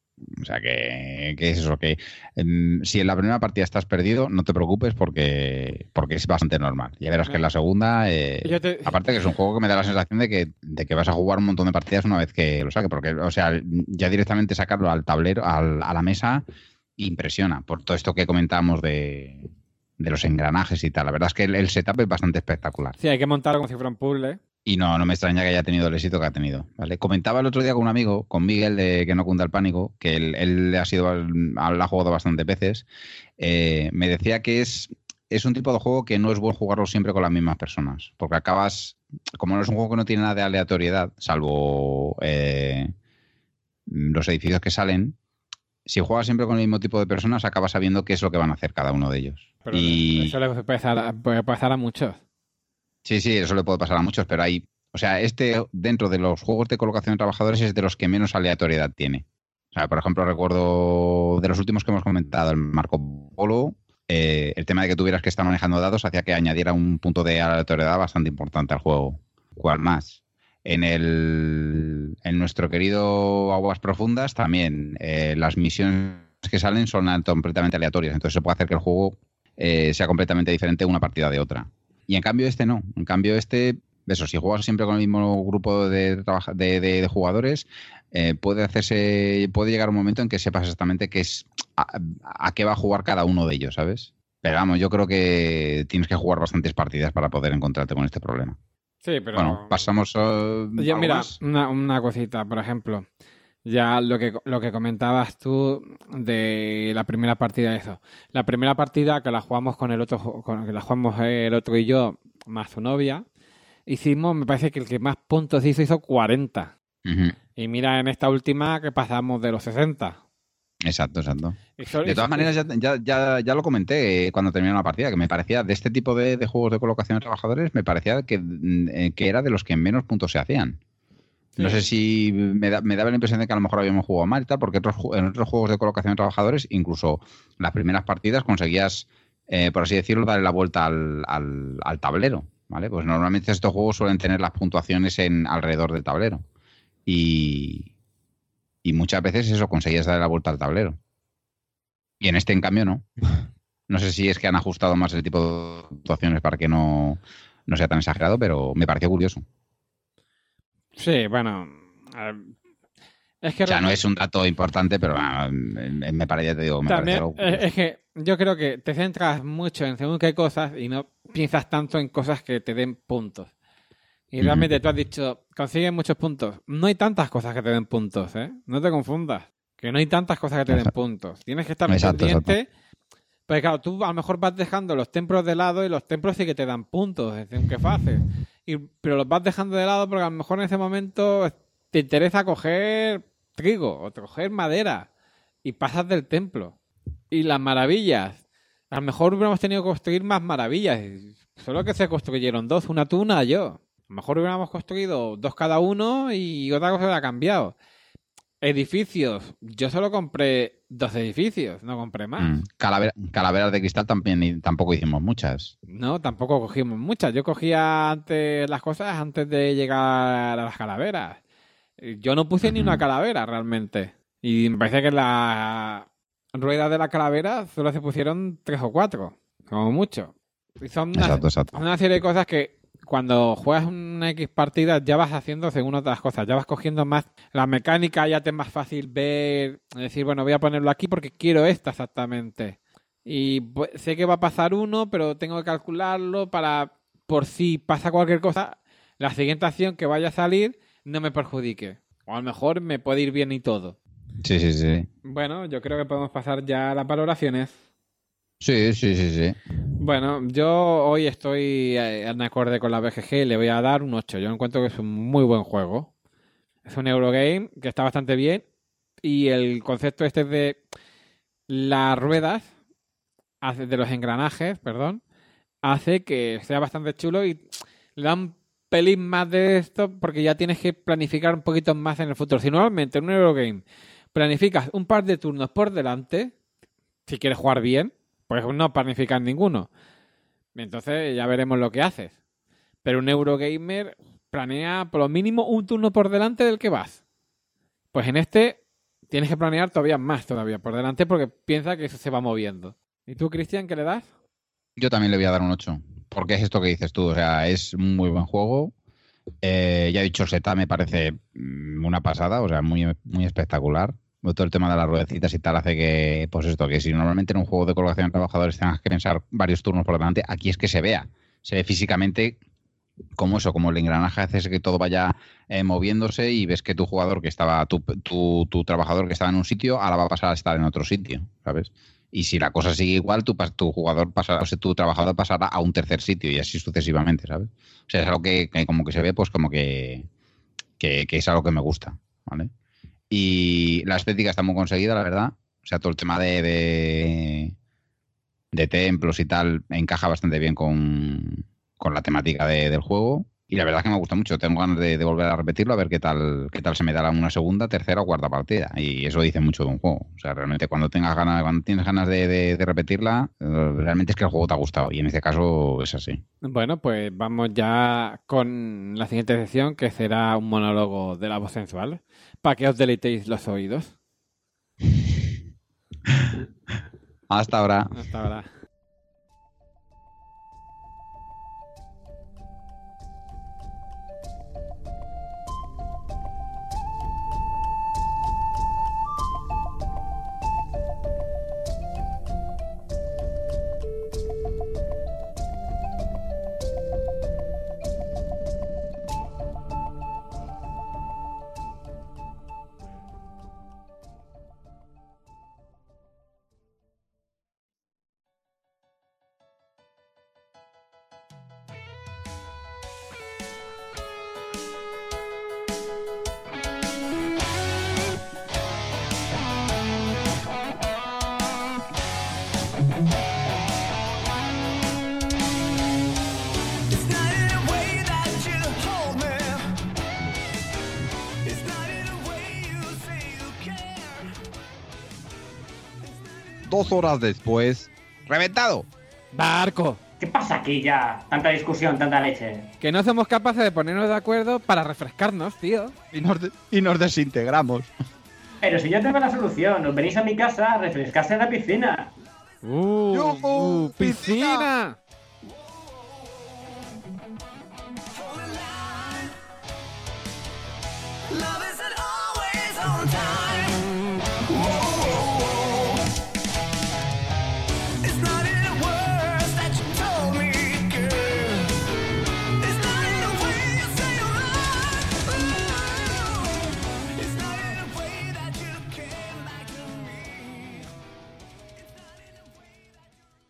O sea, que, que es eso, que em, si en la primera partida estás perdido, no te preocupes porque, porque es bastante normal. Ya verás que en la segunda, eh, Yo te- aparte que es un juego que me da la sensación de que, de que vas a jugar un montón de partidas una vez que lo saque, porque, o sea, ya directamente sacarlo al tablero, al- a la mesa, impresiona por todo esto que comentábamos de, de los engranajes y tal. La verdad es que el, el setup es bastante espectacular. Sí, hay que montarlo como si fuera un puzzle. Y no, no me extraña que haya tenido el éxito que ha tenido, ¿vale? Comentaba el otro día con un amigo, con Miguel, de Que no cunda el pánico, que él, él ha sido, al- ha jugado bastantes veces. Eh, me decía que es, es un tipo de juego que no es bueno jugarlo siempre con las mismas personas, porque acabas, como no es un juego que no tiene nada de aleatoriedad, salvo eh, los edificios que salen, si juegas siempre con el mismo tipo de personas, acabas sabiendo qué es lo que van a hacer cada uno de ellos. Pero Y eso le puede pasar, a- puede pasar a muchos. Sí, sí, eso le puede pasar a muchos, pero hay, o sea, este dentro de los juegos de colocación de trabajadores es de los que menos aleatoriedad tiene. O sea, por ejemplo, recuerdo de los últimos que hemos comentado, el Marco Polo, eh, el tema de que tuvieras que estar manejando dados hacía que añadiera un punto de aleatoriedad bastante importante al juego. ¿Cuál más? En el en nuestro querido Aguas Profundas también eh, las misiones que salen son completamente aleatorias, entonces se puede hacer que el juego eh, sea completamente diferente una partida de otra. Y en cambio este no. En cambio este, eso, si juegas siempre con el mismo grupo de, trabaja- de, de- de jugadores, eh, puede hacerse, puede llegar un momento en que sepas exactamente qué es a, a qué va a jugar cada uno de ellos, ¿sabes? Pero vamos, yo creo que tienes que jugar bastantes partidas para poder encontrarte con este problema. Sí, pero... Bueno, pasamos a Yo, mira, una, una cosita, por ejemplo, ya lo que, lo que comentabas tú de la primera partida de eso. La primera partida que la jugamos con el otro, ju- con, que la jugamos el otro y yo, más su novia, hicimos, me parece que el que más puntos hizo, hizo cuarenta. Ujú. Y mira, en esta última que pasamos de los sesenta. Exacto, exacto. Eso- De todas eso- maneras, ya, ya, ya, ya lo comenté eh, cuando terminé la partida, que me parecía, de este tipo de, de juegos de colocación de trabajadores, me parecía que, mm, eh, que era de los que menos puntos se hacían. No Sí. sé si me, da- me daba la impresión de que a lo mejor habíamos jugado mal y tal, porque otros, ju- en otros juegos de colocación de trabajadores, incluso las primeras partidas conseguías, eh, por así decirlo, darle la vuelta al, al, al tablero, ¿vale? Pues normalmente estos juegos suelen tener las puntuaciones en alrededor del tablero. Y, y muchas veces eso, conseguías darle la vuelta al tablero. Y en este, en cambio, no. No sé si es que han ajustado más el tipo de puntuaciones para que no, no sea tan exagerado, pero me pareció curioso. Sí, bueno. a ver, es que O sea, no realmente- es un dato importante, pero ah, me, me parece, ya te digo, me parece también algo es, curioso. es que yo creo que te centras mucho en según qué cosas y no piensas tanto en cosas que te den puntos. Y Ujú. realmente tú has dicho, consigues muchos puntos. No hay tantas cosas que te den puntos, ¿eh? No te confundas. Que no hay tantas cosas que te den Exacto. puntos. Tienes que estar Exacto, pendiente. Porque claro, tú a lo mejor vas dejando los templos de lado y los templos sí que te dan puntos, según qué fases. Y, pero los vas dejando de lado porque a lo mejor en ese momento te interesa coger trigo o coger madera y pasas del templo. Y las maravillas. A lo mejor hubiéramos tenido que construir más maravillas. y Solo que se construyeron dos, una tú, una yo. A lo mejor hubiéramos construido dos cada uno y otra cosa hubiera cambiado. Edificios. Yo solo compré dos edificios, no compré más. Mm. Calavera- calaveras de cristal también y tampoco hicimos muchas. No, tampoco cogimos muchas. Yo cogía antes las cosas antes de llegar a las calaveras. Yo no puse ni Ujú. una calavera realmente. Y me parece que la rueda de la calavera solo se pusieron tres o cuatro, como mucho. Y son una, Exacto, exacto. una serie de cosas que cuando juegas una X partida ya vas haciendo según otras cosas. Ya vas cogiendo más la mecánica, ya te es más fácil ver, decir, bueno, voy a ponerlo aquí porque quiero esta exactamente. Y pues, sé que va a pasar uno, pero tengo que calcularlo para, por si pasa cualquier cosa, la siguiente acción que vaya a salir no me perjudique. O a lo mejor me puede ir bien y todo. Sí, sí, sí. Bueno, yo creo que podemos pasar ya a las valoraciones. Sí, sí, sí, sí. Bueno, yo hoy estoy eh, en acorde con la B G G y le voy a dar un ocho. Yo encuentro que es un muy buen juego. Es un Eurogame que está bastante bien. Y el concepto este de las ruedas, hace- de los engranajes, perdón, hace que sea bastante chulo y le da un pelín más de esto porque ya tienes que planificar un poquito más en el futuro. Si normalmente en un Eurogame planificas un par de turnos por delante, si quieres jugar bien, pues no planificas ninguno. Entonces ya veremos lo que haces. Pero un Eurogamer planea por lo mínimo un turno por delante del que vas. Pues en este tienes que planear todavía más todavía por delante porque piensa que eso se va moviendo. ¿Y tú, Cristian, qué le das? Yo también le voy a dar un ocho. Porque es esto que dices tú. O sea, es un muy buen juego. Eh, ya he dicho, Seta me parece mm, una pasada. O sea, muy, muy espectacular. Todo el tema de las ruedecitas y tal hace que, pues esto, que si normalmente en un juego de colocación de trabajadores tengas que pensar varios turnos por delante, aquí es que se vea. Se ve físicamente como eso, como el engranaje hace que todo vaya eh, moviéndose y ves que tu jugador que estaba, tu, tu, tu trabajador que estaba en un sitio, ahora va a pasar a estar en otro sitio, ¿sabes? Y si la cosa sigue igual, tu, pas- tu jugador pasará, o sea, tu trabajador pasará a un tercer sitio y así sucesivamente, ¿sabes? O sea, es algo que, que como que se ve, pues como que, que, que es algo que me gusta, ¿vale? Y la estética está muy conseguida, la verdad. O sea, todo el tema de, de, de templos y tal encaja bastante bien con, con la temática de- del juego. Y la verdad es que me gusta mucho. Tengo ganas de, de volver a repetirlo, a ver qué tal, qué tal se me da una segunda, tercera o cuarta partida. Y eso dice mucho de un juego. O sea, realmente cuando tengas ganas, cuando tienes ganas de, de- de repetirla, eh, realmente es que el juego te ha gustado. Y en este caso es así. Bueno, pues vamos ya con la siguiente sección, que será un monólogo de la voz sensual, para que os deleitéis los oídos. Hasta ahora. Hasta ahora. It's not in a way that you hold me. It's not in a way you say you care. Dos horas después, ¡reventado! ¡Barco! ¿Qué pasa aquí ya? Tanta discusión, tanta leche. Que no somos capaces de ponernos de acuerdo para refrescarnos, tío. Y nos, de- y nos desintegramos. Pero si yo tengo la solución, os venís a mi casa a refrescarse en la piscina. ¡Uh! ¡Yujú! uh, ¡Piscina! Love isn't always on time. Whoa. It's not in the words that you told me, girl. It's not in the way you say you love. It's not in the way that you came back to me. It's not in the way that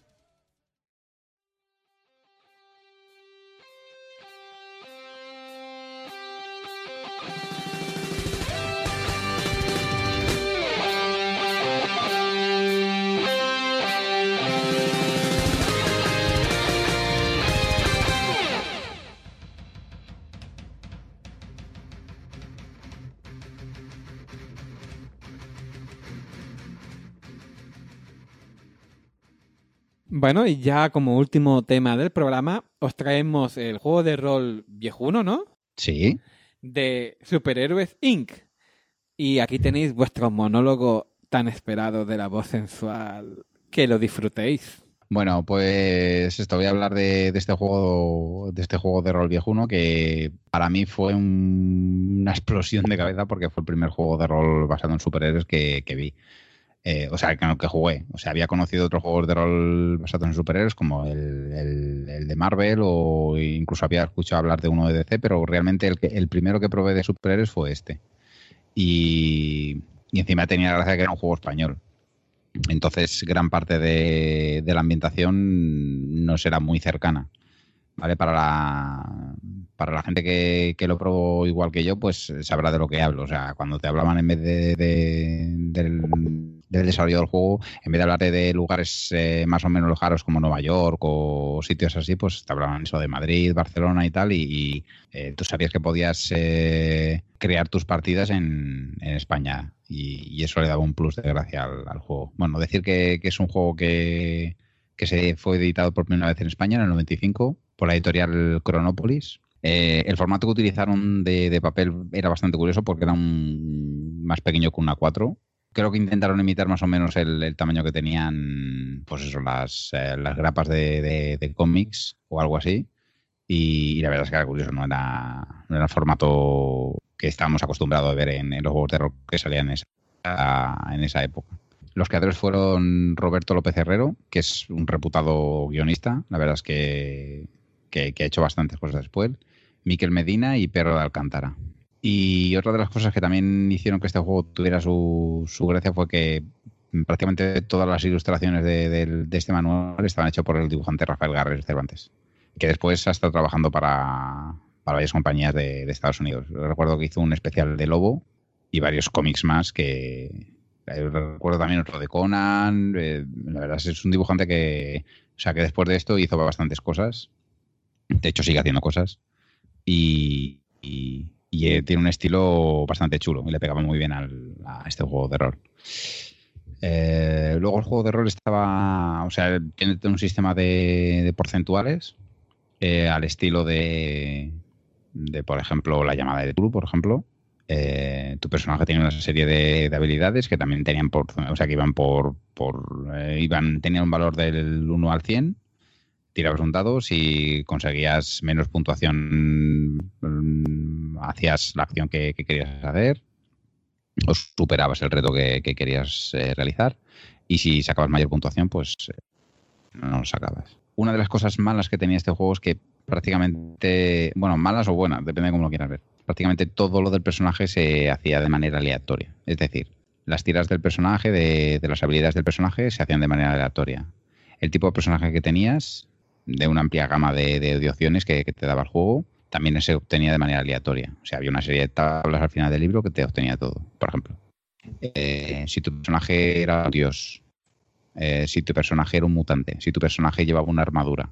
Bueno, y ya como último tema del programa, os traemos el juego de rol viejuno, ¿no? Sí. De Superhéroes incorporated. Y aquí tenéis vuestro monólogo tan esperado de la voz sensual. Que lo disfrutéis. Bueno, pues esto, voy a hablar de, de este juego de este juego de rol viejuno que para mí fue un- una explosión de cabeza porque fue el primer juego de rol basado en superhéroes que, que vi. Eh, o sea, que, que jugué. O sea, había conocido otros juegos de rol basados en superhéroes como el, el- el de Marvel o incluso había escuchado hablar de uno de D C, pero realmente el, que- el primero que probé de superhéroes fue este. Y, y encima tenía la gracia que era un juego español. Entonces, gran parte de, de la ambientación no será muy cercana, ¿vale? Para la, para la gente que, que lo probó igual que yo, pues sabrá de lo que hablo. O sea, cuando te hablaban en vez de, de- del, del desarrollo del juego, en vez de hablar de, de lugares eh, más o menos lejanos como Nueva York o sitios así, pues te hablaban eso de Madrid, Barcelona y tal, y, y, eh, tú sabías que podías eh, crear tus partidas en, en España. Y, y eso le daba un plus de gracia al, al juego. Bueno, decir que, que es un juego que, que se fue editado por primera vez en España en el noventa y cinco por la editorial Chronopolis. Eh, el formato que utilizaron de, de papel era bastante curioso porque era un más pequeño que un A cuatro. Creo que intentaron imitar más o menos el, el tamaño que tenían, pues eso, las, eh, las grapas de, de, de cómics o algo así. Y, y la verdad es que era curioso, no era, no era el formato que estábamos acostumbrados a ver en, en los juegos de rol que salían en esa, en esa época. Los creadores fueron Roberto López Herrero, que es un reputado guionista, la verdad es que, que, que ha hecho bastantes cosas después, Miquel Medina y Pedro de Alcántara. Y otra de las cosas que también hicieron que este juego tuviera su, su gracia fue que prácticamente todas las ilustraciones de, de, de este manual estaban hechas por el dibujante Rafael Garres Cervantes, que después ha estado trabajando para, para varias compañías de, de Estados Unidos. Recuerdo que hizo un especial de Lobo y varios cómics más que... Recuerdo también otro de Conan. Eh, la verdad es, es un dibujante que, o sea, que después de esto hizo bastantes cosas. De hecho, sigue haciendo cosas. Y, y, y, eh, tiene un estilo bastante chulo. Y le pegaba muy bien al, a este juego de rol. Eh, luego el juego de rol estaba... O sea, tiene un sistema de, de porcentuales eh, al estilo de, de, por ejemplo, la llamada de Tulu, por ejemplo. Eh, tu personaje tiene una serie de, de habilidades que también tenían por... O sea, que iban por... por eh, iban tenían un valor del uno al cien. Tirabas un dado, si conseguías menos puntuación mmm, hacías la acción que, que querías hacer o superabas el reto que, que querías eh, realizar, y si sacabas mayor puntuación pues eh, no lo sacabas. Una de las cosas malas que tenía este juego es que prácticamente, bueno, malas o buenas, depende de cómo lo quieras ver, prácticamente todo lo del personaje se hacía de manera aleatoria. Es decir, las tiras del personaje, de, de las habilidades del personaje se hacían de manera aleatoria. El tipo de personaje que tenías, de una amplia gama de, de, de opciones que, que te daba el juego, también se obtenía de manera aleatoria. O sea, había una serie de tablas al final del libro que te obtenía todo. Por ejemplo, eh, si tu personaje era un dios, eh, si tu personaje era un mutante, si tu personaje llevaba una armadura,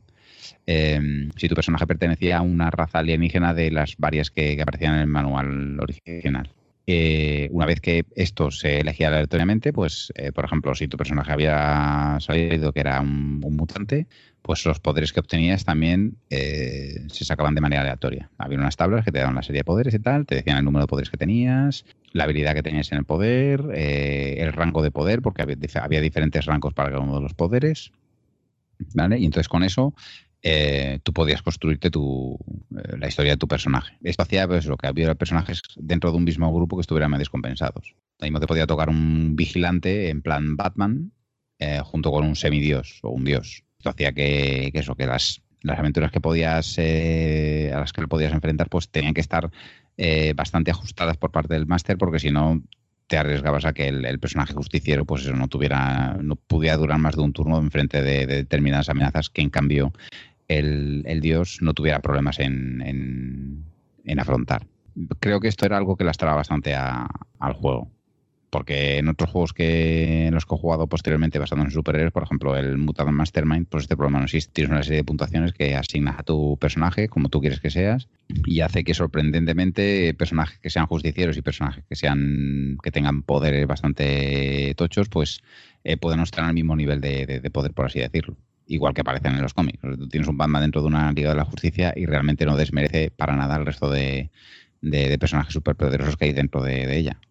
eh, si tu personaje pertenecía a una raza alienígena de las varias que, que aparecían en el manual original. Eh, una vez que esto se elegía aleatoriamente, pues, eh, por ejemplo, si tu personaje había salido que era un, un mutante, pues los poderes que obtenías también eh, se sacaban de manera aleatoria. Había unas tablas que te daban una serie de poderes y tal, te decían el número de poderes que tenías, la habilidad que tenías en el poder, eh, el rango de poder, porque había, había diferentes rangos para cada uno de los poderes, ¿vale? Y entonces con eso Eh, tú podías construirte tu, eh, la historia de tu personaje. Esto hacía pues, lo que había personajes dentro de un mismo grupo que estuvieran medio descompensados. Lo mismo te podía tocar un vigilante en plan Batman eh, junto con un semidios o un dios. Esto hacía que, que eso, que las, las aventuras que podías eh, a las que le podías enfrentar pues tenían que estar eh, bastante ajustadas por parte del máster, porque si no te arriesgabas a que el, el personaje justiciero pues eso no tuviera, no pudiera durar más de un turno en frente de, de determinadas amenazas, que en cambio El, el dios no tuviera problemas en, en, en afrontar. Creo que esto era algo que lastraba bastante a, al juego, porque en otros juegos que en los que he jugado posteriormente basados en superhéroes, por ejemplo el Mutant Mastermind, pues este problema no existe. Tienes una serie de puntuaciones que asignas a tu personaje como tú quieres que seas, y hace que sorprendentemente personajes que sean justicieros y personajes que sean que tengan poderes bastante tochos pues eh, pueden no estar al mismo nivel de, de, de poder, por así decirlo. Igual que aparecen en los cómics. Tú tienes un Batman dentro de una Liga de la Justicia y realmente no desmerece para nada el resto de, de, de personajes superpoderosos que hay dentro de, de ella.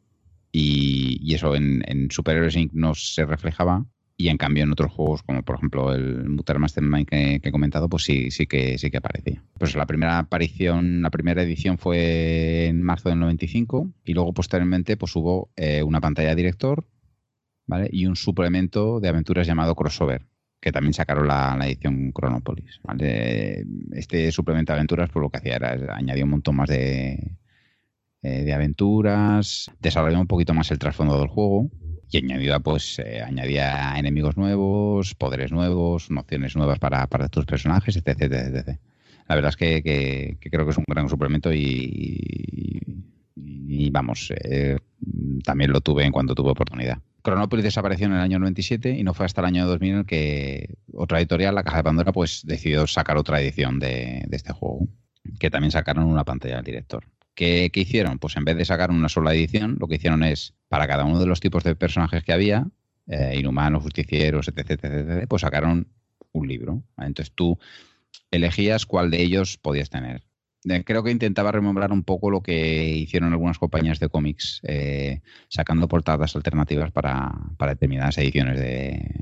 Y, y eso en, en Superheroes incorporated no se reflejaba, y en cambio en otros juegos, como por ejemplo el Mutant Mastermind que, que he comentado, pues sí, sí que sí que aparecía. Pues la primera aparición, la primera edición fue en marzo del noventa y cinco, y luego posteriormente pues hubo eh, una pantalla de director, ¿vale? Y un suplemento de aventuras llamado Crossover, que también sacaron la, la edición Chronopolis, ¿vale? Este suplemento de aventuras pues lo que hacía era añadir un montón más de, eh, de aventuras, desarrollaba un poquito más el trasfondo del juego y añadía pues eh, añadía enemigos nuevos, poderes nuevos, nociones nuevas para, para tus personajes, etc, etc, etcétera. La verdad es que, que, que creo que es un gran suplemento y, y, y vamos, eh, también lo tuve en cuanto tuve oportunidad. Chronopolis desapareció en el año noventa y siete y no fue hasta el año dos mil en el que otra editorial, la Caja de Pandora, pues decidió sacar otra edición de, de este juego, que también sacaron una pantalla del director. ¿Qué, ¿Qué hicieron? Pues en vez de sacar una sola edición, lo que hicieron es, para cada uno de los tipos de personajes que había, eh, inhumanos, justicieros, etc, etc, etcétera, pues sacaron un libro. Entonces tú elegías cuál de ellos podías tener. Creo que intentaba remembrar un poco lo que hicieron algunas compañías de cómics, eh, sacando portadas alternativas para, para determinadas ediciones de,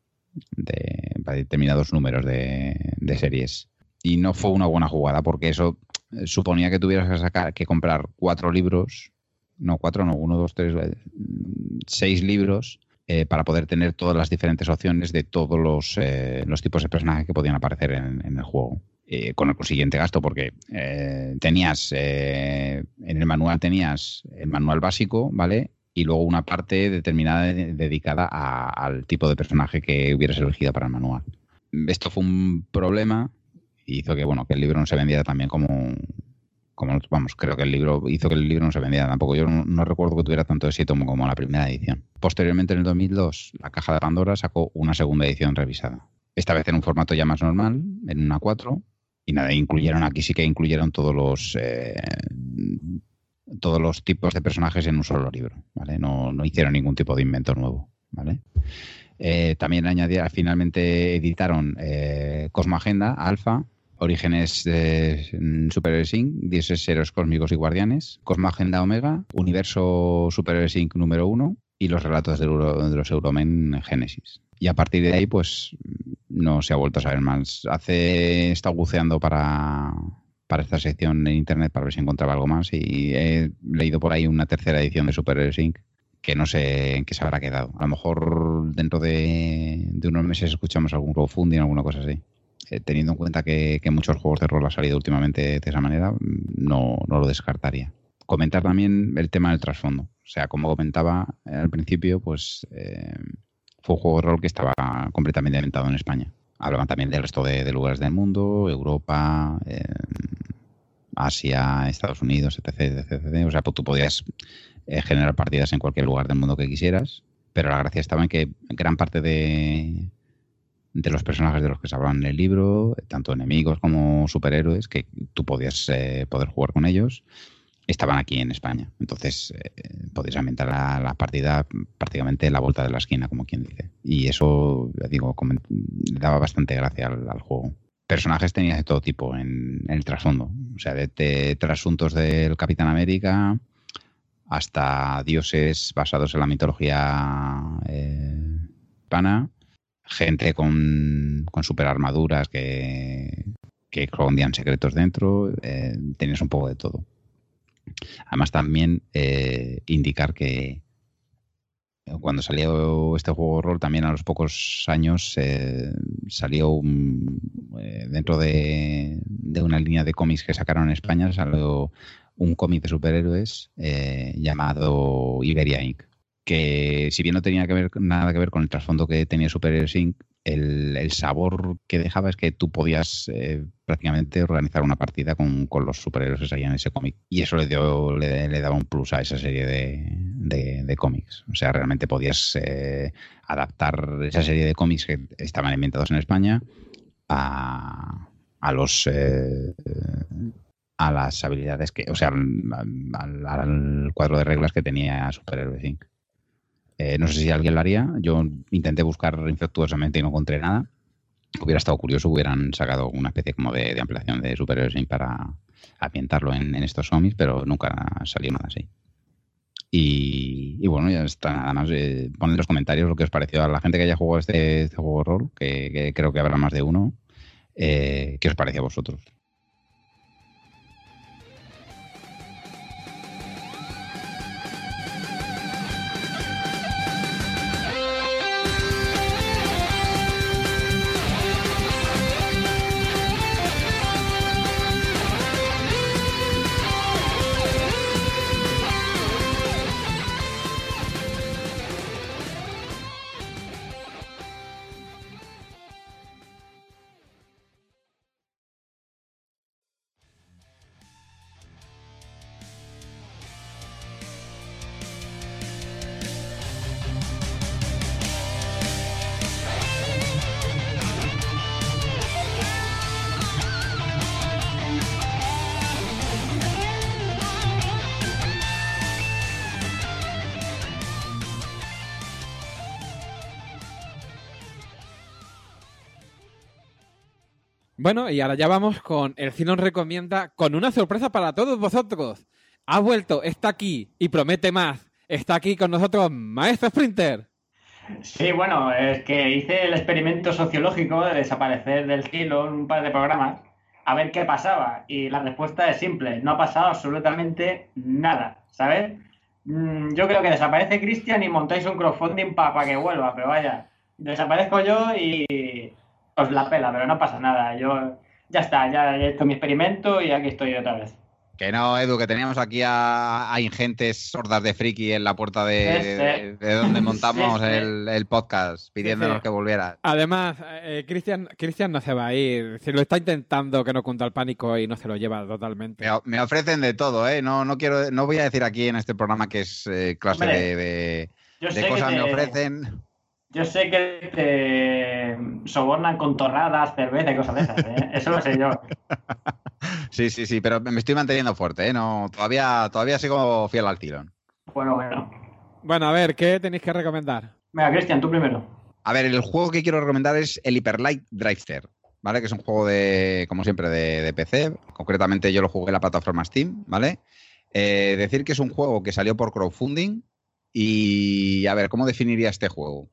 de para determinados números de, de series. Y no fue una buena jugada, porque eso suponía que tuvieras que sacar que comprar cuatro libros, no cuatro, no, uno, dos, tres, seis libros eh, para poder tener todas las diferentes opciones de todos los, eh, los tipos de personajes que podían aparecer en, en el juego. Eh, con el consiguiente gasto, porque eh, tenías eh, en el manual tenías el manual básico, ¿vale? Y luego una parte determinada de, dedicada a, al tipo de personaje que hubieras elegido para el manual. Esto fue un problema y hizo que, bueno, que el libro no se vendiera también como, como vamos, creo que el libro hizo que el libro no se vendiera tampoco. Yo no, no recuerdo que tuviera tanto éxito como, como la primera edición. Posteriormente, en el dos mil dos, la Caja de Pandora sacó una segunda edición revisada. Esta vez en un formato ya más normal, en una cuatro. Y nada, incluyeron aquí sí que incluyeron todos los eh, todos los tipos de personajes en un solo libro, ¿vale? No, no hicieron ningún tipo de invento nuevo, ¿vale? Eh, también añadieron, finalmente editaron eh, Cosmo Agenda, Alpha, Orígenes de Superhéroes incorporated, Dioses, Héroes Cósmicos y Guardianes, Cosmo Agenda Omega, Universo Superhéroes incorporated número uno y los relatos de, Euro, de los Euromen Génesis. Y a partir de ahí, pues, no se ha vuelto a saber más. Hace, he estado buceando para, para esta sección en internet para ver si encontraba algo más y he leído por ahí una tercera edición de Superhéroes incorporated que no sé en qué se habrá quedado. A lo mejor dentro de, de unos meses escuchamos algún crowdfunding, alguna cosa así. Eh, teniendo en cuenta que, que muchos juegos de rol han salido últimamente de esa manera, no, no lo descartaría. Comentar también el tema del trasfondo. O sea, como comentaba al principio, pues eh, fue un juego de rol que estaba completamente inventado en España. Hablaban también del resto de, de lugares del mundo, Europa, eh, Asia, Estados Unidos, etcétera, etcétera. O sea, pues tú podías eh, generar partidas en cualquier lugar del mundo que quisieras, pero la gracia estaba en que gran parte de, de los personajes de los que se hablaban en el libro, tanto enemigos como superhéroes, que tú podías eh, poder jugar con ellos, estaban aquí en España. Entonces, eh, podías ambientar la, la partida prácticamente en la vuelta de la esquina, como quien dice. Y eso, ya digo, coment- le daba bastante gracia al, al juego. Personajes tenías de todo tipo en, en el trasfondo. O sea, de, de trasuntos del Capitán América hasta dioses basados en la mitología eh, hispana, gente con, con super armaduras que, que escondían secretos dentro. Eh, tenías un poco de todo. Además también eh, indicar que cuando salió este juego de rol, también a los pocos años eh, salió un, eh, dentro de, de una línea de cómics que sacaron en España, salió un cómic de superhéroes eh, llamado Iberia incorporated, que si bien no tenía que ver nada que ver con el trasfondo que tenía Superhéroes incorporated, el, el sabor que dejaba es que tú podías eh, prácticamente organizar una partida con, con los superhéroes que salían en ese cómic. Y eso le, dio, le, le daba un plus a esa serie de, de, de cómics. O sea, realmente podías eh, adaptar esa serie de cómics que estaban inventados en España a, a los... Eh, a las habilidades que... O sea, al, al, al cuadro de reglas que tenía Superhéroes incorporated. Eh, no sé si alguien lo haría. Yo intenté buscar infructuosamente y no encontré nada. Hubiera estado curioso, hubieran sacado una especie como de, de ampliación de Superhéroes incorporated para ambientarlo en, en estos zombies, pero nunca salió nada así. Y, y bueno, ya está. Nada más, eh, poned en los comentarios lo que os pareció a la gente que haya jugado este, este juego de rol, que, que creo que habrá más de uno. Eh, ¿Qué os pareció a vosotros? Bueno, y ahora ya vamos con el Cine nos recomienda con una sorpresa para todos vosotros. Ha vuelto, está aquí y promete más. Está aquí con nosotros Maestro Sprinter. Sí, bueno, es que hice el experimento sociológico de desaparecer del Hilo en un par de programas a ver qué pasaba. Y la respuesta es simple, no ha pasado absolutamente nada, ¿sabes? Mm, Yo creo que desaparece Cristian y montáis un crowdfunding para que vuelva, pero vaya, desaparezco yo y os la pela, pero no pasa nada. Yo ya está, ya he hecho mi experimento y aquí estoy otra vez. Que no, Edu, que teníamos aquí a, a ingentes sordas de friki en la puerta de, Sí, sí. de, de donde montamos Sí, sí. El, el podcast, pidiéndonos Sí, sí. que volvieras. Además, eh, Cristian Cristian no se va a ir. Se lo está intentando que no cunda el pánico y no se lo lleva totalmente. Me, me ofrecen de todo, ¿eh? No, no quiero, no voy a decir aquí en este programa que es eh, clase Hombre, de, de, Yo de sé que cosas te- me ofrecen. Yo sé que te sobornan con torradas, cerveza y cosas de esas, ¿eh? Eso lo sé yo. Sí, sí, sí, pero me estoy manteniendo fuerte, ¿eh? No, todavía, todavía sigo fiel al tirón. Bueno, bueno. Bueno, a ver, ¿qué tenéis que recomendar? Venga, Cristian, tú primero. A ver, el juego que quiero recomendar es el Hyper Light Drifter, ¿vale? Que es un juego de, como siempre, de, de P C. Concretamente yo lo jugué en la plataforma Steam, ¿vale? Eh, decir que es un juego que salió por crowdfunding y, a ver, ¿cómo definiría este juego?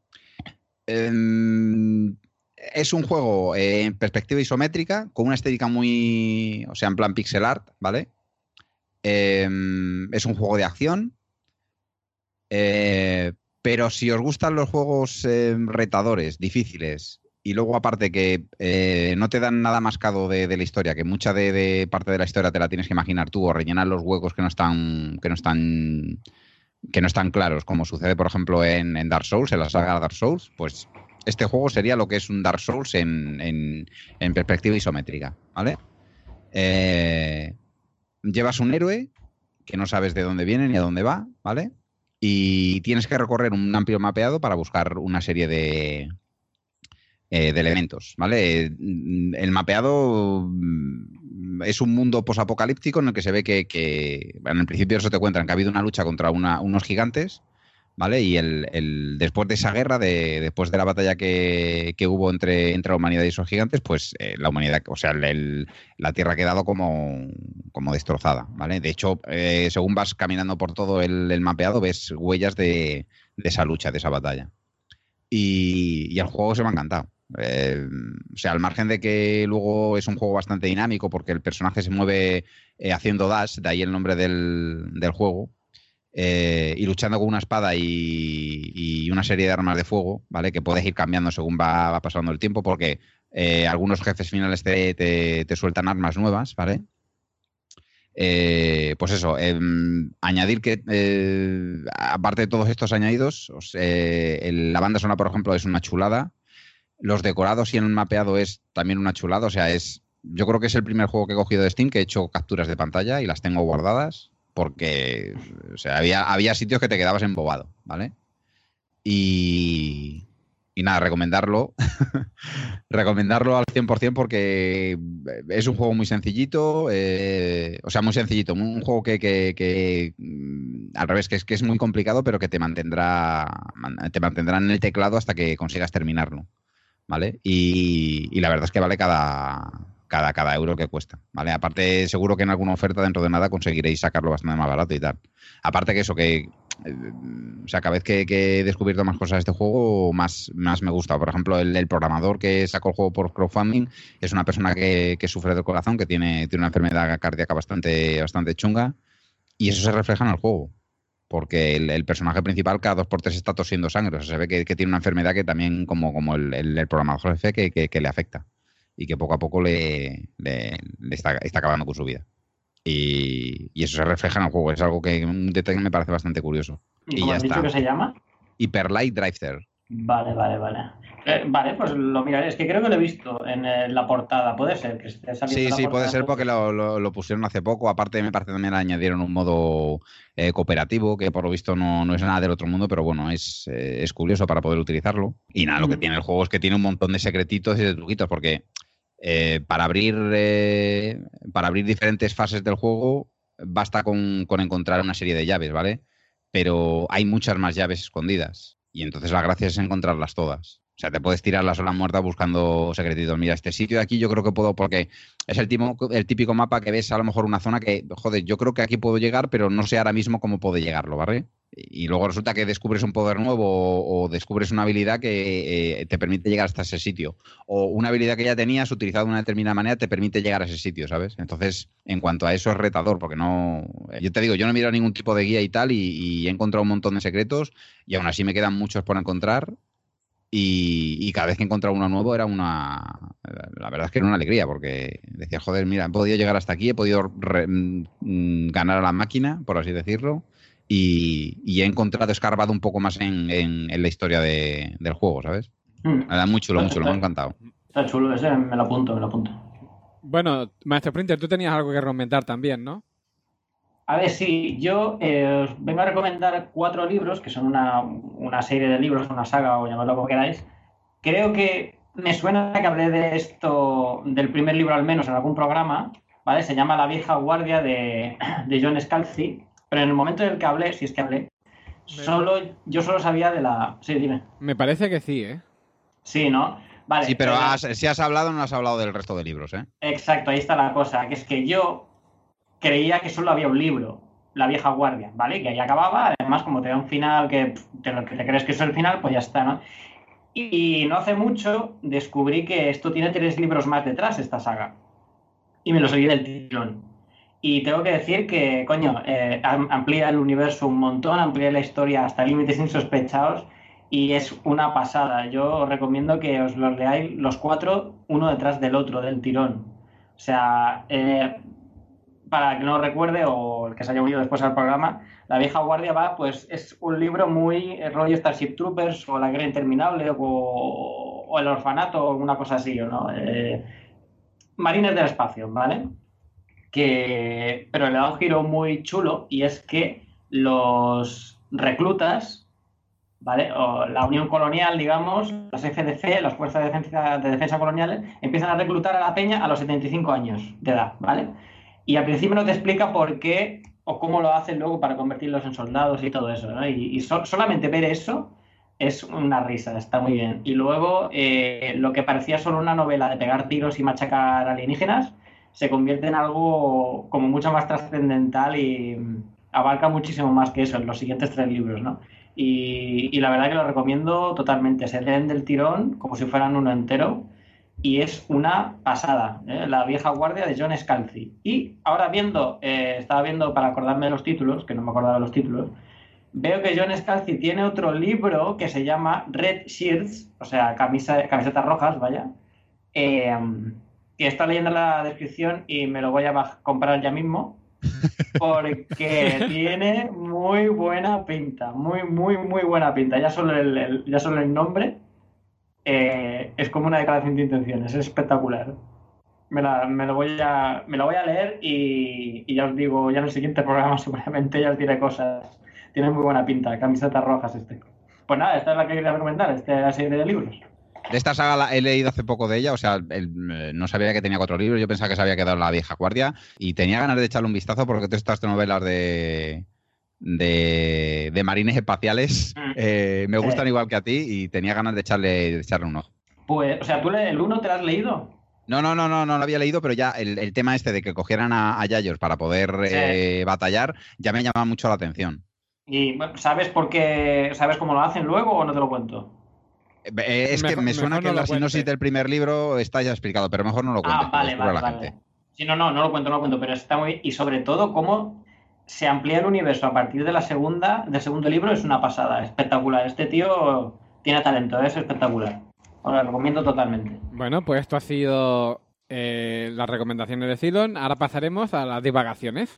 Em, es un juego eh, en perspectiva isométrica, con una estética muy, o sea, en plan pixel art, ¿vale? Em, es un juego de acción. Eh, pero si os gustan los juegos eh, retadores, difíciles, y luego aparte que eh, no te dan nada mascado de, de la historia, que mucha de, de parte de la historia te la tienes que imaginar tú o rellenar los huecos que no están, que no están, que no están claros, como sucede por ejemplo en, en Dark Souls, en la saga Dark Souls, pues este juego sería lo que es un Dark Souls en, en, en perspectiva isométrica, ¿vale? Eh, llevas un héroe que no sabes de dónde viene ni a dónde va, ¿vale? Y tienes que recorrer un amplio mapeado para buscar una serie de, eh, de elementos, ¿vale? El mapeado mm, es un mundo posapocalíptico en el que se ve que, que bueno, en principio eso te cuentan que ha habido una lucha contra una- unos gigantes, ¿vale? Y el, el- después de esa guerra, de, después de la batalla que, que hubo entre, entre la humanidad y esos gigantes, pues eh, la humanidad, o sea, el- el- la Tierra ha quedado como, como destrozada, ¿vale? De hecho, eh, según vas caminando por todo el, el mapeado, ves huellas de, de esa lucha, de esa batalla. Y, y el juego se me ha encantado. Eh, o sea, al margen de que luego es un juego bastante dinámico porque el personaje se mueve eh, haciendo dash, de ahí el nombre del, del juego, eh, y luchando con una espada y, y una serie de armas de fuego, ¿vale? Que puedes ir cambiando según va, va pasando el tiempo porque eh, algunos jefes finales te, te, te sueltan armas nuevas, ¿vale? Eh, pues eso, eh, añadir que, eh, aparte de todos estos añadidos, os, eh, el- la banda sonora, por ejemplo, es una chulada. Los decorados y el mapeado es también una chulada. O sea, es. Yo creo que es el primer juego que he cogido de Steam que he hecho capturas de pantalla y las tengo guardadas. Porque, o sea, había, había sitios que te quedabas embobado, ¿vale? Y. Y nada, recomendarlo. Recomendarlo al cien por ciento porque es un juego muy sencillito, eh, o sea, muy sencillito, un juego que, que- que, mm, al revés, que es, que es muy complicado, pero que te mantendrá, man- te mantendrá en el teclado hasta que consigas terminarlo, ¿vale? Y, y la verdad es que vale cada, cada, cada euro que cuesta, ¿vale? Aparte, seguro que en alguna oferta dentro de nada conseguiréis sacarlo bastante más barato y tal. Aparte que eso, que eh, o sea, cada vez que, que he descubierto más cosas de este juego, más, más me gusta. Por ejemplo, el, el programador que sacó el juego por crowdfunding es una persona que, que sufre del corazón, que tiene, tiene una enfermedad cardíaca bastante, bastante chunga, y eso se refleja en el juego. Porque el, el personaje principal cada dos por tres está tosiendo sangre. O sea, se ve que, que tiene una enfermedad que también, como, como el, el- el programador jefe, que, que- que le afecta. Y que poco a poco le, le- le está, está acabando con su vida. Y, y eso se refleja en el juego. Es algo que un detalle que me parece bastante curioso. ¿Y Y cómo ya has dicho está. que se llama? Hyper Light Drifter. Vale, vale, vale. Eh, vale, pues lo miraré. Es que creo que lo he visto en eh, la portada. Puede ser que esté saliendo Sí, la sí, puede portada del ser juego. porque lo, lo- lo pusieron hace poco. Aparte, me parece también añadieron un modo eh, cooperativo, que por lo visto no, no es nada del otro mundo, pero bueno, es, eh, es curioso para poder utilizarlo. Y nada, lo que Ujú. tiene el juego es que tiene un montón de secretitos y de truquitos, porque eh, para abrir eh, para abrir diferentes fases del juego basta con, con encontrar una serie de llaves, ¿vale? Pero hay muchas más llaves escondidas. Y entonces la gracia es encontrarlas todas. O sea, te puedes tirar la sola muerta buscando secretitos. Mira, este sitio de aquí yo creo que puedo, porque es el, timo- el típico mapa que ves a lo mejor una zona que, joder, yo creo que aquí puedo llegar, pero no sé ahora mismo cómo puedo llegarlo, ¿vale? Y luego resulta que descubres un poder nuevo o, o descubres una habilidad que eh, te permite llegar hasta ese sitio. O una habilidad que ya tenías, utilizada de una determinada manera, te permite llegar a ese sitio, ¿sabes? Entonces, en cuanto a eso es retador, porque no... Yo te digo, yo no he mirado ningún tipo de guía y tal, y, y he encontrado un montón de secretos, y aún así me quedan muchos por encontrar, y, y cada vez que encontraba uno nuevo era una... La verdad es que era una alegría, porque decía, joder, mira, he podido llegar hasta aquí, he podido re- mm, ganar a la máquina, por así decirlo, y, y he encontrado, escarbado un poco más en, en- en la historia de- del juego, ¿sabes? Mm. La verdad, muy chulo, muy Está, chulo, me ha está- encantado. está chulo ese, me lo apunto, me lo apunto. Bueno, Maestro Sprinter, tú tenías algo que comentar también, ¿no? A ver, sí, yo eh, os vengo a recomendar cuatro libros, que son una, una serie de libros, una saga o llamadlo como queráis. Creo que me suena que hablé de esto, del primer libro al menos, en algún programa, ¿vale? Se llama La vieja guardia de, de John Scalzi, pero en el momento en el que hablé, si es que hablé, solo, yo solo sabía de la... Sí, dime. Me parece que sí, ¿eh? Sí, ¿no? Vale. Sí, pero eh, has- si has hablado, no has hablado del resto de libros, ¿eh? Exacto, ahí está la cosa, que es que yo creía que solo había un libro, La vieja guardia, ¿vale? Que ahí acababa, además como te da un final que pff, te, lo que te crees que es el final, pues ya está, ¿no? Y no hace mucho descubrí que esto tiene tres libros más detrás, esta saga. Y me lo seguí del tirón. Y tengo que decir que, coño, eh, am- amplía el universo un montón, amplía la historia hasta límites insospechados y es una pasada. Yo os recomiendo que os los leáis los cuatro, uno detrás del otro, del tirón. O sea, eh, para que no lo recuerde o el que se haya unido después al programa, La vieja guardia va, pues es un libro muy eh, rollo Starship Troopers o La guerra interminable o, o El orfanato o alguna cosa así, ¿no? Eh, Marines del espacio, ¿vale? Que, pero le da un giro muy chulo y es que los reclutas, ¿vale? O la Unión Colonial, digamos, las F D C, las Fuerzas de Defensa, de Defensa Coloniales, empiezan a reclutar a la peña a los setenta y cinco años de edad, ¿vale? Y al principio no te explica por qué o cómo lo hacen luego para convertirlos en soldados y todo eso, ¿no? Y, y so- solamente ver eso es una risa, está muy bien. Y luego eh, lo que parecía solo una novela de pegar tiros y machacar alienígenas se convierte en algo como mucho más trascendental y mm, abarca muchísimo más que eso en los siguientes tres libros, ¿no? Y, y la verdad que lo recomiendo totalmente. Se leen del tirón como si fueran uno entero y es una pasada, ¿eh? La vieja guardia de John Scalzi. Y ahora viendo, eh, estaba viendo para acordarme de los títulos, que no me acordaba de los títulos, veo que John Scalzi tiene otro libro que se llama Red Shirts, o sea, camisa, camisetas rojas, vaya. Eh, que está leyendo la descripción y me lo voy a baj- comprar ya mismo porque tiene muy buena pinta, muy, muy, muy buena pinta. Ya solo el, el- ya solo el nombre eh, es como una declaración de intenciones, es espectacular. Me, la, me, lo voy a, me lo voy a leer y, y ya os digo, ya en el siguiente programa seguramente ya os diré cosas. Tiene muy buena pinta, camisetas rojas este. Pues nada, esta es la que quería recomendar, esta serie de libros. De esta saga la- he leído hace poco de ella, o sea, el- eh, no sabía que tenía cuatro libros, yo pensaba que se había quedado La vieja guardia y tenía ganas de echarle un vistazo porque todas estas novelas de, de, de marines espaciales Mm, eh, me sí. gustan igual que a ti y tenía ganas de echarle, de echarle un ojo. Pues, o sea, ¿tú le- el uno te lo has leído? No, no, no, no, no lo había leído, pero ya el, el tema este de que cogieran a, a Yayos para poder Sí. eh, batallar ya me llama mucho la atención. ¿Y bueno, sabes por qué, sabes cómo lo hacen luego o no te lo cuento? Eh, es que Mejor- me suena mejor que no en lo la sinopsis cuentes. del primer libro está ya explicado, pero mejor no lo cuentes, Ah, que lo vale, descubra vale, la vale. gente. Sí, no, no, no lo cuento, no lo cuento, pero está muy... Y sobre todo cómo se amplía el universo a partir de la segunda, del segundo libro es una pasada, espectacular. Este tío tiene talento, es espectacular. Os lo recomiendo totalmente. Bueno, pues esto ha sido eh, las recomendaciones de Cylon. Ahora pasaremos a las divagaciones.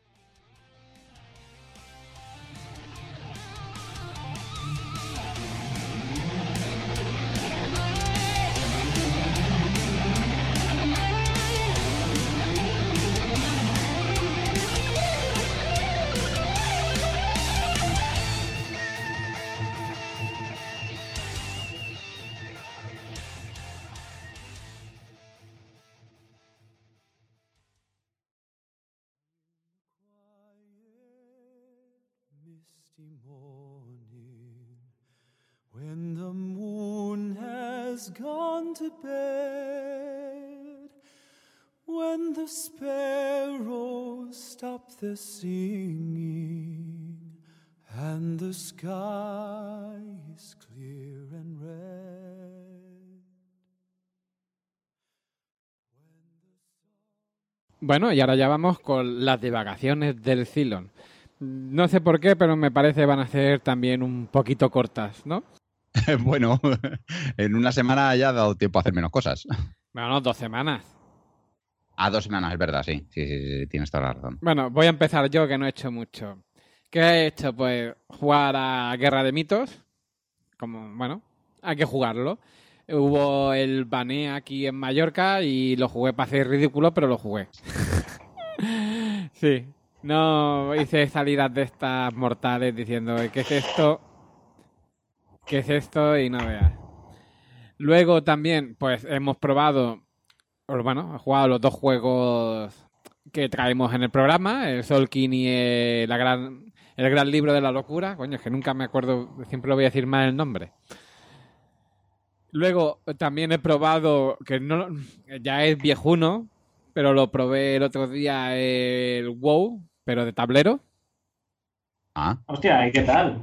Misty morning, when the moon has gone to bed, when the sparrows stop their singing, and the sky is clear and red. Bueno, y ahora ya vamos con las divagaciones del Cylon. No sé por qué, pero me parece que van a ser también un poquito cortas, ¿no? Bueno, en una semana ya ha dado tiempo a hacer menos cosas. Bueno, no, dos semanas. A dos semanas, es verdad, sí. Sí, sí, sí, tienes toda la razón. Bueno, voy a empezar yo, que no he hecho mucho. ¿Qué he hecho? Pues jugar a Guerra de Mitos. Como, bueno, hay que jugarlo. Hubo el Bané aquí en Mallorca y lo jugué para hacer ridículo, pero lo jugué. Sí. No hice salidas de estas mortales diciendo ¿qué es esto? ¿Qué es esto? Y no veas. Luego también, pues hemos probado, o bueno, he jugado los dos juegos que traemos en el programa, el Solkin y el, la gran, el gran libro de la locura. Coño, es que nunca me acuerdo, siempre lo voy a decir mal el nombre. Luego también he probado, que no ya es viejuno, pero lo probé el otro día, el WoW, pero de tablero. Ah, Hostia, ¿y qué tal?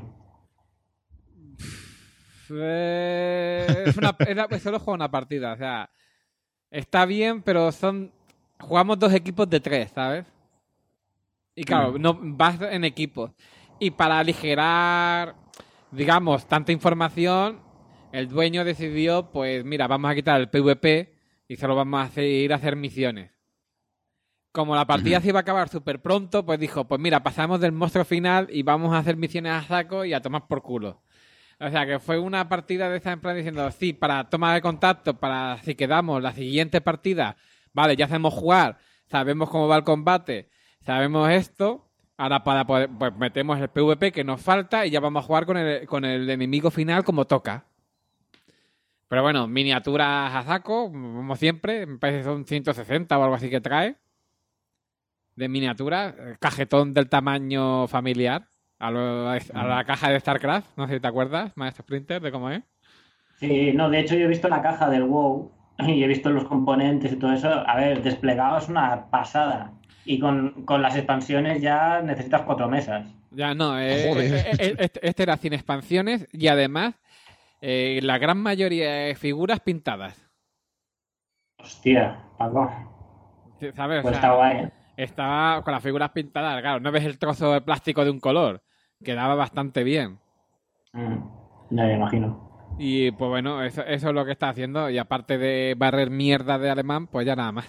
Eh, es una, era- solo juego una partida, o sea, está bien, pero son jugamos dos equipos de tres, ¿sabes? Y claro, Mm. no vas en equipos. Y para aligerar, digamos, tanta información, el dueño decidió, pues mira, vamos a quitar el PvP y solo vamos a hacer, ir a hacer misiones. Como la partida Ujú. se iba a acabar súper pronto, pues dijo, pues mira, pasamos del monstruo final y vamos a hacer misiones a saco y a tomar por culo. O sea, que fue una partida de esa en plan diciendo, sí, para tomar el contacto, para si quedamos la siguiente partida, vale, ya sabemos jugar, sabemos cómo va el combate, sabemos esto, ahora para poder, pues metemos el PvP que nos falta y ya vamos a jugar con el, con el enemigo final como toca. Pero bueno, miniaturas a saco, como siempre, me parece que son ciento sesenta o algo así que trae. De miniaturas, eh, cajetón del tamaño familiar, a, lo- a la caja de StarCraft, no sé si te acuerdas, Maestro Sprinter, de cómo es. Sí, no, de hecho yo he visto la caja del WoW y he visto los componentes y todo eso. A ver, desplegado es una pasada. Y con, con las expansiones ya necesitas cuatro mesas. Ya no, eh, Joder. eh, eh, este, este era sin expansiones y además eh, la gran mayoría de figuras pintadas. Hostia, Paco. ¿Sabes? O Pues sea, está guay, ¿eh? estaba con las figuras pintadas, claro, no ves el trozo de plástico de un color, quedaba bastante bien. Mm, ya me imagino. Y pues bueno, eso, eso es lo que está haciendo. Y aparte de barrer mierda de alemán, pues ya nada más.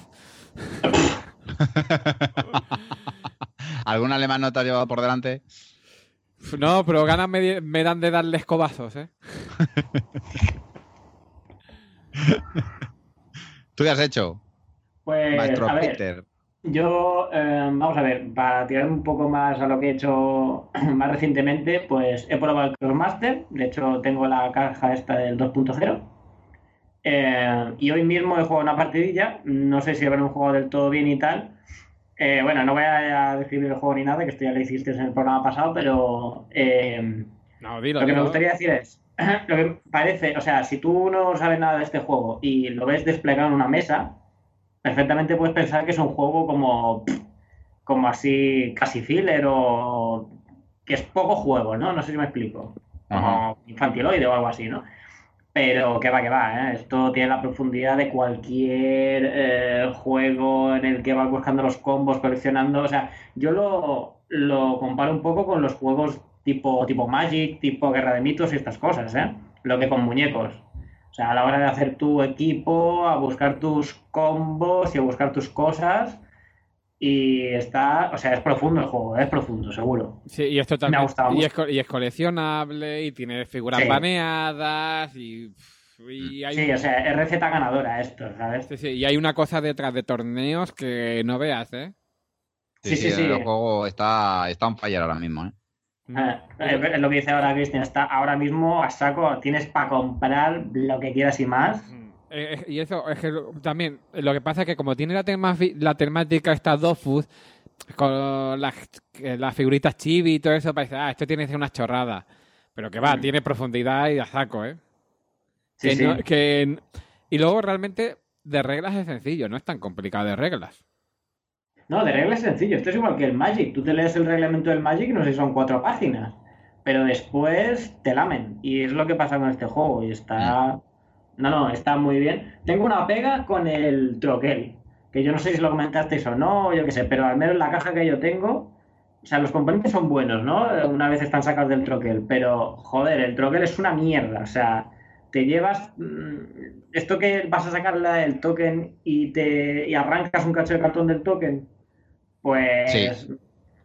¿Algún alemán no te ha llevado por delante? No, pero ganas me, me dan de darle escobazos, ¿eh? ¿Tú qué has hecho, Pues, maestro a ver, Peter? yo, eh, vamos a ver, para tirar un poco más a lo que he hecho más recientemente, pues he probado el Crossmaster. De hecho, tengo la caja esta del dos punto cero. Eh, y hoy mismo he jugado una partidilla. No sé si habrán jugado del todo bien y tal. Eh, bueno, no voy a describir el juego ni nada, que esto ya lo hiciste en el programa pasado, pero eh, No, dilo, lo que me dilo. gustaría decir es, lo que parece, o sea, si tú no sabes nada de este juego y lo ves desplegado en una mesa, perfectamente puedes pensar que es un juego como, como así, casi filler o que es poco juego, ¿no? No sé si me explico. Como infantiloide o algo así, ¿no? Pero que va, que va, ¿eh? Esto tiene la profundidad de cualquier eh, juego en el que vas buscando los combos, coleccionando. O sea, yo lo, lo comparo un poco con los juegos tipo, tipo Magic, tipo Guerra de Mitos y estas cosas, ¿eh? Lo que con muñecos. O sea, a la hora de hacer tu equipo, a buscar tus combos y a buscar tus cosas. Y está, o sea, es profundo el juego, es profundo, seguro. Sí, y esto Me ha también. gustado Y mucho. es, co- y es coleccionable y tiene figuras Sí. baneadas y, y hay, Sí, o sea, es receta ganadora esto, ¿sabes? sí, sí, y hay una cosa detrás de torneos que no veas, ¿eh? Sí, sí, sí. El juego está, está on fire ahora mismo, ¿eh? Eh, es lo que dice ahora Cristian, está ahora mismo a saco, tienes para comprar lo que quieras y más. Eh, eh, y eso es que lo- también lo que pasa es que como tiene la, tema, la temática esta Dofus con las, que las figuritas chibi y todo eso, parece, ah, esto tiene que ser una chorrada. Pero que va, Mm. tiene profundidad y a saco, ¿eh? Sí, Que sí. no- que- y luego realmente de reglas es sencillo, no es tan complicado de reglas. No, de reglas es sencillo, esto es igual que el Magic. Tú te lees el reglamento del Magic, no sé si son cuatro páginas, pero después te lamen. Y es lo que pasa con este juego. Y está. No, no, está muy bien. Tengo una pega con el troquel, que yo no sé si lo comentasteis o no, yo qué sé, pero al menos la caja que yo tengo. O sea, los componentes son buenos, ¿no? Una vez están sacados del troquel, pero joder, el troquel es una mierda. O sea, te llevas. mm, Esto que vas a sacar la- el token y te y arrancas un cacho de cartón del token, pues. Sí.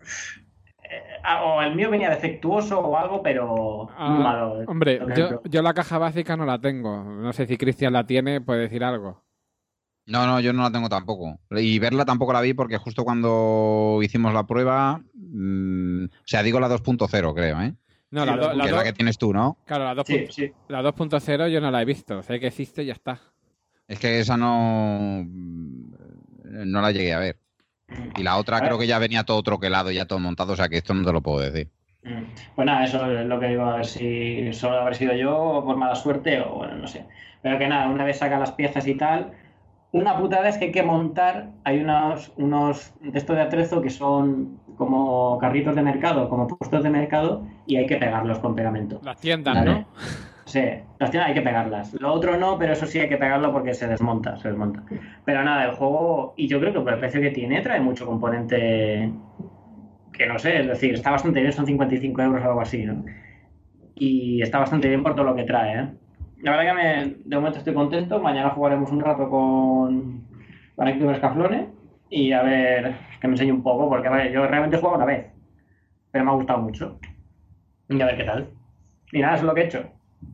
eh, o el mío venía defectuoso o algo, pero Ah, muy malo. hombre, Por yo, ejemplo. yo la caja básica no la tengo. No sé si Cristian la tiene, puede decir algo. No, no, yo no la tengo tampoco. Y verla tampoco la vi porque justo cuando hicimos la prueba, mm, o sea, digo la dos punto cero, creo, ¿eh? No, Sí, la, lo- do- que la es la do- que tienes tú, ¿no? claro, la dos Sí, punto- sí. la dos punto cero yo no la he visto. Sé que existe y ya está. Es que esa no. No la llegué a ver. Y la otra A ver. creo que ya venía todo troquelado, ya todo montado, o sea que esto no te lo puedo decir. Mm. Pues nada, eso es lo que digo, a ver si solo haber sido yo o por mala suerte o bueno, no sé. Pero que nada, una vez saca las piezas y tal, una putada es que hay que montar, hay unos, unos de estos de atrezo que son como carritos de mercado, como puestos de mercado y hay que pegarlos con pegamento. Las tiendas, Vale. ¿no? Sí, las tiendas hay que pegarlas. Lo otro no, pero eso sí hay que pegarlo porque se desmonta, se desmonta. Pero nada, el juego, y yo creo que por el precio que tiene, trae mucho componente que no sé, es decir, está bastante bien, son cincuenta y cinco euros o algo así, ¿no? Y está bastante bien por todo lo que trae, ¿eh? La verdad que me, de momento estoy contento. Mañana jugaremos un rato con Héctor Escaflone y a ver que me enseñe un poco, porque vale, yo realmente juego una vez, pero me ha gustado mucho. Y a ver qué tal. Y nada, eso es lo que he hecho.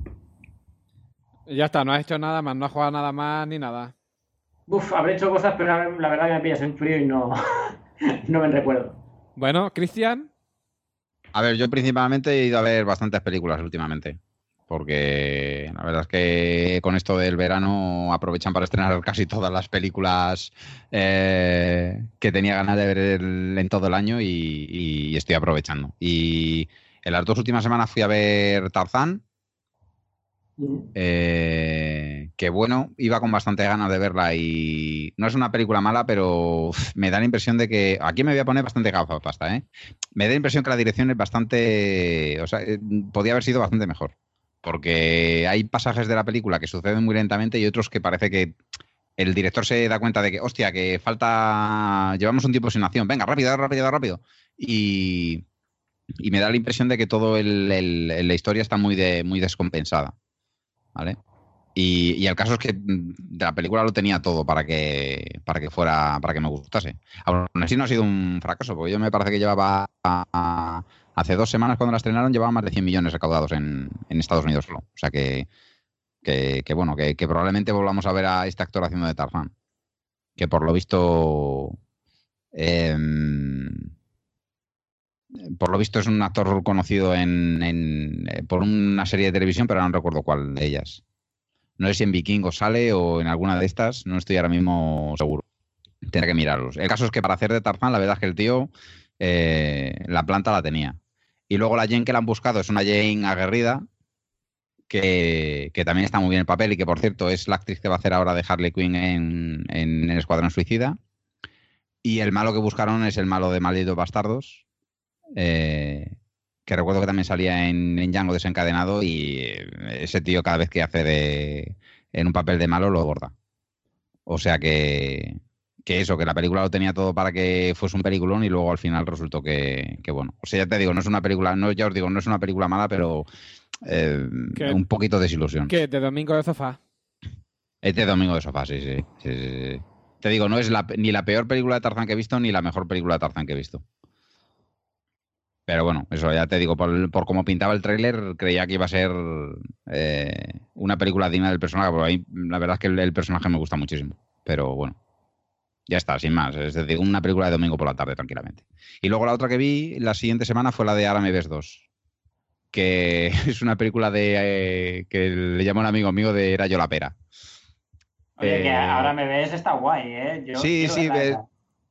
Y ya está, no has hecho nada más, no has jugado nada más ni nada. Uf, habré hecho cosas, pero la, la verdad que me pillas en frío y no, no me recuerdo. Bueno, Cristian, A ver, yo principalmente he ido a ver bastantes películas últimamente. Porque la verdad es que con esto del verano aprovechan para estrenar casi todas las películas eh, que tenía ganas de ver el- en todo el año y, y estoy aprovechando. Y en las dos últimas semanas fui a ver Tarzán. Eh, que bueno, iba con bastante ganas de verla y no es una película mala, pero uf, me da la impresión de que aquí me voy a poner bastante gafapasta, ¿eh? Me da la impresión que la dirección es bastante, o sea, eh, podía haber sido bastante mejor, porque hay pasajes de la película que suceden muy lentamente y otros que parece que el director se da cuenta de que, hostia, que falta, llevamos un tiempo sin acción, venga, rápido, rápido, rápido, y, y me da la impresión de que todo el, el- la historia está muy, de, muy descompensada. ¿Vale? Y, y el caso es que mm, de la película lo tenía todo para que, para que fuera, para que me gustase. Aún así no ha sido un fracaso, porque yo me parece que llevaba a- a- hace dos semanas cuando la estrenaron, llevaba más de cien millones recaudados en, en Estados Unidos solo. O sea que, que, que bueno, que, que probablemente volvamos a ver a este actor haciendo de Tarzán. Que por lo visto. em, por lo visto es un actor conocido en, en, eh, por una serie de televisión, pero no recuerdo cuál de ellas. No sé si en Vikingos sale o en alguna de estas, no estoy ahora mismo seguro. Tendré que mirarlos. El caso es que para hacer de Tarzán, la verdad es que el tío eh, la planta la tenía. Y luego la Jane que la han buscado es una Jane aguerrida, que, que también está muy bien el papel y que, por cierto, es la actriz que va a hacer ahora de Harley Quinn en, en El Escuadrón Suicida. Y el malo que buscaron es el malo de Malditos Bastardos, eh, que recuerdo que también salía en, en Django Desencadenado y eh, ese tío cada vez que hace de, en un papel de malo lo borda. O sea que, que eso, que la película lo tenía todo para que fuese un peliculón y luego al final resultó que, que bueno. O sea, ya te digo, no es una película, no, ya os digo, no es una película mala, pero eh, ¿Qué? un poquito de desilusión. ¿qué? ¿De domingo de sofá? Este domingo de sofá, sí, sí, sí, sí, sí. Te digo, no es la, ni la peor película de Tarzán que he visto ni la mejor película de Tarzán que he visto. Pero bueno, eso ya te digo, por, por cómo pintaba el tráiler, creía que iba a ser eh, una película digna del personaje, porque a mí la verdad es que el, el personaje me gusta muchísimo. Pero bueno, ya está, sin más. Es decir, una película de domingo por la tarde, tranquilamente. Y luego la otra que vi la siguiente semana fue la de Ahora me ves dos, que es una película de eh, que le llamo un amigo mío de Era yo la pera. Oye, que Eh, ahora me ves, está guay, ¿eh? Yo sí, quiero sí, verla ves- esa.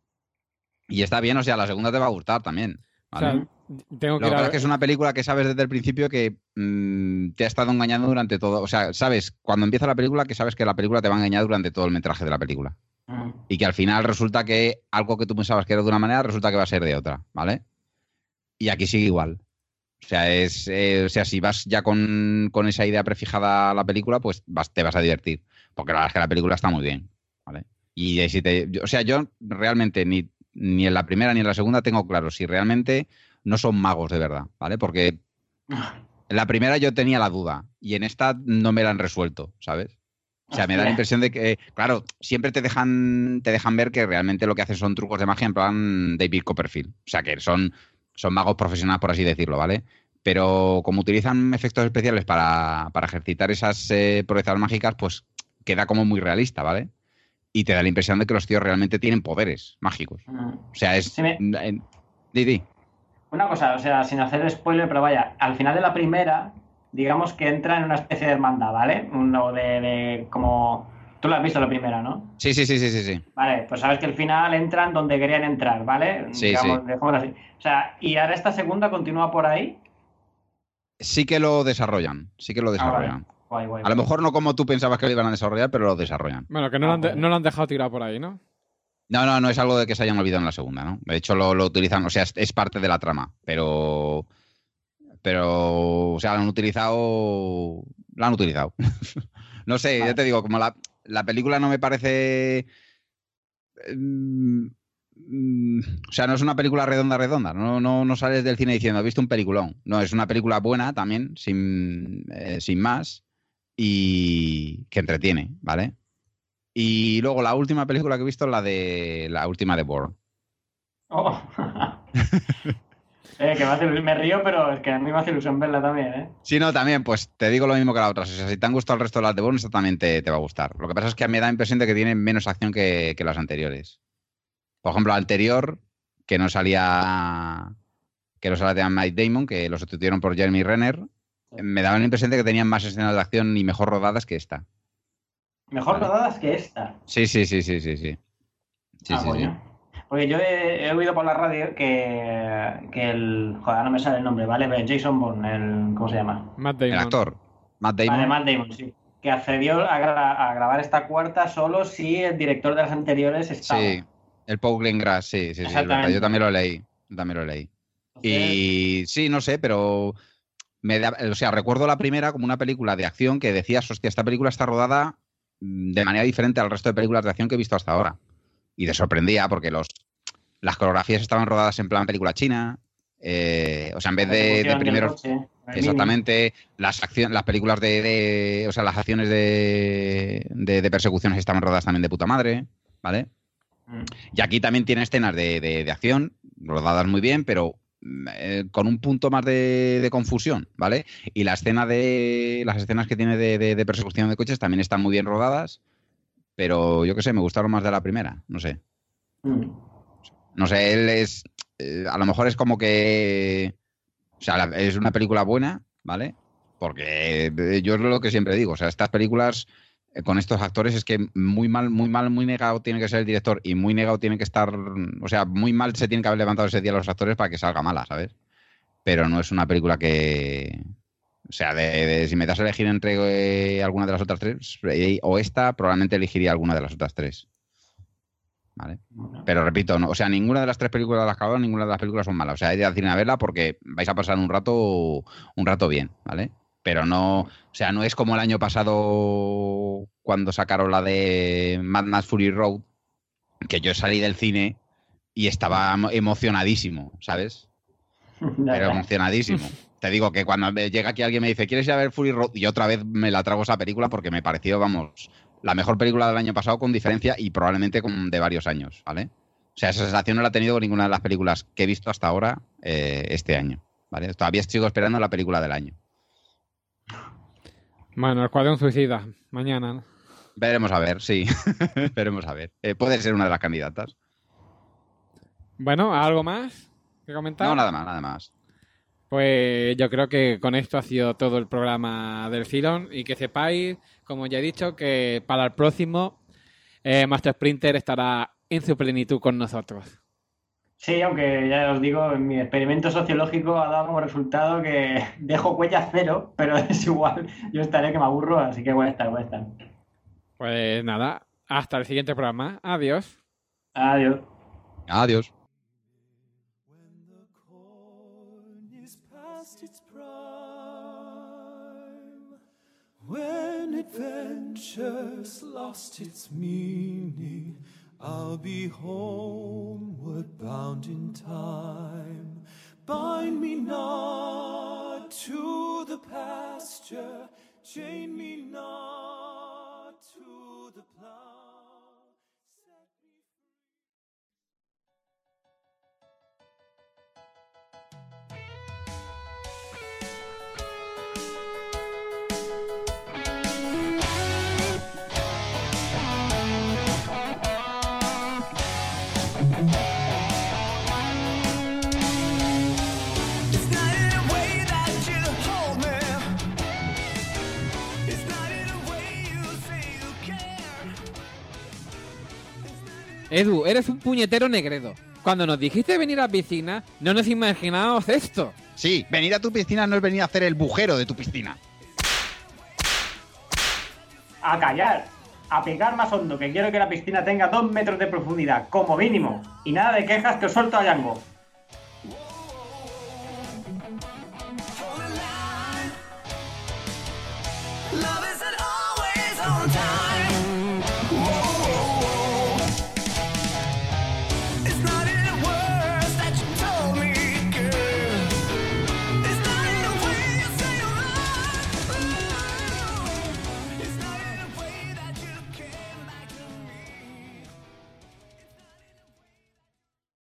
Y está bien, o sea, la segunda te va a gustar también. O ¿vale? sea, tengo que Lo ir que a pasa es que es una película que sabes desde el principio que mm, te ha estado engañando durante todo. O sea, sabes, cuando empieza la película, que sabes que la película te va a engañar durante todo el metraje de la película. Mm. Y que al final resulta que algo que tú pensabas que era de una manera, resulta que va a ser de otra, ¿vale? Y aquí sigue igual. O sea, es, eh, o sea, si vas ya con, con esa idea prefijada a la película, pues vas- te vas a divertir. Porque la verdad es que la película está muy bien, ¿vale? Y eh, si te, yo- o sea, yo realmente ni, ni en la primera ni en la segunda tengo claro si realmente no son magos de verdad, ¿vale? Porque en la primera yo tenía la duda y en esta no me la han resuelto, ¿sabes? O sea, me da la impresión de que, claro, siempre te dejan, te dejan ver que realmente lo que hacen son trucos de magia en plan David Copperfield. O sea, que son, son magos profesionales, por así decirlo, ¿vale? Pero como utilizan efectos especiales para, para ejercitar esas eh, proezas mágicas, pues queda como muy realista, ¿vale? Y te da la impresión de que los tíos realmente tienen poderes mágicos. Mm. O sea, es... Sí, me- en- di, di. Una cosa, o sea, sin hacer spoiler, pero vaya, al final de la primera, digamos que entra en una especie de hermandad, ¿vale? Uno de, de como... Tú lo has visto la primera, ¿no? Sí, sí, sí, sí, sí, sí. Vale, pues sabes que al final entran donde querían entrar, ¿vale? Sí, Digamos, sí. dejémoslo así. O sea, y ahora esta segunda continúa por ahí. Sí que lo desarrollan, sí que lo Ah, vale. desarrollan. Guay, guay, A lo guay. mejor no como tú pensabas que lo iban a desarrollar, pero lo desarrollan. Bueno, que no, Ah, lo han de- vale. no lo han dejado tirar por ahí, ¿no? No, no, no es algo de que se hayan olvidado en la segunda, ¿no? De hecho, lo, lo utilizan, o sea, es, es parte de la trama, pero. Pero, o sea, lo han utilizado. Lo han utilizado. No sé, Vale. ya te digo, como la, la película no me parece. mm, mm, o sea, no es una película redonda, redonda. No, no, no sales del cine diciendo, he visto un peliculón. No, es una película buena también, sin, eh, sin más, y que entretiene, ¿vale? Y luego la última película que he visto es la de la última de Bourne. Oh. Eh, que me, hace ilusión- me río, pero es que a mí me hace ilusión verla también, ¿eh? Sí, no, también, pues te digo lo mismo que la otra. O sea, si te han gustado el resto de las de Bourne, esta también te, te va a gustar. Lo que pasa es que me da la impresión de que tienen menos acción que, que las anteriores. Por ejemplo, la anterior, que no salía que no salía de Mike Damon, que lo sustituyeron por Jeremy Renner, me daba la impresión de que tenían más escenas de acción y mejor rodadas que esta. Mejor Vale. rodadas que esta. Sí, sí, sí, sí, sí, sí. Sí, Ah, sí, sí. coño. Porque yo he, he oído por la radio que, que el... Joder, no me sale el nombre, ¿vale? Pero Jason Bourne, el... ¿Cómo se llama? Matt Damon. El actor, Matt Vale, Damon. Matt Damon, sí. Que accedió a, gra- a grabar esta cuarta solo si el director de las anteriores estaba. Sí, el Paul Greengrass, sí, sí, sí, es verdad. Exactamente. Yo también lo leí. Yo también lo leí. Entonces, Y sí, no sé, pero me da- o sea, recuerdo la primera como una película de acción que decías, hostia, esta película está rodada mm, de manera diferente al resto de películas de acción que he visto hasta ahora. Y te sorprendía porque los, las coreografías estaban rodadas en plan película china. eh, o sea, en vez la de, de persecución del primeros. coche, el Mini. Exactamente, las acciones, las películas de, de- o sea, las acciones de, de, de persecuciones estaban rodadas también de puta madre, ¿vale? Mm. Y aquí también tiene escenas de, de- de acción, rodadas muy bien, pero mm, eh, con un punto más de, de confusión, ¿vale? Y la escena de. Las escenas que tiene de, de- de persecución de coches también están muy bien rodadas, pero yo qué sé, me gustaron más de la primera, no sé. Mm. No sé, él es. eh, a lo mejor es como que. O sea, la- es una película buena, ¿vale? Porque eh, yo es lo que siempre digo. O sea, estas películas eh, con estos actores es que muy mal, muy mal, muy negado tiene que ser el director y muy negado tiene que estar. O sea, muy mal se tienen que haber levantado ese día los actores para que salga mala, ¿sabes? Pero no es una película que. O sea, de, de- si me das a elegir entre eh, alguna de las otras tres, eh, o esta, probablemente elegiría alguna de las otras tres. ¿Vale? Bueno. Pero repito, no, o sea, ninguna de las tres películas de las que hablo, ninguna de las películas son malas. O sea, id al cine a verla porque vais a pasar un rato, un rato bien, ¿vale? Pero no, o sea, no es como el año pasado cuando sacaron la de Mad Max Fury Road, que yo salí del cine y estaba emo- emocionadísimo, ¿sabes? Ya Pero está. emocionadísimo. Te digo que cuando me llega aquí alguien me dice, ¿quieres ir a ver Fury Road? Y otra vez me la trago esa película porque me pareció, vamos, la mejor película del año pasado con diferencia y probablemente con de varios años, ¿vale? O sea, esa sensación no la he tenido con ninguna de las películas que he visto hasta ahora eh, este año, ¿vale? Todavía sigo esperando la película del año. Bueno, el Escuadrón Suicida, mañana. ¿no? Veremos a ver, sí. Veremos a ver. Eh, puede ser una de las candidatas. Bueno, ¿algo más que comentar? No, nada más, nada más. Pues yo creo que con esto ha sido todo el programa del Filon y que sepáis, como ya he dicho, que para el próximo eh, Master Sprinter estará en su plenitud con nosotros. Sí, aunque ya os digo, mi experimento sociológico ha dado como resultado que dejo huella cero, pero es igual, yo estaré que me aburro, así que voy a estar, voy a estar. Pues nada, hasta el siguiente programa. Adiós. Adiós. Adiós. When the corn is past its prime, when adventure's lost its meaning, I'll be homeward bound in time. Bind me not to the pasture, chain me not to the plough. Set me Edu, eres un puñetero negredo. Cuando nos dijiste venir a la piscina, no nos imaginábamos esto. Sí, venir a tu piscina no es venir a hacer el bujero de tu piscina. A callar, a picar más hondo, que quiero que la piscina tenga dos metros de profundidad, como mínimo. Y nada de quejas que os suelto a Yango.